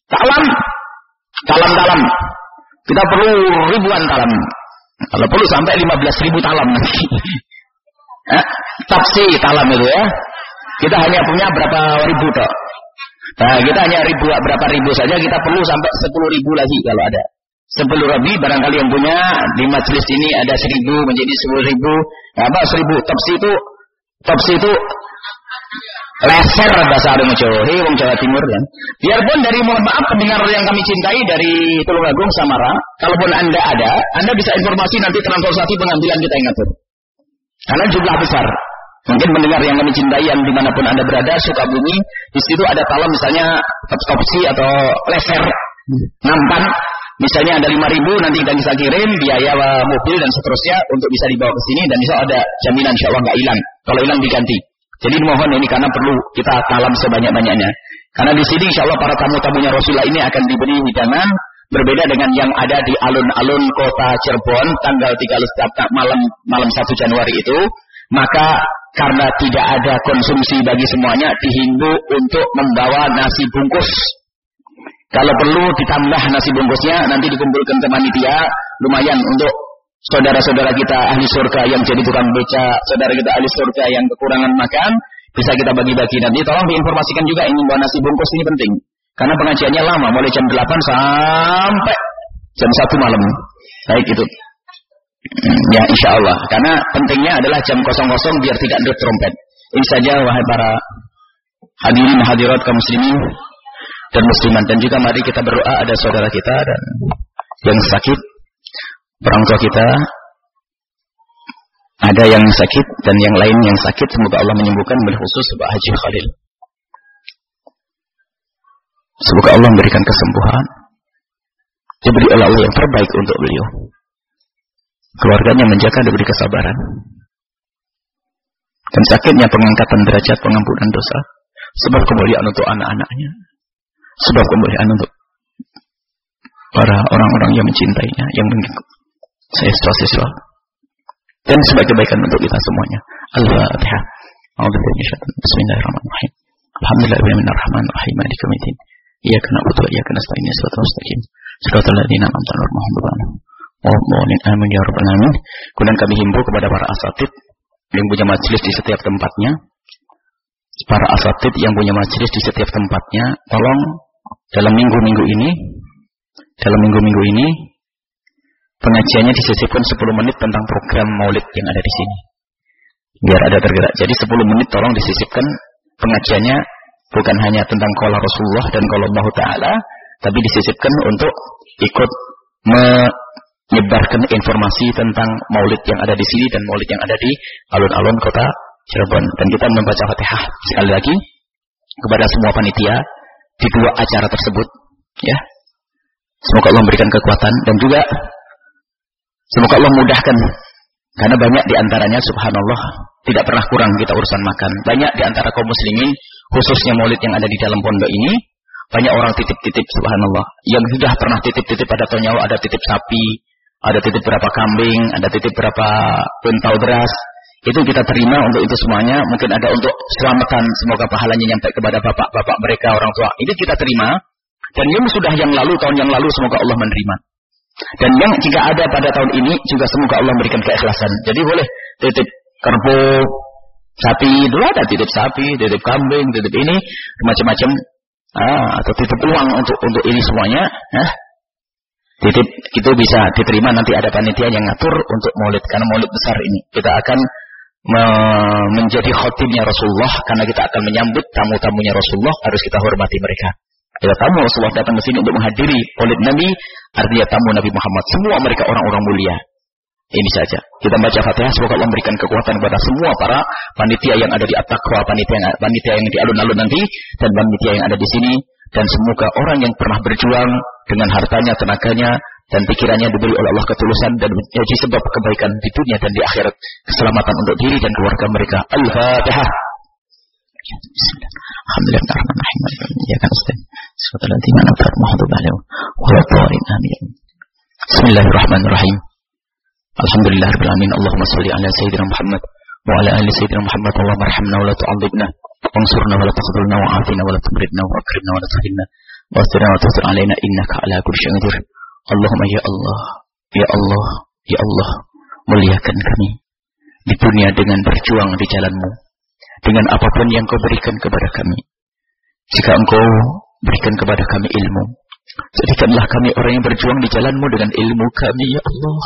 B: Talam. Kita perlu ribuan talam. Kalau perlu sampai 15.000 talam nanti. Taksi talam itu ya. Kita hanya punya berapa ribu toh. Nah, kita hanya berapa ribu saja, kita perlu sampai 10.000 lagi kalau ada. 10 lebih barangkali yang punya di majelis ini ada 1.000 menjadi 10.000. Nah, apa 1.000 topsi itu leser bahasa wong Jawa Timur kan. Biarpun dari mohon maaf pendengar yang kami cintai dari Tulungagung Samara, kalaupun Anda ada, Anda bisa informasi nanti transportasi pengambilan kita yang ngatur. Karena jumlah besar. Mungkin mendengar yang kami cintai yang dimanapun Anda berada, Sukabumi, di situ ada talam misalnya topsi atau leser, nampan, misalnya ada 5.000, nanti kita bisa kirim biaya mobil dan seterusnya untuk bisa dibawa ke sini dan bisa ada jaminan insya Allah nggak hilang. Kalau hilang diganti. Jadi mohon ini karena perlu kita talam sebanyak-banyaknya. Karena di sini insya Allah para tamu-tamunya Rasulullah ini akan diberi hidangan berbeda dengan yang ada di alun-alun kota Cirebon tanggal 3 malam 1 Januari itu. Maka karena tidak ada konsumsi bagi semuanya, dihimbau untuk membawa nasi bungkus. Kalau perlu ditambah nasi bungkusnya, nanti dikumpulkan ke panitia, lumayan untuk saudara-saudara kita ahli surga yang jadi tukang beca, saudara kita ahli surga yang kekurangan makan, bisa kita bagi-bagi. Nanti tolong diinformasikan juga ini bahwa nasi bungkus ini penting. Karena pengajiannya lama, mulai jam 8 sampai jam 1 malam. Baik itu. Ya insya Allah. Karena pentingnya adalah jam 00 biar tidak ada trompet. Ini saja wahai para hadirin hadirat kaum muslimin dan muslimat. Dan juga mari kita berdoa ada saudara kita dan yang sakit, orang tua kita ada yang sakit dan yang lain yang sakit. Semoga Allah menyembuhkan, khusus Pak Haji Khalil. Semoga Allah memberikan kesembuhan. Diberi oleh Allah yang terbaik untuk beliau. Keluarganya menjaga, diberi kesabaran. Dan sakitnya pengangkatan derajat, pengampunan dosa. Sebab kemuliaan untuk anak-anaknya. Sebab kemuliaan untuk para orang-orang yang mencintainya, yang mengikut siswa. Dan sebagai kebaikan untuk kita semuanya. Al-Fatihah. Bismillahirrahmanirrahim. Alhamdulillahirrahmanirrahim. Maliki yaumiddin. Iyyaka na'budu wa iyyaka nasta'in. Shiratal mustaqim. Shiratal ladzina an'amta 'alaihim. Amin ya rabbal alamin. Kemudian kami himbau kepada para asatid yang punya majelis di setiap tempatnya. Para asatid yang punya majelis di setiap tempatnya, tolong dalam minggu-minggu ini pengajiannya disisipkan 10 menit tentang program maulid yang ada di sini. Biar ada tergerak. Jadi 10 menit tolong disisipkan pengajiannya bukan hanya tentang qala Rasulullah dan qala Allah Ta'ala, tapi disisipkan untuk ikut
D: menyebarkan informasi tentang maulid yang ada di sini dan maulid yang ada di alun-alun kota Cirebon. Dan kita membaca Fatihah sekali lagi kepada semua panitia di dua acara tersebut, ya. Semoga Allah memberikan kekuatan dan juga semoga Allah mudahkan, karena banyak di antaranya subhanallah tidak pernah kurang kita urusan makan. Banyak di antara kaum muslimin, khususnya maulid yang ada di dalam pondok ini, banyak orang titip-titip subhanallah. Yang sudah pernah titip-titip ada nyawa, ada titip sapi, ada titip berapa kambing, ada titip berapa kuintal beras. Itu kita terima untuk itu semuanya. Mungkin ada untuk selamatan, semoga pahalanya nyampe kepada bapak-bapak mereka, orang tua. Itu kita terima. Dan yang sudah yang lalu, tahun yang lalu, semoga Allah menerima. Dan yang jika ada pada tahun ini juga semoga Allah memberikan keikhlasan. Jadi boleh titip kerbau, sapi, dulu ada titip sapi, titip kambing, titip ini, macam-macam. Atau titip uang untuk ini semuanya. Titip itu bisa diterima, nanti ada panitia yang ngatur untuk maulid. Karena maulid besar ini kita akan menjadi khotibnya Rasulullah, karena kita akan menyambut tamu-tamunya Rasulullah, harus kita hormati mereka. Bila tamu Rasulullah datang ke sini untuk menghadiri maulid Nabi, artinya tamu Nabi Muhammad, semua mereka orang-orang mulia. Ini saja. Kita baca Fatihah, semoga Allah memberikan kekuatan kepada semua para panitia yang ada di At-Taqwa, panitia yang di alun-alun nanti, dan panitia yang ada di sini, dan semoga orang yang pernah berjuang dengan hartanya, tenaganya, dan pikirannya diberi oleh Allah ketulusan dan menjadi sebab kebaikan di dunia dan di akhirat, keselamatan untuk diri dan keluarga mereka. Al-Fatihah. Bismillahirrahmanirrahim. Alhamdulillahirabbil alamin. Allahumma shalli ala sayyidina Muhammad wa ala ali sayyidina Muhammad. Allahumma arhamna wa la tu'adzibna, wansurna wa la tahdhurna, wa afina wa la tumridna, wa akrimna wa la tuhinna, wa asirna wa tusir alaina innaka ala kulli syai'in qadir. Allahumma ya Allah, ya Allah, ya Allah, muliakan kami di dunia dengan berjuang di jalan-Mu, dengan apapun yang Kau berikan kepada kami. Jika Engkau berikan kepada kami ilmu, jadikanlah kami orang yang berjuang di jalan-Mu dengan ilmu kami, ya Allah.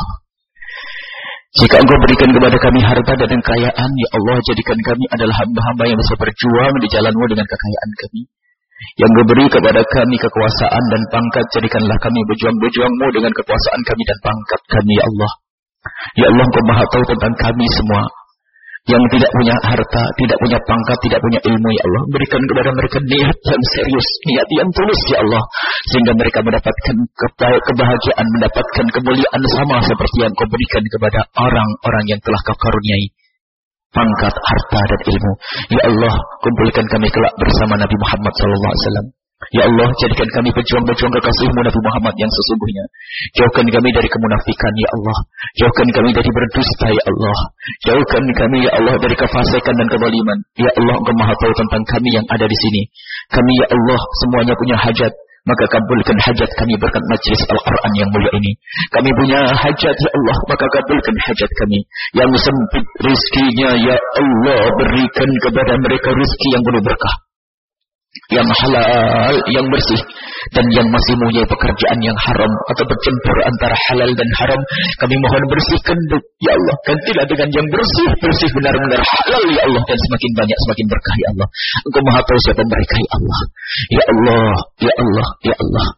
D: Jika Engkau berikan kepada kami harta dan kekayaan, ya Allah, jadikan kami adalah hamba-hamba yang bisa berjuang di jalan-Mu dengan kekayaan kami. Yang Engkau beri kepada kami kekuasaan dan pangkat, jadikanlah kami berjuang-berjuang-Mu dengan kekuasaan kami dan pangkat kami, ya Allah. Ya Allah, Engkau Maha tahu tentang kami semua yang tidak punya harta, tidak punya pangkat, tidak punya ilmu, ya Allah. Berikan kepada mereka niat yang serius, niat yang tulus, ya Allah, sehingga mereka mendapatkan kebahagiaan, mendapatkan kemuliaan sama seperti yang Kau berikan kepada orang-orang yang telah Kau karuniai pangkat, harta, dan ilmu. Ya Allah, kumpulkan kami kelak bersama Nabi Muhammad SAW. Ya Allah, jadikan kami pejuang-pejuang kekasih-Mu Nabi Muhammad yang sesungguhnya. Jauhkan kami dari kemunafikan, ya Allah. Jauhkan kami dari berdusta, ya Allah. Jauhkan kami, ya Allah, dari kefasikan dan kezaliman. Ya Allah, Engkau Maha tahu tentang kami yang ada di sini. Kami, ya Allah, semuanya punya hajat. Maka kabulkan hajat kami berkat majlis Al-Quran yang mulia ini. Kami punya hajat, ya Allah, maka kabulkan hajat kami. Yang sempit rizkinya, ya Allah, berikan kepada mereka rizki yang penuh berkah, yang halal, yang bersih. Dan yang masih mempunyai pekerjaan yang haram atau bercampur antara halal dan haram, kami mohon bersihkan, ya Allah. Gantilah dengan yang bersih benar-benar halal, ya Allah. Dan semakin banyak, semakin berkah, ya Allah. Engkau Maha tahu siapa mereka, ya Allah. Ya Allah, ya Allah, ya Allah.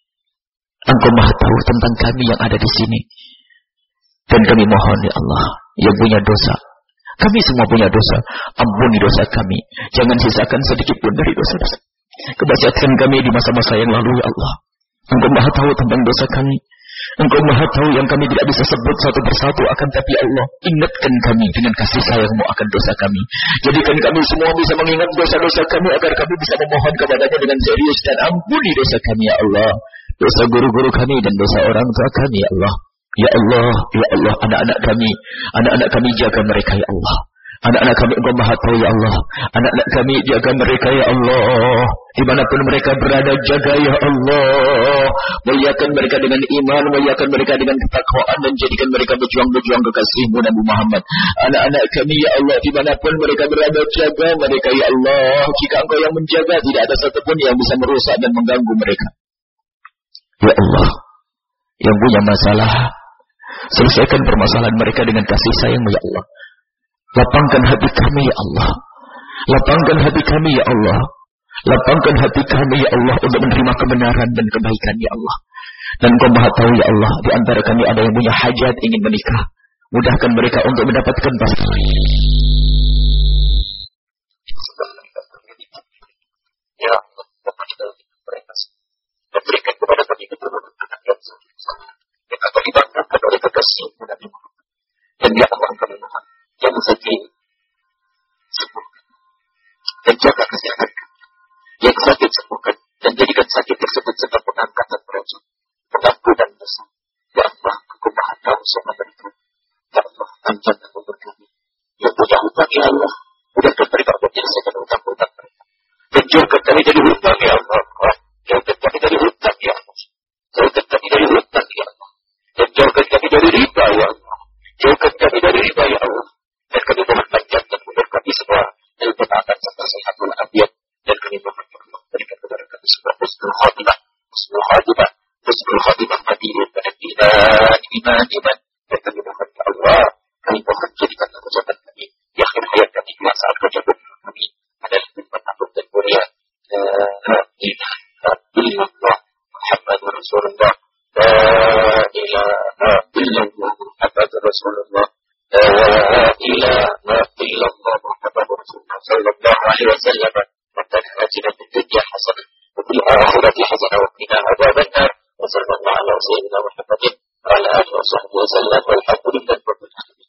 D: Engkau Maha tahu tentang kami yang ada di sini. Dan kami mohon, ya Allah, yang punya dosa, kami semua punya dosa, ampuni dosa kami. Jangan sisakan sedikit pun dari dosa-dosa kemaksiatan kami di masa-masa yang lalu, ya Allah. Engkau Maha tahu tentang dosa kami. Engkau Maha tahu yang kami tidak bisa sebut satu persatu, akan tapi Allah, ingatkan kami dengan kasih sayang-Mu akan dosa kami. Jadikan kami semua bisa mengingat dosa-dosa kami, agar kami bisa memohon kepada-Nya dengan serius, dan ampuni dosa kami, ya Allah. Dosa guru-guru kami dan dosa orang tua kami, ya Allah. Ya Allah, ya Allah, anak-anak kami jaga mereka, ya Allah. Anak-anak kami Engkau Maha tahu, ya Allah. Anak-anak kami jaga mereka, ya Allah. Dimanapun mereka berada, jaga, ya Allah. Muliakan mereka dengan iman, muliakan mereka dengan ketakwaan, dan jadikan mereka berjuang-berjuang kekasih-Mu Nabi Muhammad. Anak-anak kami, ya Allah, dimanapun mereka berada, jaga mereka, ya Allah. Jika Engkau yang menjaga, tidak ada satupun yang bisa merusak dan mengganggu mereka. Ya Allah, yang punya masalah, selesaikan permasalahan mereka dengan kasih sayang-Mu, ya Allah. Lapangkan hati kami, ya Allah. Lapangkan hati kami, ya Allah. Lapangkan hati kami, ya Allah, untuk menerima kebenaran dan kebaikan, ya Allah.
C: Dan Engkau Maha tahu ya Allah, di antara kami ada yang punya hajat ingin menikah. Mudahkan mereka untuk mendapatkan pasangan. Ya Allah, berikan kepada kami keturunan anak yang yang akan dibanggakan oleh kekasih Nabi Muhammad. Dan ya Allah, kami mohon yang sakit sembuhkan dan jaga kesehatan kami. Yang sakit sembuhkan dan jadikan sakit tersebut sebab pengangkatan derajat, pengampunan dosa. Ya Allah, Engkau Maha tahu semua mereka. Ya Allah, panjangkan umur kami. Yang punya hutang ya Allah, mudahkan mereka untuk menyelesaikan hutang-hutang mereka. Dan jauhkan kami dari hutang ya Allah. Jauhkan kami dari hutang ya Allah. Jauhkan kami dari hutang ya Allah. Dan jauhkan kami dari riba ya Allah. Jauhkan kami dari riba ya Allah. Dan kami mohon panjangkan umur kami semua dalam ketaatan serta sehat walafiat. Dan kami mohon Allah berikan kepada kami semua husnul khatimah, husnul khatimah, husnul khatimah hadirin dan iman. Dan kami mohon ya Allah, kami mohon jadikan ucapan kami di akhir hayat kami, di saat kejabat kami adalah khidmat agung dan mulia. La ilaha illallah Muhammadur Rasulullah. La ilaha illallah Muhammadur Rasulullah. La ilaha illallah Muhammadur Rasulullah sallallahu alaihi wasallam. Rabbana atina fid dunya hasanah wa fil akhirati hasanah wa qina adzaban nar. Wa sallallahu ala sayyidina Muhammadin wa ala alihi wa sahbihi wasallam. Walhamdulillahi rabbil alamin.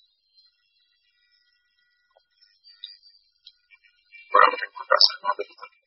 C: Warahmatullahi wabarakatuh.